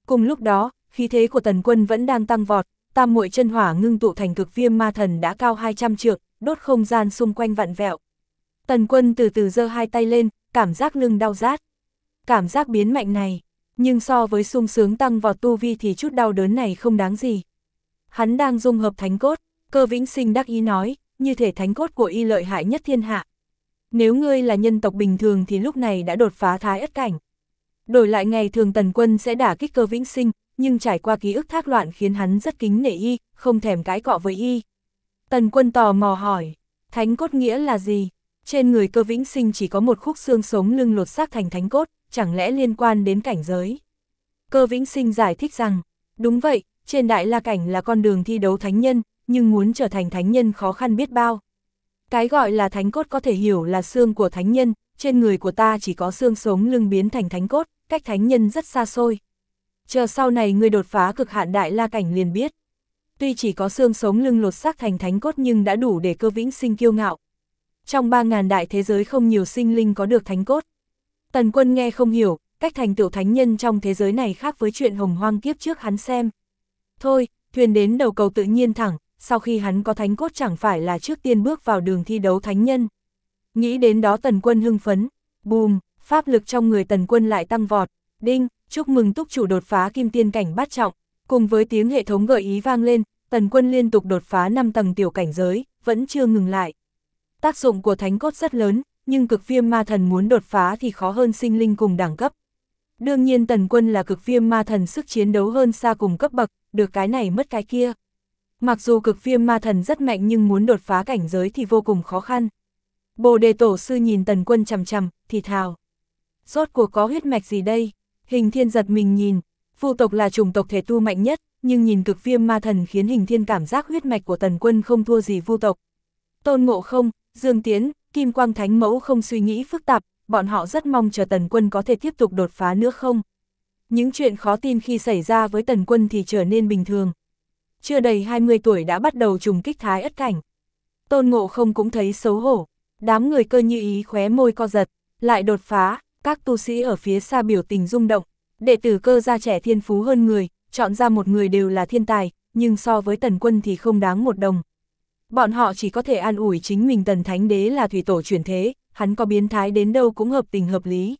Cùng lúc đó, khí thế của Tần Quân vẫn đang tăng vọt, tam muội chân hỏa ngưng tụ thành cực viêm ma thần đã cao 200 trượng, đốt không gian xung quanh vặn vẹo. Tần Quân từ từ giơ hai tay lên, cảm giác lưng đau rát. Cảm giác biến mạnh này, nhưng so với sung sướng tăng vọt tu vi thì chút đau đớn này không đáng gì. Hắn đang dung hợp thánh cốt, Cơ Vĩnh Sinh đắc ý nói, như thể thánh cốt của y lợi hại nhất thiên hạ. Nếu ngươi là nhân tộc bình thường thì lúc này đã đột phá thái ất cảnh. Đổi lại ngày thường Tần Quân sẽ đả kích Cơ Vĩnh Sinh, nhưng trải qua ký ức thác loạn khiến hắn rất kính nể y, không thèm cãi cọ với y. Tần Quân tò mò hỏi, thánh cốt nghĩa là gì? Trên người Cơ Vĩnh Sinh chỉ có một khúc xương sống lưng lột xác thành thánh cốt, chẳng lẽ liên quan đến cảnh giới? Cơ Vĩnh Sinh giải thích rằng, đúng vậy, trên Đại La Cảnh là con đường thi đấu thánh nhân, nhưng muốn trở thành thánh nhân khó khăn biết bao. Cái gọi là thánh cốt có thể hiểu là xương của thánh nhân, trên người của ta chỉ có xương sống lưng biến thành thánh cốt, cách thánh nhân rất xa xôi. Chờ sau này ngươi đột phá cực hạn Đại La Cảnh liền biết. Tuy chỉ có xương sống lưng lột xác thành thánh cốt nhưng đã đủ để Cơ Vĩnh Sinh kiêu ngạo. Trong 3.000 đại thế giới không nhiều sinh linh có được thánh cốt. Tần Quân nghe không hiểu, cách thành tựu thánh nhân trong thế giới này khác với chuyện hồng hoang kiếp trước hắn xem. Thôi, thuyền đến đầu cầu tự nhiên thẳng, sau khi hắn có thánh cốt chẳng phải là trước tiên bước vào đường thi đấu thánh nhân. Nghĩ đến đó Tần Quân hưng phấn, bùm, pháp lực trong người Tần Quân lại tăng vọt, đinh, chúc mừng túc chủ đột phá kim tiên cảnh bát trọng, cùng với tiếng hệ thống gợi ý vang lên, Tần Quân liên tục đột phá 5 tầng tiểu cảnh giới, vẫn chưa ngừng lại. Tác dụng của thánh cốt rất lớn, nhưng cực viêm ma thần muốn đột phá thì khó hơn sinh linh cùng đẳng cấp. Đương nhiên Tần Quân là cực viêm ma thần sức chiến đấu hơn xa cùng cấp bậc, được cái này mất cái kia. Mặc dù cực viêm ma thần rất mạnh nhưng muốn đột phá cảnh giới thì vô cùng khó khăn. Bồ Đề Tổ sư nhìn Tần Quân chằm chằm, thì thào. Rốt cuộc có huyết mạch gì đây? Hình Thiên giật mình nhìn, Vu tộc là chủng tộc thể tu mạnh nhất, nhưng nhìn cực viêm ma thần khiến Hình Thiên cảm giác huyết mạch của Tần Quân không thua gì Vu tộc. Tôn Ngộ Không, Dương Tiến, Kim Quang Thánh Mẫu không suy nghĩ phức tạp, bọn họ rất mong chờ Tần Quân có thể tiếp tục đột phá nữa không. Những chuyện khó tin khi xảy ra với Tần Quân thì trở nên bình thường. Chưa đầy 20 tuổi đã bắt đầu trùng kích thái ất cảnh. Tôn Ngộ Không cũng thấy xấu hổ, đám người Cơ Như Ý khóe môi co giật, lại đột phá, các tu sĩ ở phía xa biểu tình rung động, đệ tử Cơ gia trẻ thiên phú hơn người, chọn ra một người đều là thiên tài, nhưng so với Tần Quân thì không đáng một đồng. Bọn họ chỉ có thể an ủi chính mình Tần Thánh Đế là thủy tổ chuyển thế, hắn có biến thái đến đâu cũng hợp tình hợp lý.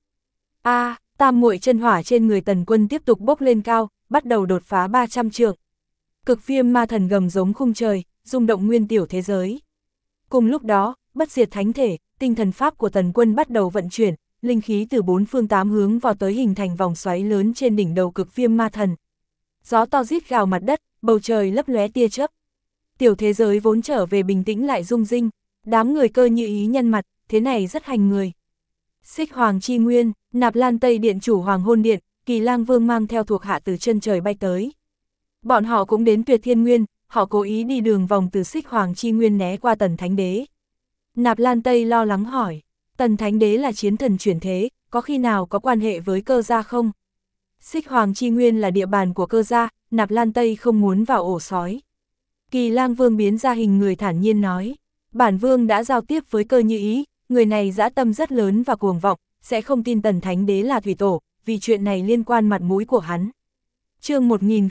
Tam muội chân hỏa trên người Tần Quân tiếp tục bốc lên cao, bắt đầu đột phá 300 trượng. Cực viêm ma thần gầm giống khung trời, rung động nguyên tiểu thế giới. Cùng lúc đó, bất diệt thánh thể, tinh thần pháp của Tần Quân bắt đầu vận chuyển, linh khí từ 4 phương 8 hướng vào tới hình thành vòng xoáy lớn trên đỉnh đầu cực viêm ma thần. Gió to rít gào mặt đất, bầu trời lấp lóe tia chớp. Tiểu thế giới vốn trở về bình tĩnh lại rung rinh, đám người Cơ Như Ý nhăn mặt, thế này rất hành người. Xích Hoàng Chi Nguyên, Nạp Lan Tây Điện chủ Hoàng Hôn Điện, Kỳ Lang Vương mang theo thuộc hạ từ chân trời bay tới. Bọn họ cũng đến Tuyệt Thiên Nguyên, họ cố ý đi đường vòng từ Xích Hoàng Chi Nguyên né qua Tần Thánh Đế. Nạp Lan Tây lo lắng hỏi, Tần Thánh Đế là chiến thần chuyển thế, có khi nào có quan hệ với Cơ gia không? Xích Hoàng Chi Nguyên là địa bàn của Cơ gia, Nạp Lan Tây không muốn vào ổ sói. Kỳ Lang Vương biến ra hình người thản nhiên nói, bản vương đã giao tiếp với Cơ Như Ý, người này dã tâm rất lớn và cuồng vọng, sẽ không tin Tần Thánh Đế là thủy tổ, vì chuyện này liên quan mặt mũi của hắn. Chương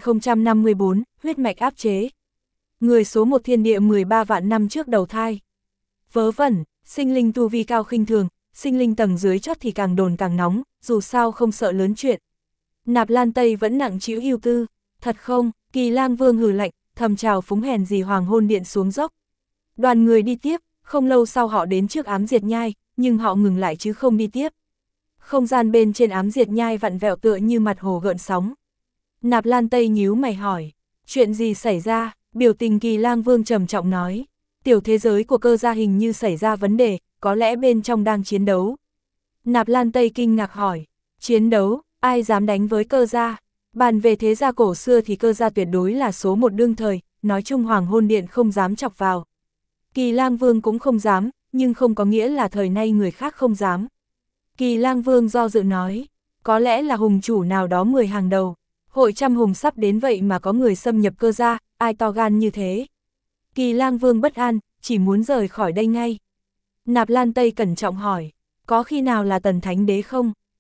1054, huyết mạch áp chế. Người số 1 thiên địa 13 vạn năm trước đầu thai. Vớ vẩn, sinh linh tu vi cao khinh thường, sinh linh tầng dưới chót thì càng đồn càng nóng, dù sao không sợ lớn chuyện. Nạp Lan Tây vẫn nặng chịu ưu tư, thật không? Kỳ Lang Vương hừ lạnh, thầm chào phúng hèn gì Hoàng Hôn Điện xuống dốc. Đoàn người đi tiếp, không lâu sau họ đến trước ám diệt nhai, nhưng họ ngừng lại chứ không đi tiếp. Không gian bên trên ám diệt nhai vặn vẹo tựa như mặt hồ gợn sóng. Nạp Lan Tây nhíu mày hỏi, chuyện gì xảy ra? Biểu tình Kỳ Lang Vương trầm trọng nói, tiểu thế giới của Cơ gia hình như xảy ra vấn đề, có lẽ bên trong đang chiến đấu. Nạp Lan Tây kinh ngạc hỏi, chiến đấu, ai dám đánh với Cơ gia? Bàn về thế gia cổ xưa thì Cơ gia tuyệt đối là số 1 đương thời, nói chung Hoàng Hôn Điện không dám chọc vào. Kỳ Lang Vương cũng không dám, nhưng không có nghĩa là thời nay người khác không dám. Kỳ Lang Vương do dự nói, có lẽ là hùng chủ nào đó 10 hàng đầu. Hội trăm hùng sắp đến vậy mà có người xâm nhập Cơ gia, ai to gan như thế. Kỳ Lang Vương bất an, chỉ muốn rời khỏi đây ngay. Nạp Lan Tây cẩn trọng hỏi, có khi nào là Tần Thánh Đế không?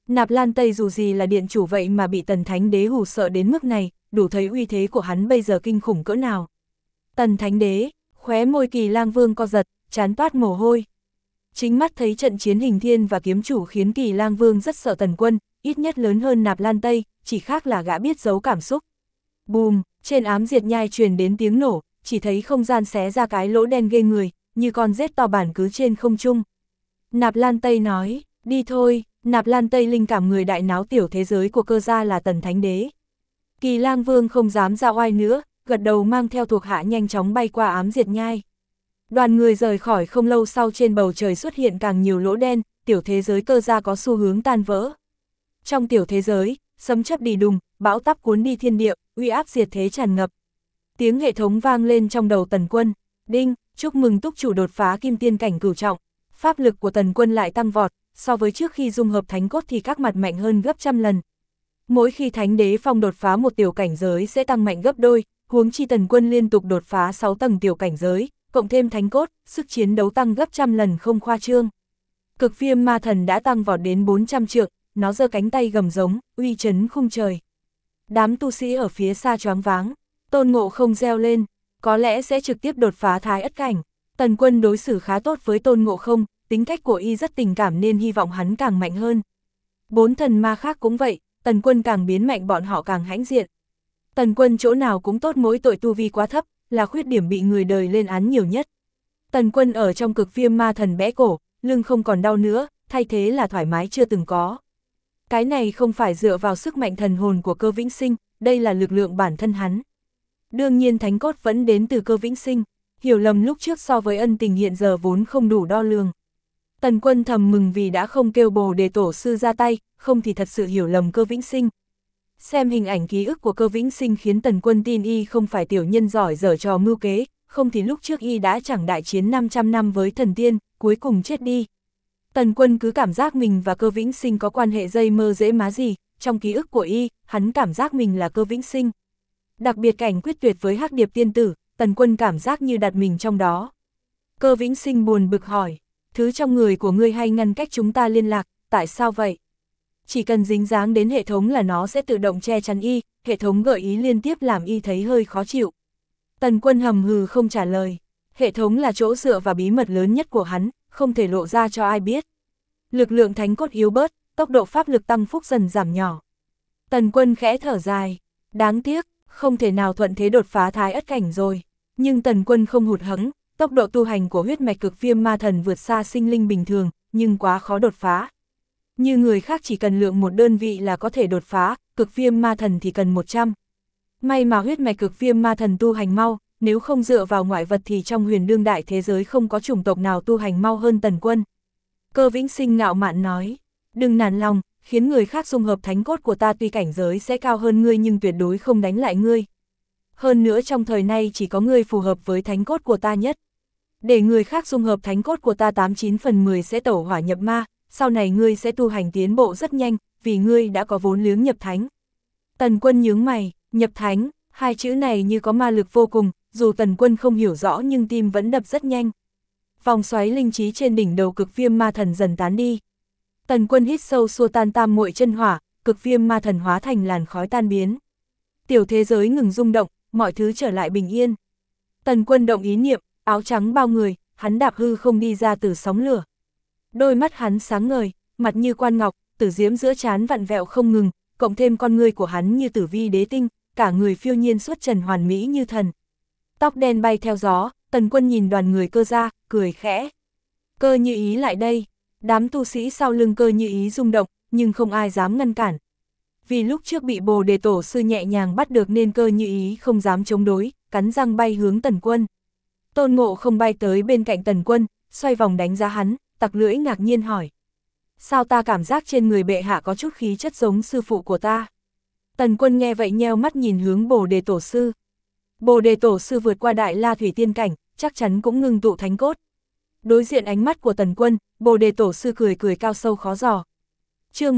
Nạp Lan Tây dù gì là điện chủ vậy mà bị Tần Thánh Đế hù sợ đến mức này, đủ thấy uy thế của hắn bây giờ kinh khủng cỡ nào. Tần Thánh Đế, khóe môi Kỳ Lang Vương co giật, trán toát mồ hôi. Chính mắt thấy trận chiến Hình Thiên và kiếm chủ khiến Kỳ Lang Vương rất sợ Tần Quân, ít nhất lớn hơn Nạp Lan Tây, chỉ khác là gã biết giấu cảm xúc. Bùm, trên ám diệt nhai truyền đến tiếng nổ, chỉ thấy không gian xé ra cái lỗ đen ghê người, như con rết to bản cứ trên không trung. Nạp Lan Tây nói, đi thôi. Nạp Lan Tây linh cảm người đại náo tiểu thế giới của cơ gia là Tần Thánh Đế. Kỳ Lang Vương không dám ra oai nữa, gật đầu mang theo thuộc hạ nhanh chóng bay qua ám diệt nhai. Đoàn người rời khỏi không lâu sau, trên bầu trời xuất hiện càng nhiều lỗ đen, tiểu thế giới cơ gia có xu hướng tan vỡ. Trong tiểu thế giới, sấm chớp đi đùng, bão táp cuốn đi thiên địa, uy áp diệt thế tràn ngập. Tiếng hệ thống vang lên trong đầu Tần Quân, đinh, chúc mừng túc chủ đột phá kim tiên cảnh cửu trọng. Pháp lực của Tần Quân lại tăng vọt, so với trước khi dung hợp thánh cốt thì các mặt mạnh hơn gấp trăm lần. Mỗi khi Thánh Đế Phong đột phá một tiểu cảnh giới sẽ tăng mạnh gấp đôi, huống chi Tần Quân liên tục đột phá 6 tầng tiểu cảnh giới, cộng thêm thánh cốt, sức chiến đấu tăng gấp trăm lần không khoa trương. Cực Viêm Ma Thần đã tăng vọt đến 400 trượng, nó giơ cánh tay gầm giống, uy chấn khung trời. Đám tu sĩ ở phía xa choáng váng, Tôn Ngộ Không reo lên, có lẽ sẽ trực tiếp đột phá Thái Ất cảnh. Tần Quân đối xử khá tốt với Tôn Ngộ Không, tính cách của y rất tình cảm nên hy vọng hắn càng mạnh hơn. 4 thần ma khác cũng vậy, Tần Quân càng biến mạnh bọn họ càng hãnh diện. Tần Quân chỗ nào cũng tốt, mỗi tội tu vi quá thấp, là khuyết điểm bị người đời lên án nhiều nhất. Tần Quân ở trong Cực Viêm Ma Thần bẽ cổ, lưng không còn đau nữa, thay thế là thoải mái chưa từng có. Cái này không phải dựa vào sức mạnh thần hồn của Cơ Vĩnh Sinh, đây là lực lượng bản thân hắn. Đương nhiên thánh cốt vẫn đến từ Cơ Vĩnh Sinh, hiểu lầm lúc trước so với ân tình hiện giờ vốn không đủ đo lường. Tần Quân thầm mừng vì đã không kêu Bồ Đề Tổ sư ra tay, không thì thật sự hiểu lầm Cơ Vĩnh Sinh. Xem hình ảnh ký ức của Cơ Vĩnh Sinh khiến Tần Quân tin y không phải tiểu nhân giỏi giở trò mưu kế, không thì lúc trước y đã chẳng đại chiến 500 năm với thần tiên, cuối cùng chết đi. Tần Quân cứ cảm giác mình và Cơ Vĩnh Sinh có quan hệ dây mơ dễ má gì, trong ký ức của y, hắn cảm giác mình là Cơ Vĩnh Sinh. Đặc biệt cảnh quyết tuyệt với Hắc Điệp tiên tử, Tần Quân cảm giác như đặt mình trong đó. Cơ Vĩnh Sinh buồn bực hỏi, thứ trong người của ngươi hay ngăn cách chúng ta liên lạc, tại sao vậy? Chỉ cần dính dáng đến hệ thống là nó sẽ tự động che chắn y, hệ thống gợi ý liên tiếp làm y thấy hơi khó chịu. Tần Quân hầm hừ không trả lời, hệ thống là chỗ dựa và bí mật lớn nhất của hắn, không thể lộ ra cho ai biết. Lực lượng thánh cốt yếu bớt, tốc độ pháp lực tăng phúc dần giảm nhỏ. Tần Quân khẽ thở dài, đáng tiếc, không thể nào thuận thế đột phá Thái Ất cảnh rồi. Nhưng Tần Quân không hụt hẫng, tốc độ tu hành của huyết mạch Cực Viêm Ma Thần vượt xa sinh linh bình thường, nhưng quá khó đột phá. Như người khác chỉ cần lượng một đơn vị là có thể đột phá, Cực Viêm Ma Thần thì cần 100. May mà huyết mạch Cực Viêm Ma Thần tu hành mau, nếu không dựa vào ngoại vật thì trong huyền đương đại thế giới không có chủng tộc nào tu hành mau hơn Tần Quân. Cơ Vĩnh Sinh ngạo mạn nói, đừng nản lòng, khiến người khác dung hợp thánh cốt của ta tuy cảnh giới sẽ cao hơn ngươi nhưng tuyệt đối không đánh lại ngươi. Hơn nữa trong thời nay chỉ có ngươi phù hợp với thánh cốt của ta nhất. Để người khác dung hợp thánh cốt của ta 89 phần 10 sẽ tẩu hỏa nhập ma, sau này ngươi sẽ tu hành tiến bộ rất nhanh, vì ngươi đã có vốn liếng nhập thánh. Tần Quân nhướng mày, nhập thánh, hai chữ này như có ma lực vô cùng, dù Tần Quân không hiểu rõ nhưng tim vẫn đập rất nhanh. Vòng xoáy linh trí trên đỉnh đầu Cực Viêm Ma Thần dần tán đi. Tần Quân hít sâu xua tan tam muội chân hỏa, Cực Viêm Ma Thần hóa thành làn khói tan biến. Tiểu thế giới ngừng rung động, mọi thứ trở lại bình yên. Tần Quân động ý niệm, áo trắng bao người, hắn đạp hư không đi ra từ sóng lửa. Đôi mắt hắn sáng ngời, mặt như quan ngọc, tử diễm giữa trán vặn vẹo không ngừng, cộng thêm con ngươi của hắn như tử vi đế tinh, cả người phiêu nhiên xuất trần hoàn mỹ như thần. Tóc đen bay theo gió, Tần Quân nhìn đoàn người Cơ gia, cười khẽ. Cơ Như Ý lại đây. Đám tu sĩ sau lưng Cơ Như Ý rung động, nhưng không ai dám ngăn cản. Vì lúc trước bị Bồ Đề Tổ sư nhẹ nhàng bắt được nên Cơ Như Ý không dám chống đối, cắn răng bay hướng Tần Quân. Tôn Ngộ Không bay tới bên cạnh Tần Quân, xoay vòng đánh giá hắn, tặc lưỡi ngạc nhiên hỏi. Sao ta cảm giác trên người bệ hạ có chút khí chất giống sư phụ của ta? Tần Quân nghe vậy nheo mắt nhìn hướng Bồ Đề Tổ sư. Bồ Đề Tổ sư vượt qua Đại La Thủy Tiên cảnh, chắc chắn cũng ngưng tụ thánh cốt. Đối diện ánh mắt của Tần Quân, Bồ Đề Tổ sư cười cười cao sâu khó dò. Chương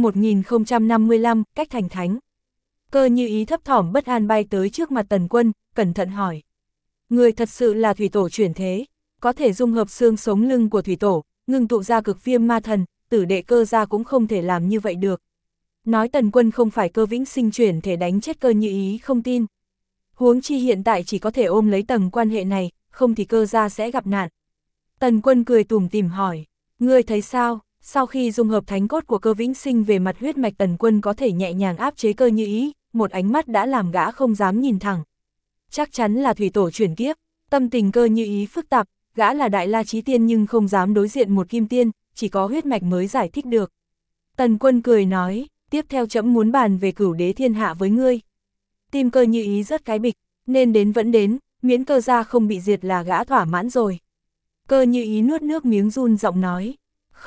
1055, cách thành thánh. Cơ Như Ý thấp thỏm bất an bay tới trước mặt Tần Quân, cẩn thận hỏi. Người thật sự là thủy tổ chuyển thế, có thể dung hợp xương sống lưng của thủy tổ, ngưng tụ ra Cực Viêm Ma Thần, tử đệ Cơ gia cũng không thể làm như vậy được. nói Tần Quân không phải Cơ Vĩnh Sinh chuyển thể đánh chết Cơ Như Ý không tin. Huống chi hiện tại chỉ có thể ôm lấy tầng quan hệ này, không thì Cơ gia sẽ gặp nạn. Tần Quân cười tủm tỉm hỏi, ngươi thấy sao? Sau khi dung hợp thánh cốt của Cơ Vĩnh Sinh về mặt huyết mạch, Tần Quân có thể nhẹ nhàng áp chế Cơ Như Ý, một ánh mắt đã làm gã không dám nhìn thẳng. Chắc chắn là thủy tổ chuyển kiếp, tâm tình Cơ Như Ý phức tạp, gã là đại la chí tiên nhưng không dám đối diện một kim tiên, chỉ có huyết mạch mới giải thích được. Tần Quân cười nói, tiếp theo trẫm muốn bàn về cửu đế thiên hạ với ngươi. Tim Cơ Như Ý rất cái bịch, nên đến vẫn đến, miễn Cơ gia không bị diệt là gã thỏa mãn rồi. Cơ Như Ý nuốt nước miếng run giọng nói,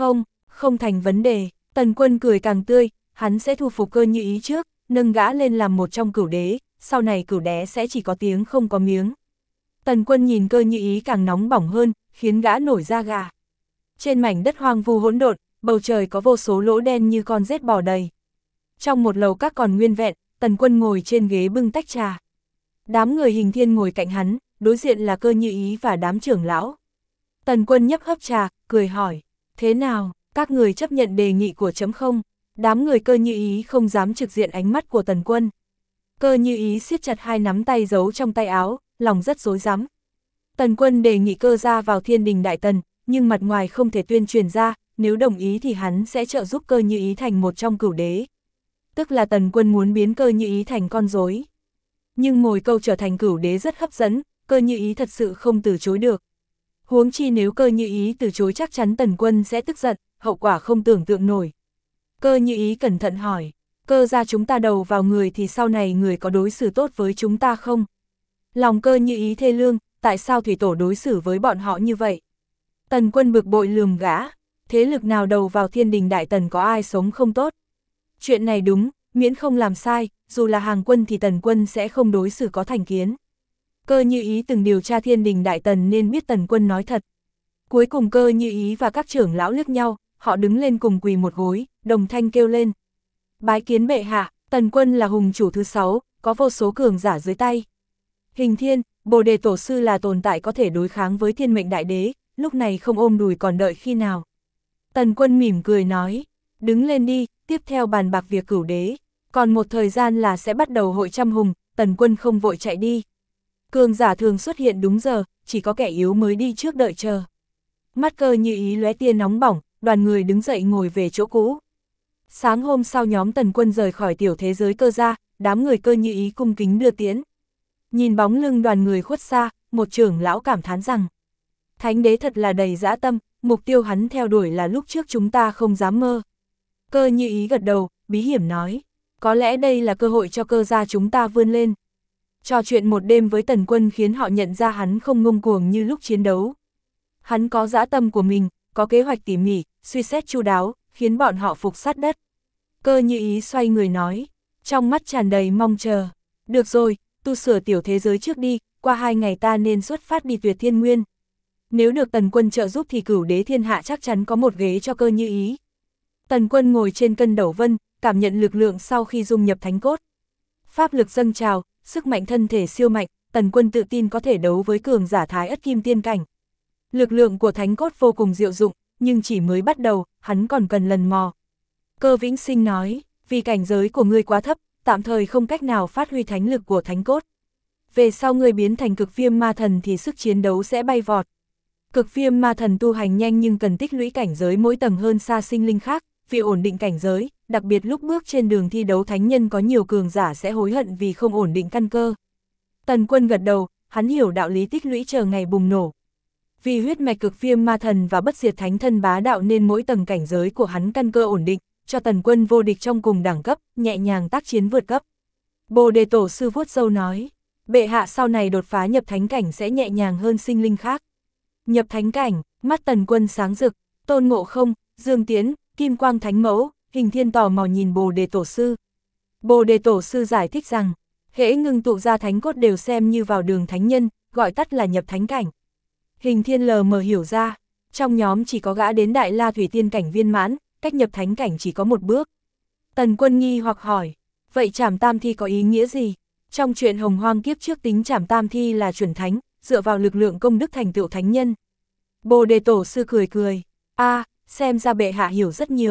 không thành vấn đề. Tần Quân cười càng tươi, hắn sẽ thu phục Cơ Như Ý trước, nâng gã lên làm một trong cửu đế, sau này cửu đế sẽ chỉ có tiếng không có miếng. Tần Quân nhìn Cơ Như Ý càng nóng bỏng hơn, khiến gã nổi da gà. Trên mảnh đất hoang vu hỗn độn, bầu trời có vô số lỗ đen như con rết bò đầy. Trong một lầu các còn nguyên vẹn, Tần Quân ngồi trên ghế bưng tách trà. Đám người Hình Thiên ngồi cạnh hắn, đối diện là Cơ Như Ý và đám trưởng lão. Tần Quân nhấp hớp trà, cười hỏi, thế nào, các người chấp nhận đề nghị của trẫm không? Đám người Cơ Như Ý không dám trực diện ánh mắt của Tần Quân. Cơ Như Ý siết chặt hai nắm tay giấu trong tay áo, lòng rất rối rắm. Tần Quân đề nghị Cơ gia vào Thiên Đình Đại Tần, nhưng mặt ngoài không thể tuyên truyền ra, nếu đồng ý thì hắn sẽ trợ giúp Cơ Như Ý thành một trong cửu đế. Tức là Tần Quân muốn biến Cơ Như Ý thành con rối. Nhưng mồi câu trở thành cửu đế rất hấp dẫn, Cơ Như Ý thật sự không từ chối được. Huống chi nếu Cơ Như Ý từ chối chắc chắn Tần Quân sẽ tức giận, hậu quả không tưởng tượng nổi. Cơ Như Ý cẩn thận hỏi, Cơ gia chúng ta đầu vào người thì sau này người có đối xử tốt với chúng ta không? Lòng Cơ Như Ý thê lương, tại sao thủy tổ đối xử với bọn họ như vậy? Tần Quân bực bội lườm gã, thế lực nào đầu vào Thiên Đình Đại Tần có ai sống không tốt? Chuyện này đúng, miễn không làm sai, dù là hàng quân thì Tần Quân sẽ không đối xử có thành kiến. Cơ Như Ý từng điều tra Thiên Đình Đại Tần nên biết Tần Quân nói thật. Cuối cùng Cơ Như Ý và các trưởng lão liếc nhau, họ đứng lên cùng quỳ một gối, đồng thanh kêu lên. Bái kiến bệ hạ, Tần Quân là hùng chủ thứ 6, có vô số cường giả dưới tay. Hình Thiên, Bồ Đề Tổ Sư là tồn tại có thể đối kháng với Thiên Mệnh Đại Đế, lúc này không ôm đùi còn đợi khi nào. Tần Quân mỉm cười nói, đứng lên đi, tiếp theo bàn bạc việc cửu đế. Còn một thời gian là sẽ bắt đầu hội trăm hùng, Tần Quân không vội chạy đi. Cường giả thường xuất hiện đúng giờ, chỉ có kẻ yếu mới đi trước đợi chờ. Mắt Cơ Như Ý lóe tia nóng bỏng, đoàn người đứng dậy ngồi về chỗ cũ. Sáng hôm sau nhóm Tần Quân rời khỏi tiểu thế giới Cơ gia, đám người Cơ Như Ý cung kính đưa tiễn. Nhìn bóng lưng đoàn người khuất xa, một trưởng lão cảm thán rằng, Thánh đế thật là đầy dã tâm, mục tiêu hắn theo đuổi là lúc trước chúng ta không dám mơ. Cơ Như Ý gật đầu, bí hiểm nói, có lẽ đây là cơ hội cho Cơ gia chúng ta vươn lên. Trò chuyện một đêm với Tần Quân khiến họ nhận ra hắn không ngông cuồng như lúc chiến đấu. Hắn có dã tâm của mình, có kế hoạch tỉ mỉ, suy xét chu đáo, khiến bọn họ phục sát đất. Cơ Như Ý xoay người nói, trong mắt tràn đầy mong chờ. Được rồi, tu sửa tiểu thế giới trước đi, qua 2 ngày ta nên xuất phát đi Tuyệt Thiên Nguyên. Nếu được Tần Quân trợ giúp thì cửu đế thiên hạ chắc chắn có một ghế cho Cơ Như Ý. Tần Quân ngồi trên cân đẩu vân, cảm nhận lực lượng sau khi dung nhập thánh cốt. Pháp lực dâng trào, sức mạnh thân thể siêu mạnh, Tần Quân tự tin có thể đấu với cường giả Thái Ất Kim Tiên cảnh. Lực lượng của thánh cốt vô cùng diệu dụng, nhưng chỉ mới bắt đầu, hắn còn cần lần mò. Cơ Vĩnh Sinh nói, vì cảnh giới của ngươi quá thấp, tạm thời không cách nào phát huy thánh lực của thánh cốt. Về sau ngươi biến thành cực viêm ma thần thì sức chiến đấu sẽ bay vọt. Cực viêm ma thần tu hành nhanh nhưng cần tích lũy cảnh giới mỗi tầng hơn xa sinh linh khác, vì ổn định cảnh giới, đặc biệt lúc bước trên đường thi đấu thánh nhân có nhiều cường giả sẽ hối hận vì không ổn định căn cơ. Tần Quân gật đầu, hắn hiểu đạo lý tích lũy chờ ngày bùng nổ. Vì huyết mạch cực viêm ma thần và bất diệt thánh thân bá đạo nên mỗi tầng cảnh giới của hắn căn cơ ổn định, cho Tần Quân vô địch trong cùng đẳng cấp, nhẹ nhàng tác chiến vượt cấp. Bồ Đề Tổ Sư vuốt râu nói, bệ hạ sau này đột phá nhập thánh cảnh sẽ nhẹ nhàng hơn sinh linh khác. Nhập thánh cảnh, mắt Tần Quân sáng rực, Tôn Ngộ Không, Dương Tiễn, Kim Quang Thánh Mẫu, Hình Thiên tò mò nhìn Bồ Đề Tổ Sư. Bồ Đề Tổ Sư giải thích rằng, hễ ngưng tụ ra thánh cốt đều xem như vào đường thánh nhân, gọi tắt là nhập thánh cảnh. Hình Thiên lờ mờ hiểu ra, trong nhóm chỉ có gã đến Đại La Thủy Tiên cảnh viên mãn, cách nhập thánh cảnh chỉ có một bước. Tần Quân nghi hoặc hỏi, vậy Trảm Tam Thi có ý nghĩa gì? Trong chuyện Hồng Hoang kiếp trước tính Trảm Tam Thi là chuẩn thánh, dựa vào lực lượng công đức thành tựu thánh nhân. Bồ Đề Tổ Sư cười cười, xem ra bệ hạ hiểu rất nhiều.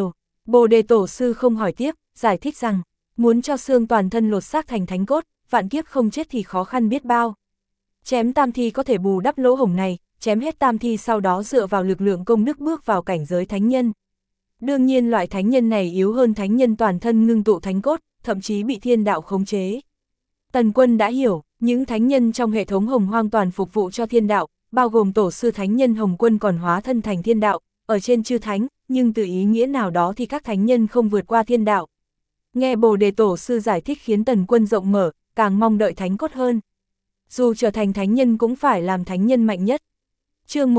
Bồ Đề Tổ sư không hỏi tiếp, giải thích rằng, muốn cho xương toàn thân lột xác thành thánh cốt, vạn kiếp không chết thì khó khăn biết bao. Chém tam thi có thể bù đắp lỗ hổng này, chém hết tam thi sau đó dựa vào lực lượng công đức bước vào cảnh giới thánh nhân. Đương nhiên loại thánh nhân này yếu hơn thánh nhân toàn thân ngưng tụ thánh cốt, thậm chí bị thiên đạo khống chế. Tần Quân đã hiểu, những thánh nhân trong hệ thống Hồng Hoang toàn phục vụ cho thiên đạo, bao gồm tổ sư thánh nhân Hồng Quân còn hóa thân thành thiên đạo, ở trên chư thánh, nhưng từ ý nghĩa nào đó thì các thánh nhân không vượt qua thiên đạo. Nghe Bồ Đề Tổ sư giải thích khiến Tần Quân rộng mở, càng mong đợi thánh cốt hơn. Dù trở thành thánh nhân cũng phải làm thánh nhân mạnh nhất. Chương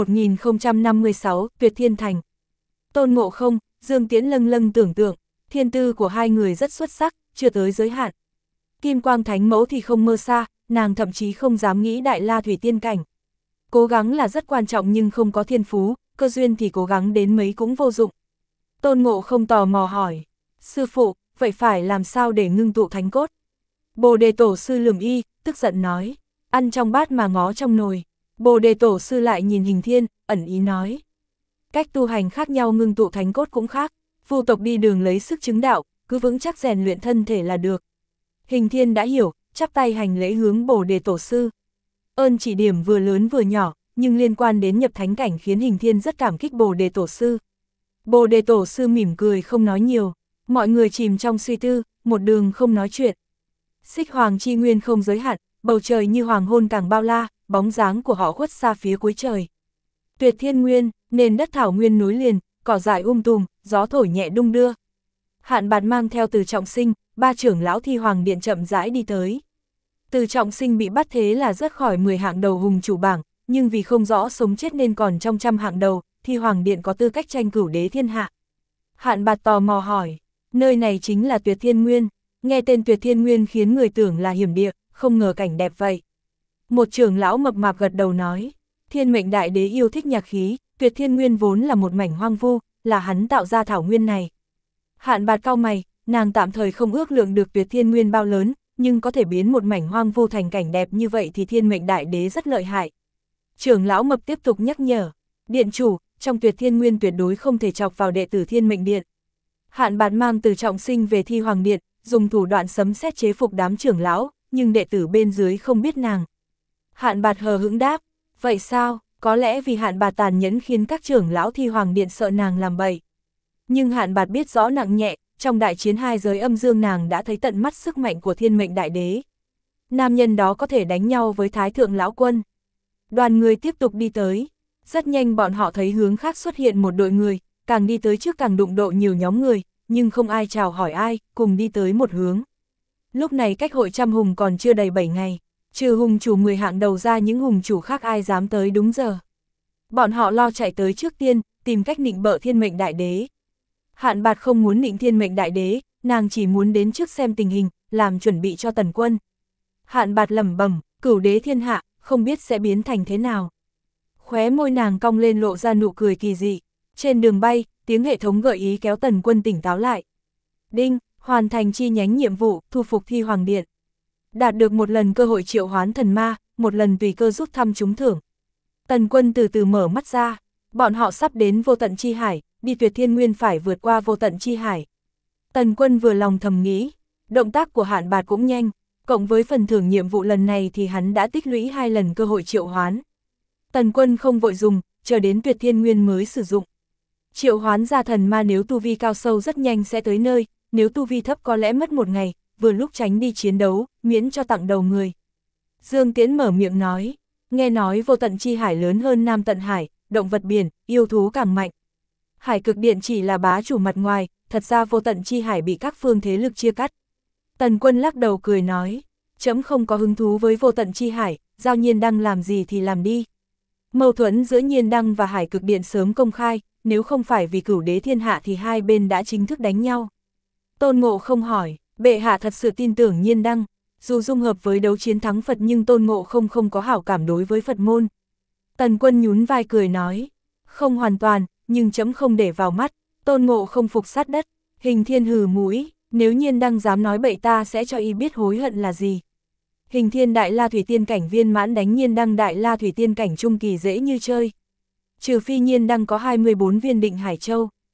1056, Tuyệt Thiên Thành. Tôn Ngộ Không, Dương Tiễn lâng lâng tưởng tượng, thiên tư của hai người rất xuất sắc, chưa tới giới hạn. Kim Quang Thánh Mẫu thì không mơ xa, nàng thậm chí không dám nghĩ Đại La Thủy Tiên cảnh. Cố gắng là rất quan trọng nhưng không có thiên phú, cơ duyên thì cố gắng đến mấy cũng vô dụng. Tôn Ngộ Không tò mò hỏi, sư phụ, vậy phải làm sao để ngưng tụ thánh cốt? Bồ Đề Tổ sư lườm y, tức giận nói, ăn trong bát mà ngó trong nồi. Bồ Đề Tổ sư lại nhìn Hình Thiên, ẩn ý nói, cách tu hành khác nhau ngưng tụ thánh cốt cũng khác, Vu tộc đi đường lấy sức chứng đạo, cứ vững chắc rèn luyện thân thể là được. Hình Thiên đã hiểu, chắp tay hành lễ hướng Bồ Đề Tổ sư. Ơn chỉ điểm vừa lớn vừa nhỏ, nhưng liên quan đến nhập thánh cảnh khiến Hình Thiên rất cảm kích Bồ Đề Tổ sư. Bồ Đề Tổ sư mỉm cười không nói nhiều, mọi người chìm trong suy tư, một đường không nói chuyện. Xích Hoàng chi nguyên không giới hạn, bầu trời như hoàng hôn càng bao la, bóng dáng của họ khuất xa phía cuối trời. Tuyệt Thiên Nguyên, nền đất thảo nguyên nối liền, cỏ dại tùm, gió thổi nhẹ đung đưa. Hạn Bạt mang theo Từ Trọng Sinh, ba trưởng lão Thi Hoàng Điện chậm rãi đi tới. Từ Trọng Sinh bị bắt thế là rớt khỏi 10 hạng đầu hùng chủ bảng, nhưng vì không rõ sống chết nên còn trong 100 hạng đầu, Thi Hoàng Điện có tư cách tranh cửu đế thiên hạ. Hạn Bạt tò mò hỏi, nơi này chính là Tuyệt Thiên Nguyên, nghe tên Tuyệt Thiên Nguyên khiến người tưởng là hiểm địa, không ngờ cảnh đẹp vậy. Một trưởng lão mập mạp gật đầu nói, Thiên Mệnh Đại Đế yêu thích nhạc khí, Tuyệt Thiên Nguyên vốn là một mảnh hoang vu, là hắn tạo ra thảo nguyên này. Hạn Bạt cau mày, nàng tạm thời không ước lượng được Tuyệt Thiên Nguyên bao lớn, nhưng có thể biến một mảnh hoang vu thành cảnh đẹp như vậy thì Thiên Mệnh Đại Đế rất lợi hại. Trưởng lão mập tiếp tục nhắc nhở, điện chủ, trong Tuyệt Thiên Nguyên tuyệt đối không thể chọc vào đệ tử Thiên Mệnh Điện. Hạn Bạt mang Từ Trọng Sinh về Thi Hoàng Điện, dùng thủ đoạn sấm sét chế phục đám trưởng lão, nhưng đệ tử bên dưới không biết nàng. Hạn Bạt hờ hững đáp, vậy sao, có lẽ vì Hạn Bạt tàn nhẫn khiến các trưởng lão Thi Hoàng Điện sợ nàng làm bậy. Nhưng Hạn Bạt biết rõ nặng nhẹ, trong đại chiến hai giới âm dương nàng đã thấy tận mắt sức mạnh của Thiên Mệnh Đại Đế. Nam nhân đó có thể đánh nhau với Thái Thượng Lão Quân. Đoàn người tiếp tục đi tới, rất nhanh bọn họ thấy hướng khác xuất hiện một đội người, càng đi tới trước càng đụng độ nhiều nhóm người, nhưng không ai chào hỏi ai, cùng đi tới một hướng. Lúc này cách hội trăm hùng còn chưa đầy 7 ngày, trừ hùng chủ 10 hạng đầu ra những hùng chủ khác ai dám tới đúng giờ. Bọn họ lo chạy tới trước tiên, tìm cách nịnh bợ Thiên Mệnh Đại Đế. Hạn Bạt không muốn nịnh Thiên Mệnh Đại Đế, nàng chỉ muốn đến trước xem tình hình, làm chuẩn bị cho Tần Quân. Hạn Bạt lẩm bẩm, cửu đế thiên hạ, không biết sẽ biến thành thế nào. Khóe môi nàng cong lên lộ ra nụ cười kỳ dị. Trên đường bay, tiếng hệ thống gợi ý kéo Tần Quân tỉnh táo lại. Đinh, hoàn thành chi nhánh nhiệm vụ, thu phục Thi Hoàng Điện. Đạt được một lần cơ hội triệu hoán thần ma, một lần tùy cơ rút thăm trúng thưởng. Tần Quân từ từ mở mắt ra, bọn họ sắp đến vô tận chi hải, đi Tuyệt Thiên Nguyên phải vượt qua vô tận chi hải. Tần Quân vừa lòng thầm nghĩ, động tác của Hạn Bạt cũng nhanh, cộng với phần thưởng nhiệm vụ lần này thì hắn đã tích lũy 2 lần cơ hội triệu hoán. Tần Quân không vội dùng, chờ đến Tuyệt Thiên Nguyên mới sử dụng. Triệu hoán ra thần ma nếu tu vi cao sâu rất nhanh sẽ tới nơi, nếu tu vi thấp có lẽ mất 1 ngày, vừa lúc tránh đi chiến đấu, miễn cho tặng đầu người. Dương Tiễn mở miệng nói, nghe nói vô tận chi hải lớn hơn Nam Tận Hải, động vật biển, yêu thú càng mạnh. Hải Cực Điện chỉ là bá chủ mặt ngoài, thật ra vô tận chi hải bị các phương thế lực chia cắt. Tần Quân lắc đầu cười nói, chấm không có hứng thú với vô tận chi hải, giao Nhiên Đăng làm gì thì làm đi. Mâu thuẫn giữa Nhiên Đăng và Hải Cực Điện sớm công khai, nếu không phải vì cửu đế thiên hạ thì hai bên đã chính thức đánh nhau. Tôn Ngộ không hỏi, bệ hạ thật sự tin tưởng Nhiên Đăng, dù dung hợp với đấu chiến thắng Phật nhưng Tôn Ngộ không có hảo cảm đối với Phật môn. Tần Quân nhún vai cười nói, không hoàn toàn, nhưng chấm không để vào mắt. Tôn Ngộ không phục sát đất, Hình Thiên hừ mũi, nếu Nhiên Đăng dám nói bậy ta sẽ cho y biết hối hận là gì. Hình Thiên Đại La Thủy Tiên cảnh viên mãn đánh Nhiên Đăng Đại La Thủy Tiên cảnh trung kỳ dễ như chơi. Trừ phi Nhiên Đăng có 24 viên Định Hải Châu.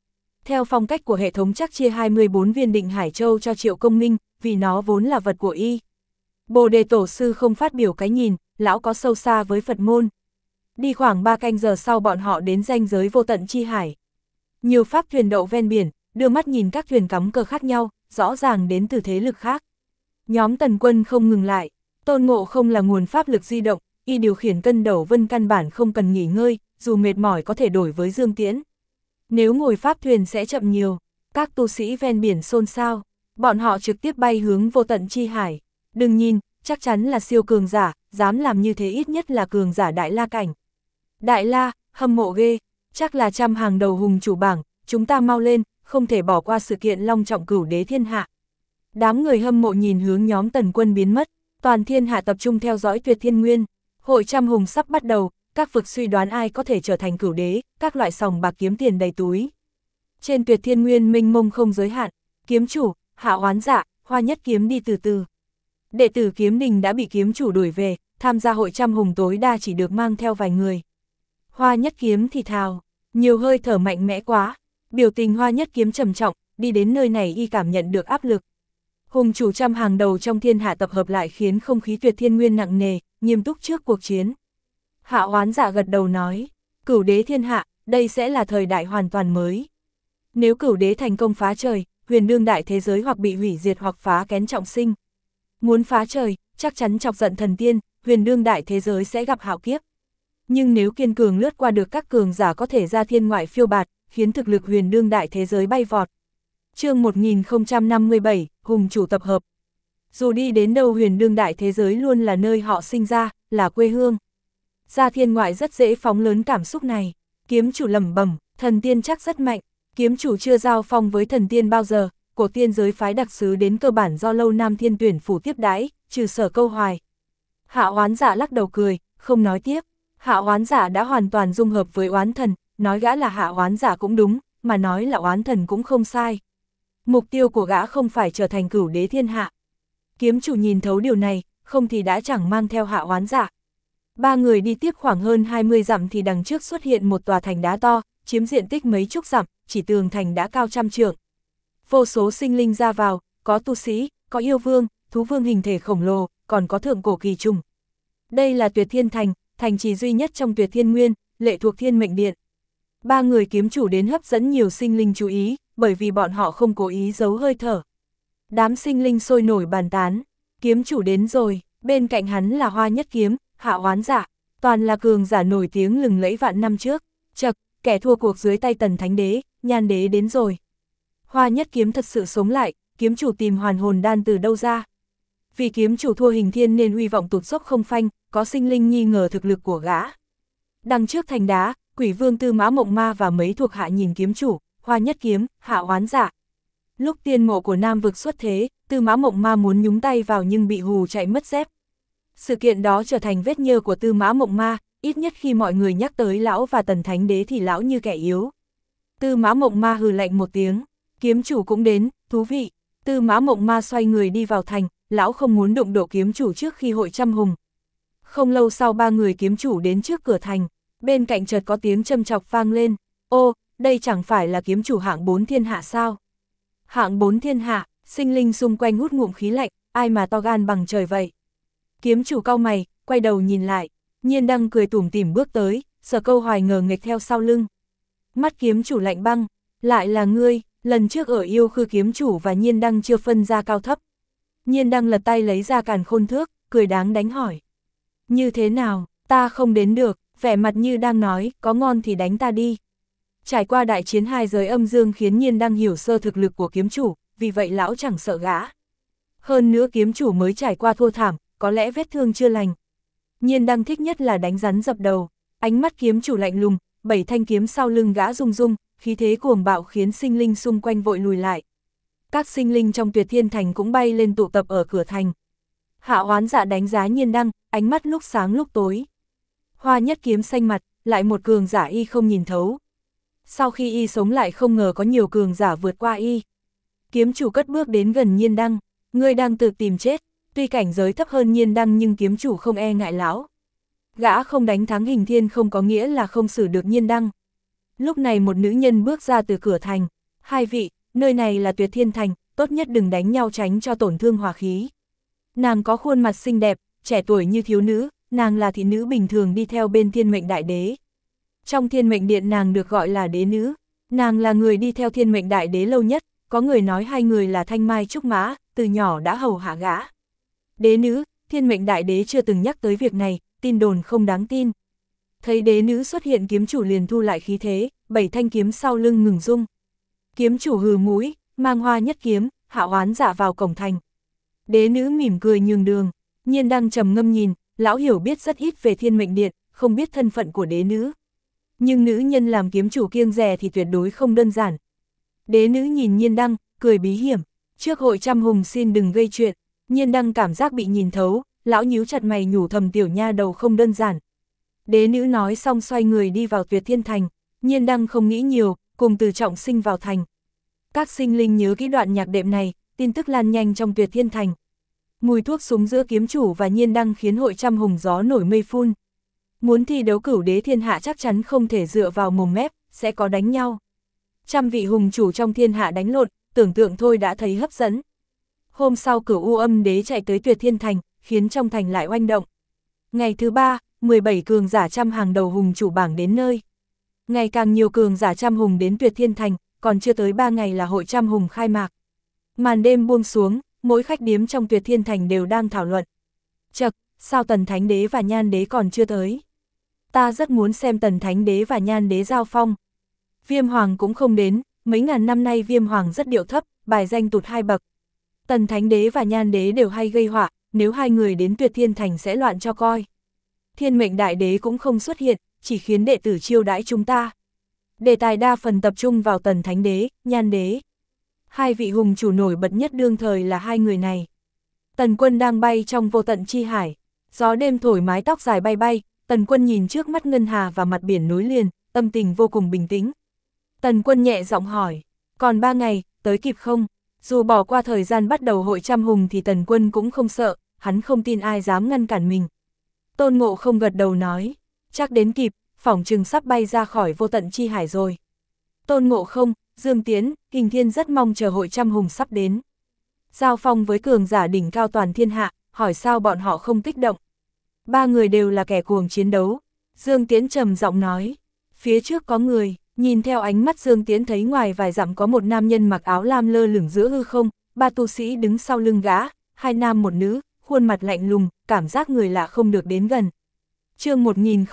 Theo phong cách của hệ thống chắc chia 24 viên định Hải Châu cho Triệu Công Minh, vì nó vốn là vật của y. Bồ Đề Tổ sư không phát biểu cái nhìn, lão có sâu xa với Phật môn. Đi khoảng 3 canh giờ sau bọn họ đến ranh giới vô tận chi hải. Nhiều pháp thuyền đậu ven biển, đưa mắt nhìn các thuyền cắm cờ khác nhau, rõ ràng đến từ thế lực khác. Nhóm Tần Quân không ngừng lại, Tôn Ngộ Không là nguồn pháp lực di động, y điều khiển cân đầu vân căn bản không cần nghỉ ngơi, dù mệt mỏi có thể đổi với Dương Tiễn. Nếu ngồi pháp thuyền sẽ chậm nhiều, các tu sĩ ven biển xôn xao, bọn họ trực tiếp bay hướng vô tận chi hải. Đừng nhìn, chắc chắn là siêu cường giả, dám làm như thế ít nhất là cường giả Đại La cảnh. Đại La, hâm mộ ghê, chắc là trăm hàng đầu hùng chủ bảng, chúng ta mau lên, không thể bỏ qua sự kiện long trọng cửu đế thiên hạ. Đám người hâm mộ nhìn hướng nhóm Tần Quân biến mất, toàn thiên hạ tập trung theo dõi Tuyệt Thiên Nguyên. Hội trăm hùng sắp bắt đầu, các vực suy đoán ai có thể trở thành cửu đế, các loại sòng bạc kiếm tiền đầy túi. Trên Tuyệt Thiên Nguyên mênh mông không giới hạn, kiếm chủ, Hạ Oán Dạ, Hoa Nhất Kiếm đi từ từ. Đệ tử Kiếm Đình đã bị kiếm chủ đuổi về, tham gia hội trăm hùng tối đa chỉ được mang theo vài người. Hoa Nhất Kiếm thì thào, nhiều hơi thở mạnh mẽ quá, biểu tình Hoa Nhất Kiếm trầm trọng, đi đến nơi này y cảm nhận được áp lực. Hùng chủ trăm hàng đầu trong thiên hạ tập hợp lại khiến không khí Tuyệt Thiên Nguyên nặng nề, nghiêm túc trước cuộc chiến. Hạ Oán Dạ gật đầu nói, cửu đế thiên hạ, đây sẽ là thời đại hoàn toàn mới. Nếu cửu đế thành công phá trời, huyền đương đại thế giới hoặc bị hủy diệt hoặc phá kén trọng sinh. Muốn phá trời, chắc chắn chọc giận thần tiên, huyền đương đại thế giới sẽ gặp hạo kiếp. Nhưng nếu kiên cường lướt qua được các cường giả có thể ra thiên ngoại phiêu bạt, khiến thực lực huyền đương đại thế giới bay vọt. Chương 1057, hùng chủ tập hợp. Dù đi đến đâu huyền đương đại thế giới luôn là nơi họ sinh ra, là quê hương. Ra thiên ngoại rất dễ phóng lớn cảm xúc này. Kiếm chủ lẩm bẩm, thần tiên chắc rất mạnh. Kiếm chủ chưa giao phong với thần tiên bao giờ, cổ tiên giới phái đặc sứ đến cơ bản do Lâu Nam Thiên Tuyển phủ tiếp đãi, trừ Sở Câu Hoài. Hạ Oán Dạ lắc đầu cười, không nói tiếp. Hạ Oán Dạ đã hoàn toàn dung hợp với oán thần, nói gã là Hạ Oán Dạ cũng đúng, mà nói là oán thần cũng không sai. Mục tiêu của gã không phải trở thành cửu đế thiên hạ. Kiếm chủ nhìn thấu điều này, không thì đã chẳng mang theo Hạ Oán Dạ. Ba người đi tiếp khoảng hơn 20 dặm thì đằng trước xuất hiện một tòa thành đá to, chiếm diện tích mấy chục dặm, chỉ tường thành đã cao trăm trượng. Vô số sinh linh ra vào, có tu sĩ, có yêu vương, thú vương hình thể khổng lồ, còn có thượng cổ kỳ trùng. Đây là Tuyệt Thiên Thành, thành trì duy nhất trong Tuyệt Thiên Nguyên, lệ thuộc Thiên Mệnh Điện. Ba người kiếm chủ đến hấp dẫn nhiều sinh linh chú ý, bởi vì bọn họ không cố ý giấu hơi thở. Đám sinh linh sôi nổi bàn tán, kiếm chủ đến rồi, bên cạnh hắn là Hoa Nhất Kiếm, Hạ Oán Dạ, toàn là cường giả nổi tiếng lừng lẫy vạn năm trước. Chậc, kẻ thua cuộc dưới tay Tần Thánh Đế, Nhan Đế đến rồi. Hoa Nhất Kiếm thật sự sống lại, kiếm chủ tìm hoàn hồn đan từ đâu ra. Vì kiếm chủ thua Hình Thiên nên uy vọng tụt dốc không phanh, có sinh linh nghi ngờ thực lực của gã. Đằng trước thành đá, Quỷ Vương Tư Mã Mộng Ma và mấy thuộc hạ nhìn kiếm chủ, Hoa Nhất Kiếm, Hạ Oán Dạ. Lúc tiên mộ của Nam vực xuất thế, Tư Mã Mộng Ma muốn nhúng tay vào nhưng bị hù chạy mất dép. Sự kiện đó trở thành vết nhơ của Tư Mã Mộng Ma, ít nhất khi mọi người nhắc tới lão và Tần Thánh Đế thì lão như kẻ yếu. Tư Mã Mộng Ma hừ lạnh một tiếng, kiếm chủ cũng đến, thú vị. Tư Mã Mộng Ma xoay người đi vào thành, lão không muốn đụng độ kiếm chủ trước khi hội trăm hùng. Không lâu sau ba người kiếm chủ đến trước cửa thành, bên cạnh chợt có tiếng châm chọc vang lên, ô, đây chẳng phải là kiếm chủ hạng 4 thiên hạ sao? Hạng 4 thiên hạ, sinh linh xung quanh hút ngụm khí lạnh, ai mà to gan bằng trời vậy? Kiếm chủ cau mày, quay đầu nhìn lại, Nhiên Đăng cười tủm tỉm bước tới, Sở Câu Hoài ngờ nghệch theo sau lưng. Mắt kiếm chủ lạnh băng, lại là ngươi, lần trước ở Yêu Khư kiếm chủ và Nhiên Đăng chưa phân ra cao thấp. Nhiên Đăng lật tay lấy ra càn khôn thước, cười đáng đánh hỏi. Như thế nào, ta không đến được, vẻ mặt như đang nói, có ngon thì đánh ta đi. Trải qua đại chiến hai giới âm dương khiến Nhiên Đăng hiểu sơ thực lực của kiếm chủ, vì vậy lão chẳng sợ gã. Hơn nữa kiếm chủ mới trải qua thua thảm, có lẽ vết thương chưa lành. Nhiên Đăng thích nhất là đánh rắn dập đầu, ánh mắt kiếm chủ lạnh lùng, 7 thanh kiếm sau lưng gã rung rung, khí thế cuồng bạo khiến sinh linh xung quanh vội lùi lại. Các sinh linh trong Tuyệt Thiên Thành cũng bay lên tụ tập ở cửa thành. Hạ Oán Dạ đánh giá Nhiên Đăng, ánh mắt lúc sáng lúc tối. Hoa Nhất Kiếm xanh mặt, lại một cường giả y không nhìn thấu. Sau khi y sống lại không ngờ có nhiều cường giả vượt qua y. Kiếm chủ cất bước đến gần Nhiên Đăng, ngươi đang tự tìm chết. Tuy cảnh giới thấp hơn Nhiên Đăng nhưng kiếm chủ không e ngại lão. Gã không đánh thắng Hình Thiên không có nghĩa là không xử được Nhiên Đăng. Lúc này một nữ nhân bước ra từ cửa thành, Hai vị, nơi này là Tuyệt Thiên Thành, tốt nhất đừng đánh nhau tránh cho tổn thương hòa khí. Nàng có khuôn mặt xinh đẹp, trẻ tuổi như thiếu nữ, nàng là thị nữ bình thường đi theo bên Thiên Mệnh Đại Đế. Trong Thiên Mệnh Điện nàng được gọi là đế nữ, nàng là người đi theo Thiên Mệnh Đại Đế lâu nhất, có người nói hai người là thanh mai trúc mã, từ nhỏ đã hầu hạ gã. Đế nữ, Thiên Mệnh Đại Đế chưa từng nhắc tới việc này, tin đồn không đáng tin. Thấy đế nữ xuất hiện kiếm chủ liền thu lại khí thế, 7 thanh kiếm sau lưng ngừng rung. Kiếm chủ hừ mũi, mang hoa nhất kiếm, hạ oán dạ vào cổng thành. Đế nữ mỉm cười nhường đường, Nhiên đang trầm ngâm nhìn, lão hiểu biết rất ít về Thiên Mệnh Điện, không biết thân phận của đế nữ. Nhưng nữ nhân làm kiếm chủ kiêng dè thì tuyệt đối không đơn giản. Đế nữ nhìn Nhiên đăng, cười bí hiểm, trước hội trăm hùng xin đừng gây chuyện. Nhiên đăng cảm giác bị nhìn thấu, lão nhíu chặt mày nhủ thầm tiểu nha đầu không đơn giản. Đế nữ nói xong xoay người đi vào Tuyệt Thiên Thành, Nhiên đăng không nghĩ nhiều, cùng Từ Trọng Sinh vào thành. Các sinh linh nhớ kỹ đoạn nhạc đệm này, tin tức lan nhanh trong Tuyệt Thiên Thành. Mùi thuốc súng giữa kiếm chủ và Nhiên đăng khiến hội trăm hùng gió nổi mây phun. Muốn thi đấu cửu đế thiên hạ chắc chắn không thể dựa vào mồm mép, sẽ có đánh nhau. Trăm vị hùng chủ trong thiên hạ đánh lộn, tưởng tượng thôi đã thấy hấp dẫn. Hôm sau Cửu U Âm Đế chạy tới Tuyệt Thiên Thành, khiến trong thành lại oanh động. Ngày thứ 3, 17 cường giả trăm hàng đầu hùng chủ bảng đến nơi. Ngày càng nhiều cường giả trăm hùng đến Tuyệt Thiên Thành, còn chưa tới 3 ngày là hội trăm hùng khai mạc. Màn đêm buông xuống, mỗi khách điếm trong Tuyệt Thiên Thành đều đang thảo luận. Chậc, sao Tần Thánh Đế và Nhan Đế còn chưa tới? Ta rất muốn xem Tần Thánh Đế và Nhan Đế giao phong. Viêm Hoàng cũng không đến, mấy ngàn năm nay Viêm Hoàng rất điệu thấp, bài danh tụt 2 bậc. Tần Thánh Đế và Nhan Đế đều hay gây họa, nếu hai người đến Tuyệt Thiên Thành sẽ loạn cho coi. Thiên Mệnh Đại Đế cũng không xuất hiện, chỉ khiến đệ tử chiêu đãi chúng ta. Đề tài đa phần tập trung vào Tần Thánh Đế, Nhan Đế. Hai vị hùng chủ nổi bật nhất đương thời là hai người này. Tần Quân đang bay trong vô tận chi hải, gió đêm thổi mái tóc dài bay bay, Tần Quân nhìn trước mắt ngân hà và mặt biển nối liền, tâm tình vô cùng bình tĩnh. Tần Quân nhẹ giọng hỏi, còn 3 ngày, tới kịp không? Dù bỏ qua thời gian bắt đầu hội trăm hùng thì Tần Quân cũng không sợ, hắn không tin ai dám ngăn cản mình. Tôn Ngộ Không gật đầu nói, chắc đến kịp, phỏng chừng sắp bay ra khỏi vô tận chi hải rồi. Tôn Ngộ Không, Dương Tiến, Hình Thiên rất mong chờ hội trăm hùng sắp đến. Giao phong với cường giả đỉnh cao toàn thiên hạ, hỏi sao bọn họ không kích động. 3 người đều là kẻ cuồng chiến đấu. Dương Tiến trầm giọng nói, phía trước có người. Nhìn theo ánh mắt Dương Tiến thấy ngoài vài dặm có một nam nhân mặc áo lam lơ lửng giữa hư không, 3 tu sĩ đứng sau lưng gã, 2 nam 1 nữ, khuôn mặt lạnh lùng, cảm giác người lạ không được đến gần. Chương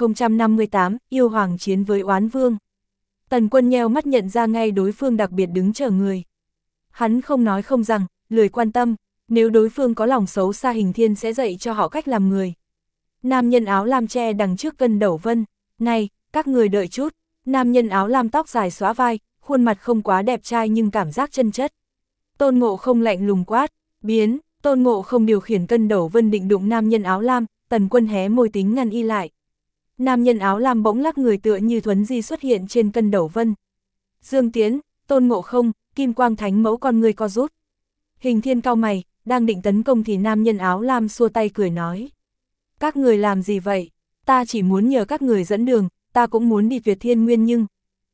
1058, yêu hoàng chiến với oán vương. Tần Quân nheo mắt nhận ra ngay đối phương đặc biệt đứng chờ người. Hắn không nói không rằng, lười quan tâm, nếu đối phương có lòng xấu xa Hình Thiên sẽ dạy cho họ cách làm người. Nam nhân áo lam che đằng trước Cân Đẩu Vân, này, các người đợi chút. Nam nhân áo lam tóc dài xóa vai, khuôn mặt không quá đẹp trai nhưng cảm giác chân chất. Tôn Ngộ Không lạnh lùng quát, biến, Tôn Ngộ Không điều khiển Cân Đẩu Vân định đụng nam nhân áo lam, Tần Quân hé môi tính ngăn y lại. Nam nhân áo lam bỗng lắc người tựa như thuấn di xuất hiện trên Cân Đẩu Vân. Dương Tiến, Tôn Ngộ Không, Kim Quang Thánh Mẫu con người co rút. Hình Thiên cau mày, đang định tấn công thì nam nhân áo lam xua tay cười nói. Các người làm gì vậy? Ta chỉ muốn nhờ các người dẫn đường, ta cũng muốn đi Tuyệt Thiên Nguyên nhưng...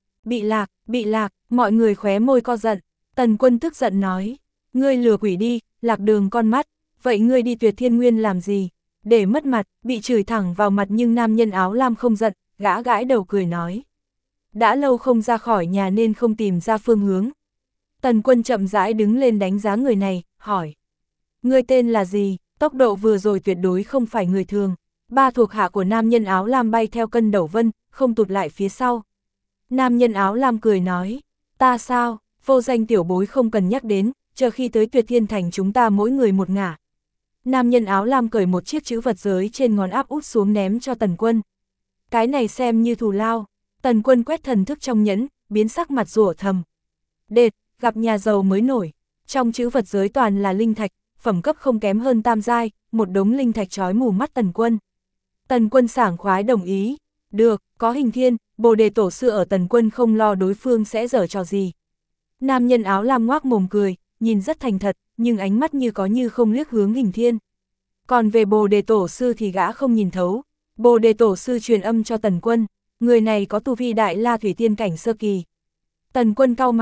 Bị lạc, mọi người khóe môi co giận. Tần Quân tức giận nói, ngươi lừa quỷ đi, lạc đường con mắt, vậy ngươi đi Tuyệt Thiên Nguyên làm gì? Để mất mặt, bị chửi thẳng vào mặt nhưng nam nhân áo lam không giận, gã gãi đầu cười nói. Đã lâu không ra khỏi nhà nên không tìm ra phương hướng. Tần Quân chậm rãi đứng lên đánh giá người này, hỏi. Ngươi tên là gì? Tốc độ vừa rồi tuyệt đối không phải người thường. 3 thuộc hạ của nam nhân áo lam bay theo Cân Đẩu Vân, không tụt lại phía sau. Nam nhân áo lam cười nói, ta sao, vô danh tiểu bối không cần nhắc đến, chờ khi tới Tuyệt Thiên Thành chúng ta mỗi người một ngả. Nam nhân áo lam cởi một chiếc chữ vật giới trên ngón áp út xuống ném cho Tần Quân. Cái này xem như thù lao. Tần Quân quét thần thức trong nhẫn, biến sắc mặt rủa thầm. Đệt, gặp nhà giàu mới nổi. Trong chữ vật giới toàn là linh thạch, phẩm cấp không kém hơn tam giai, một đống linh thạch chói mù mắt Tần Quân. Tần Quân sảng khoái đồng ý. Được, có Hình Thiên, Bồ Đề Tổ sư ở Tần Quân không lo đối phương sẽ giở trò gì. Nam nhân áo lam ngoác mồm cười, nhìn rất thành thật, nhưng ánh mắt như có như không liếc hướng Hình Thiên. Còn về Bồ Đề Tổ sư thì gã không nhìn thấu. Bồ Đề Tổ sư truyền âm cho Tần Quân, người này có tu vi Đại La Thủy Tiên cảnh sơ kỳ. Tần Quân cau mày,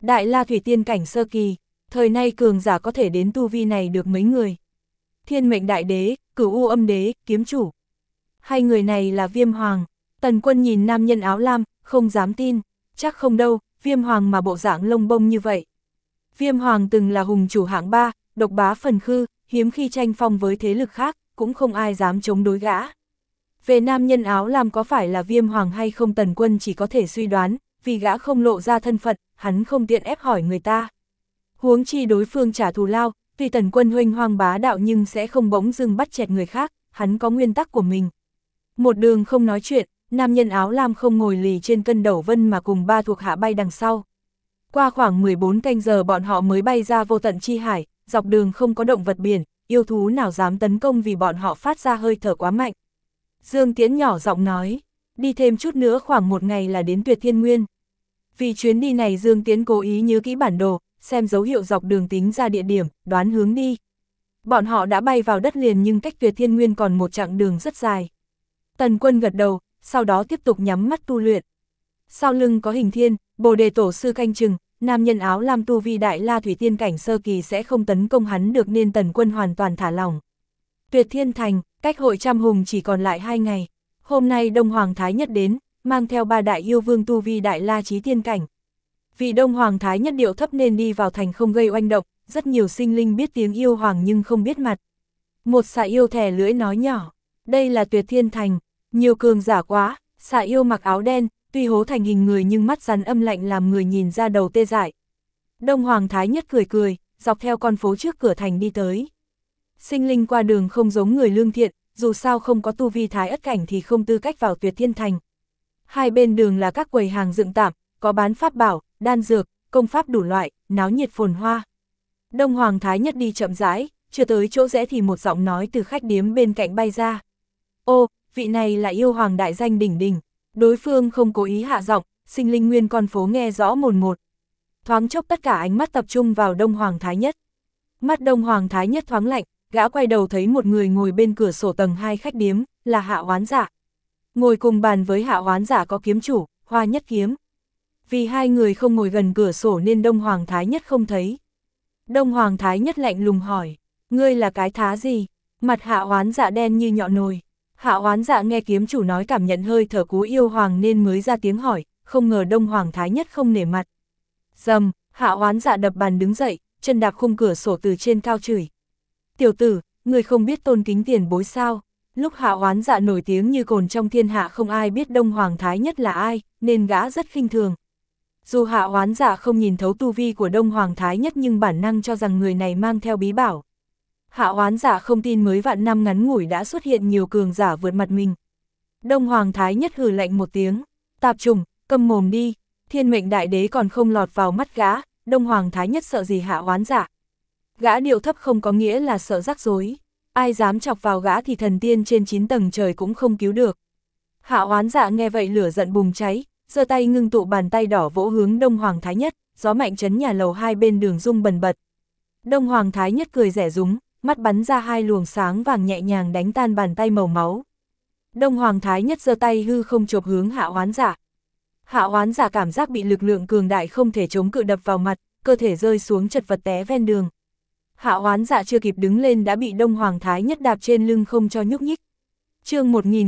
Đại La Thủy Tiên cảnh sơ kỳ, thời nay cường giả có thể đến tu vi này được mấy người. Thiên Mệnh Đại Đế, Cửu U Âm Đế, Kiếm Chủ. Hai người này là Viêm Hoàng. Tần Quân nhìn nam nhân áo lam, không dám tin, chắc không đâu, Viêm Hoàng mà bộ dạng lông bông như vậy. Viêm Hoàng từng là hùng chủ hạng 3, độc bá phần khư, hiếm khi tranh phong với thế lực khác, cũng không ai dám chống đối gã. Về nam nhân áo lam có phải là Viêm Hoàng hay không, Tần Quân chỉ có thể suy đoán, vì gã không lộ ra thân phận, hắn không tiện ép hỏi người ta. Huống chi đối phương trả thù lao, tuy Tần Quân huênh hoang bá đạo nhưng sẽ không bỗng dưng bắt chẹt người khác, hắn có nguyên tắc của mình. Một đường không nói chuyện, nam nhân áo lam không ngồi lì trên cân đẩu vân mà cùng ba thuộc hạ bay đằng sau. Qua khoảng 14 canh giờ bọn họ mới bay ra vô tận chi hải, dọc đường không có động vật biển, yêu thú nào dám tấn công vì bọn họ phát ra hơi thở quá mạnh. Dương Tiễn nhỏ giọng nói, đi thêm chút nữa khoảng 1 ngày là đến Tuyệt Thiên Nguyên. Vì chuyến đi này Dương Tiễn cố ý nhớ kỹ bản đồ, xem dấu hiệu dọc đường tính ra địa điểm, đoán hướng đi. Bọn họ đã bay vào đất liền nhưng cách Tuyệt Thiên Nguyên còn một chặng đường rất dài. Tần Quân gật đầu, sau đó tiếp tục nhắm mắt tu luyện. Sau lưng có Hình Thiên, Bồ Đề Tổ sư canh chừng, nam nhân áo lam tu vi Đại La Thủy Tiên cảnh sơ kỳ sẽ không tấn công hắn được nên Tần Quân hoàn toàn thả lỏng. Tuyệt Thiên Thành, cách hội trăm hùng chỉ còn lại 2 ngày. Hôm nay Đông Hoàng Thái Nhất đến, mang theo 3 đại yêu vương tu vi Đại La Chí Tiên cảnh. Vì Đông Hoàng Thái Nhất điệu thấp nên đi vào thành không gây oanh động, rất nhiều sinh linh biết tiếng yêu hoàng nhưng không biết mặt. Một xà yêu thè lưỡi nói nhỏ, đây là Tuyệt Thiên Thành, nhiều cường giả quá. Xà yêu mặc áo đen, tuy hố thành hình người nhưng mắt rắn âm lạnh làm người nhìn ra đầu tê dại. Đông Hoàng Thái Nhất cười cười, dọc theo con phố trước cửa thành đi tới. Sinh linh qua đường không giống người lương thiện, dù sao không có tu vi Thái Ất cảnh thì không tư cách vào Tuyệt Thiên Thành. Hai bên đường là các quầy hàng dựng tạm, có bán pháp bảo, đan dược, công pháp đủ loại, náo nhiệt phồn hoa. Đông Hoàng Thái Nhất đi chậm rãi, chưa tới chỗ rẽ thì một giọng nói từ khách điếm bên cạnh bay ra. Ô, vị này là yêu hoàng đại danh đỉnh đỉnh. Đối phương không cố ý hạ giọng, sinh linh nguyên con phố nghe rõ mồn một. Thoáng chốc tất cả ánh mắt tập trung vào Đông Hoàng Thái Nhất. Mắt Đông Hoàng Thái Nhất thoáng lạnh, gã quay đầu thấy một người ngồi bên cửa sổ tầng 2 khách điếm, là Hạ Hoán Dạ. Ngồi cùng bàn với Hạ Hoán Dạ có kiếm chủ, Hoa Nhất Kiếm. Vì hai người không ngồi gần cửa sổ nên Đông Hoàng Thái Nhất không thấy. Đông Hoàng Thái Nhất lạnh lùng hỏi, ngươi là cái thá gì? Mặt Hạ Hoán Dạ đen như nhọ nồi. Hạ Hoán Dạ nghe kiếm chủ nói cảm nhận hơi thở cú yêu hoàng nên mới ra tiếng hỏi, không ngờ Đông Hoàng Thái Nhất không nể mặt. Dầm, Hạ Hoán Dạ đập bàn đứng dậy, chân đạp khung cửa sổ từ trên cao chửi. Tiểu tử, người không biết tôn kính tiền bối sao? Lúc Hạ Hoán Dạ nổi tiếng như cồn trong thiên hạ không ai biết Đông Hoàng Thái Nhất là ai, nên gã rất khinh thường. Dù Hạ Hoán Dạ không nhìn thấu tu vi của Đông Hoàng Thái Nhất nhưng bản năng cho rằng người này mang theo bí bảo. Hạ Hoán Dạ không tin mới vạn năm ngắn ngủi đã xuất hiện nhiều cường giả vượt mặt mình. Đông Hoàng Thái Nhất hừ lạnh một tiếng, tạp trùng, câm mồm đi, Thiên Mệnh Đại Đế còn không lọt vào mắt gã, Đông Hoàng Thái Nhất sợ gì Hạ Hoán Dạ. Gã điệu thấp không có nghĩa là sợ rắc rối, ai dám chọc vào gã thì thần tiên trên 9 tầng trời cũng không cứu được. Hạ Hoán Dạ nghe vậy lửa giận bùng cháy, giơ tay ngưng tụ bàn tay đỏ vỗ hướng Đông Hoàng Thái Nhất, gió mạnh chấn nhà lầu hai bên đường rung bần bật. Đông Hoàng Thái Nhất cười rẻ rúng, mắt bắn ra 2 luồng sáng vàng nhẹ nhàng đánh tan bàn tay màu máu. Đông Hoàng Thái Nhất giơ tay hư không chộp hướng Hạ Hoán Dạ. Hạ Hoán Dạ cảm giác bị lực lượng cường đại không thể chống cự đập vào mặt, cơ thể rơi xuống chật vật té ven đường. Hạ Hoán Dạ chưa kịp đứng lên đã bị Đông Hoàng Thái Nhất đạp trên lưng không cho nhúc nhích. Chương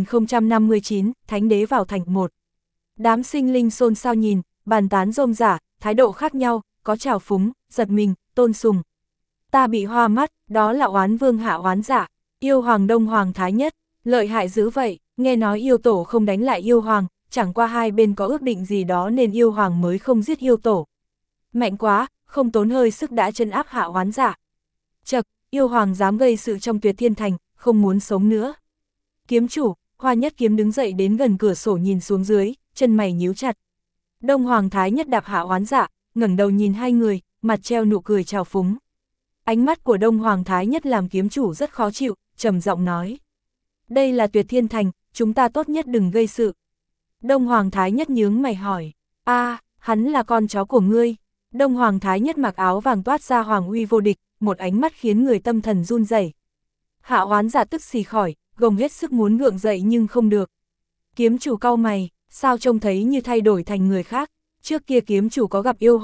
1059, Thánh Đế vào thành 1. Đám sinh linh xôn xao nhìn, bàn tán rôm rả, thái độ khác nhau, có trào phúng, giật mình, tôn sùng. Ta bị hoa mắt, đó là Oán Vương Hạ Hoán Dạ, yêu hoàng Đông Hoàng Thái Nhất, lợi hại dữ vậy, nghe nói yêu tổ không đánh lại yêu hoàng, chẳng qua hai bên có ước định gì đó nên yêu hoàng mới không giết yêu tổ. Mạnh quá, không tốn hơi sức đã chân áp Hạ Hoán Dạ. Chậc, yêu hoàng dám gây sự trong Tuyệt Thiên Thành, không muốn sống nữa. Kiếm chủ, Hoa Nhất Kiếm đứng dậy đến gần cửa sổ nhìn xuống dưới, chân mày nhíu chặt. Đông Hoàng Thái Nhất đạp Hạ Hoán Dạ, ngẩng đầu nhìn hai người, mặt treo nụ cười trào phúng. Ánh mắt của Đông Hoàng Thái Nhất làm kiếm chủ rất khó chịu, trầm giọng nói. Đây là Tuyệt Thiên Thành, chúng ta tốt nhất đừng gây sự. Đông Hoàng Thái Nhất nhướng mày hỏi, hắn là con chó của ngươi. Đông Hoàng Thái Nhất mặc áo vàng toát ra hoàng uy vô địch, một ánh mắt khiến người tâm thần run rẩy. Hạ Hoán Dạ tức xì khỏi, gồng hết sức muốn gượng dậy nhưng không được. Kiếm chủ cau mày, sao trông thấy như thay đổi thành người khác, trước kia kiếm chủ có gặp yêu hoàng,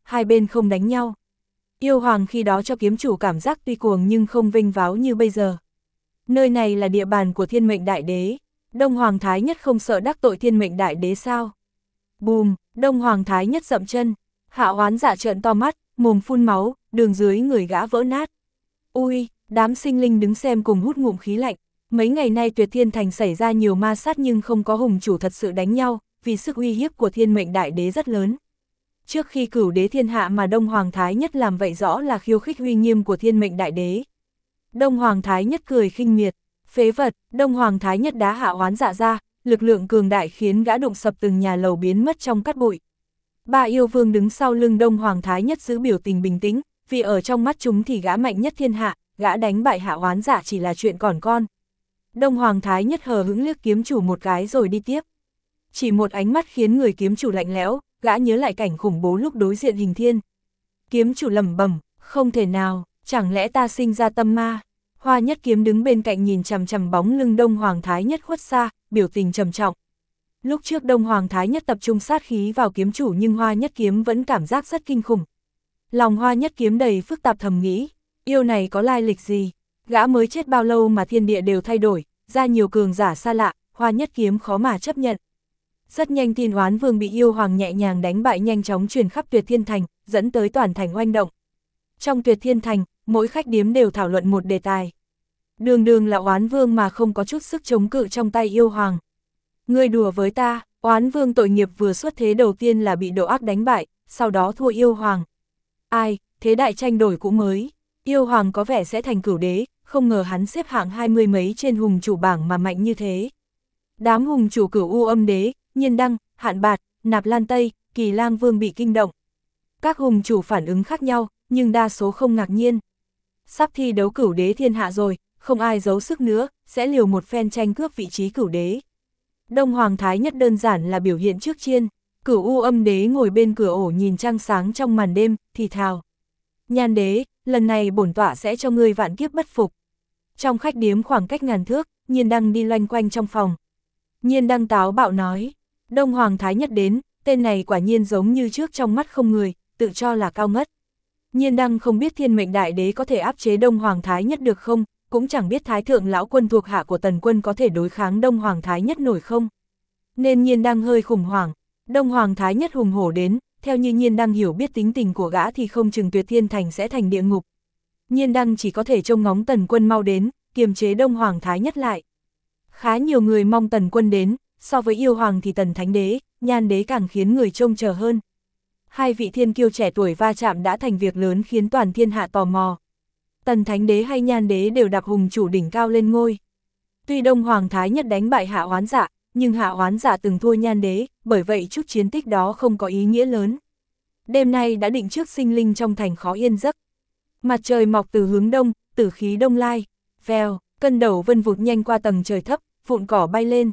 hai bên không đánh nhau. Yêu hoàng khi đó cho kiếm chủ cảm giác tuy cuồng nhưng không vinh váo như bây giờ. Nơi này là địa bàn của Thiên Mệnh Đại Đế, Đông Hoàng Thái Nhất không sợ đắc tội Thiên Mệnh Đại Đế sao? Bùm, Đông Hoàng Thái Nhất dậm chân, Hạ Oán Dạ trợn to mắt, mồm phun máu, đường dưới người gã vỡ nát. Ui, đám sinh linh đứng xem cùng hút ngụm khí lạnh. Mấy ngày nay Tuyệt Thiên Thành xảy ra nhiều ma sát nhưng không có hùng chủ thật sự đánh nhau, vì sức uy hiếp của Thiên Mệnh Đại Đế rất lớn. Trước khi cửu đế thiên hạ mà Đông Hoàng Thái Nhất làm vậy rõ là khiêu khích uy nghiêm của Thiên Mệnh Đại Đế. Đông Hoàng Thái Nhất cười khinh miệt, phế vật. Đông Hoàng Thái Nhất đá Hạ Oán Dạ ra, lực lượng cường đại khiến gã đụng sập từng nhà lầu biến mất trong cát bụi. Ba yêu vương đứng sau lưng Đông Hoàng Thái Nhất giữ biểu tình bình tĩnh, vì ở trong mắt chúng thì gã mạnh nhất thiên hạ, gã đánh bại Hạ Oán Dạ chỉ là chuyện còn con. Đông Hoàng Thái Nhất hờ hững liếc kiếm chủ một cái rồi đi tiếp. Chỉ một ánh mắt khiến người kiếm chủ lạnh lẽo, gã nhớ lại cảnh khủng bố lúc đối diện Hình Thiên. Kiếm chủ lẩm bẩm, không thể nào, chẳng lẽ ta sinh ra tâm ma? Hoa Nhất Kiếm đứng bên cạnh nhìn chằm chằm bóng lưng Đông Hoàng Thái Nhất khuất xa, biểu tình trầm trọng. Lúc trước Đông Hoàng Thái Nhất tập trung sát khí vào kiếm chủ nhưng Hoa Nhất Kiếm vẫn cảm giác rất kinh khủng. Lòng Hoa Nhất Kiếm đầy phức tạp thầm nghĩ, yêu này có lai lịch gì? Gã mới chết bao lâu mà thiên địa đều thay đổi, ra nhiều cường giả xa lạ, Hoa Nhất Kiếm khó mà chấp nhận. Rất nhanh tin Oán Vương bị yêu hoàng nhẹ nhàng đánh bại nhanh chóng truyền khắp Tuyệt Thiên Thành, dẫn tới toàn thành oanh động. Trong Tuyệt Thiên Thành, mỗi khách điếm đều thảo luận một đề tài. Đường đường là Oán Vương mà không có chút sức chống cự trong tay yêu hoàng. Ngươi đùa với ta, Oán Vương tội nghiệp vừa xuất thế đầu tiên là bị Độ Ác đánh bại, sau đó thua yêu hoàng. Ai, thế đại tranh đổi cũng mới. Yêu hoàng có vẻ sẽ thành cửu đế, không ngờ hắn xếp hạng 20 mấy trên hùng chủ bảng mà mạnh như thế. Đám hùng chủ Cửu U Âm Đế, Nhiên Đăng, Hạn Bạt, Nạp Lan Tây, Kỳ Lang Vương bị kinh động. Các hùng chủ phản ứng khác nhau, nhưng đa số không ngạc nhiên. Sắp thi đấu cửu đế thiên hạ rồi, không ai giấu sức nữa, sẽ liều một phen tranh cướp vị trí cửu đế. Đông Hoàng Thái Nhất đơn giản là biểu hiện trước chiên, Cửu U Âm Đế ngồi bên cửa ổ nhìn trăng sáng trong màn đêm, thì thào. Nhan đế, lần này bổn tọa sẽ cho ngươi vạn kiếp bất phục. Trong khách điếm khoảng cách ngàn thước, Nhiên Đăng đi loanh quanh trong phòng. Nhiên Đăng táo bạo nói, Đông Hoàng Thái Nhất đến, tên này quả nhiên giống như trước trong mắt không người, tự cho là cao ngất. Nhiên Đăng không biết Thiên Mệnh Đại Đế có thể áp chế Đông Hoàng Thái Nhất được không, cũng chẳng biết Thái Thượng Lão Quân thuộc hạ của Tần Quân có thể đối kháng Đông Hoàng Thái Nhất nổi không. Nên Nhiên Đăng hơi khủng hoảng, Đông Hoàng Thái Nhất hùng hổ đến, theo như Nhiên Đăng hiểu biết tính tình của gã thì không chừng Tuyệt Thiên Thành sẽ thành địa ngục. Nhiên Đăng chỉ có thể trông ngóng Tần Quân mau đến, kiềm chế Đông Hoàng Thái Nhất lại. Khá nhiều người mong Tần Quân đến, so với yêu hoàng thì Tần Thánh Đế, Nhan Đế càng khiến người trông chờ hơn. Hai vị thiên kiêu trẻ tuổi va chạm đã thành việc lớn khiến toàn thiên hạ tò mò. Tần Thánh Đế hay Nhan Đế đều đạp hùng chủ đỉnh cao lên ngôi. Tuy Đông Hoàng Thái Nhất đánh bại Hạ Oán Dạ, nhưng Hạ Oán Dạ từng thua Nhan Đế, bởi vậy chút chiến tích đó không có ý nghĩa lớn. Đêm nay đã định trước sinh linh trong thành khó yên giấc. Mặt trời mọc từ hướng đông, tử khí đông lai, vèo, cân đầu vân vụt nhanh qua tầng trời thấp, vụn cỏ bay lên.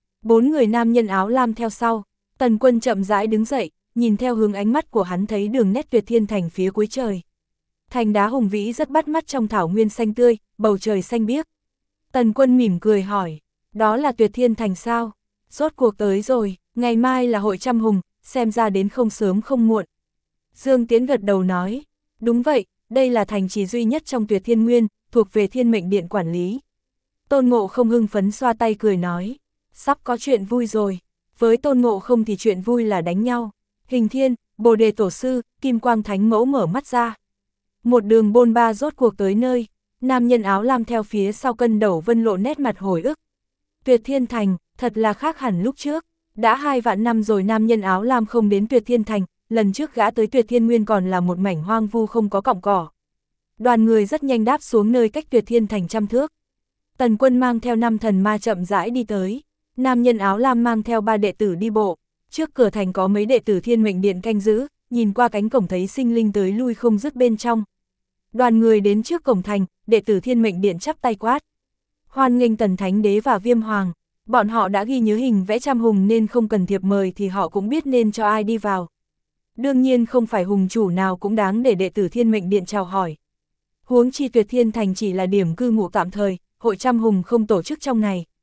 4 người nam nhân áo lam theo sau, Tần Quân chậm rãi đứng dậy, nhìn theo hướng ánh mắt của hắn thấy đường nét Tuyệt Thiên Thành phía cuối trời. Thành đá hùng vĩ rất bắt mắt trong thảo nguyên xanh tươi, bầu trời xanh biếc. Tần Quân mỉm cười hỏi, đó là Tuyệt Thiên Thành sao? Rốt cuộc tới rồi, ngày mai là hội trăm hùng, xem ra đến không sớm không muộn. Dương Tiến gật đầu nói, đúng vậy, đây là thành trì duy nhất trong Tuyệt Thiên Nguyên, thuộc về Thiên Mệnh Điện quản lý. Tôn Ngộ Không hưng phấn xoa tay cười nói, sắp có chuyện vui rồi. Với Tôn Ngộ Không thì chuyện vui là đánh nhau. Hình Thiên, Bồ Đề Tổ Sư, Kim Quang Thánh Mẫu mở mắt ra. Một đường bôn ba rốt cuộc tới nơi, nam nhân áo lam theo phía sau cân đầu vân lộ nét mặt hồi ức. Tuyệt Thiên Thành, thật là khác hẳn lúc trước. Đã 2 vạn năm rồi nam nhân áo lam không đến Tuyệt Thiên Thành, lần trước gã tới Tuyệt Thiên Nguyên còn là một mảnh hoang vu không có cọng cỏ. Đoàn người rất nhanh đáp xuống nơi cách Tuyệt Thiên Thành trăm thước. Tần Quân mang theo 5 thần ma chậm rãi đi tới. Nam nhân áo lam mang theo 3 đệ tử đi bộ. Trước cửa thành có mấy đệ tử Thiên Mệnh Điện canh giữ, nhìn qua cánh cổng thấy sinh linh tới lui không dứt bên trong. Đoàn người đến trước cổng thành, đệ tử Thiên Mệnh Điện chắp tay quát. Hoan nghênh Tần Thánh Đế và Viêm Hoàng. Bọn họ đã ghi nhớ hình vẽ trăm hùng nên không cần thiệp mời thì họ cũng biết nên cho ai đi vào. Đương nhiên không phải hùng chủ nào cũng đáng để đệ tử Thiên Mệnh Điện chào hỏi. Huống chi Tuyệt Thiên Thành chỉ là điểm cư ngụ tạm thời, hội trăm hùng không tổ chức trong này.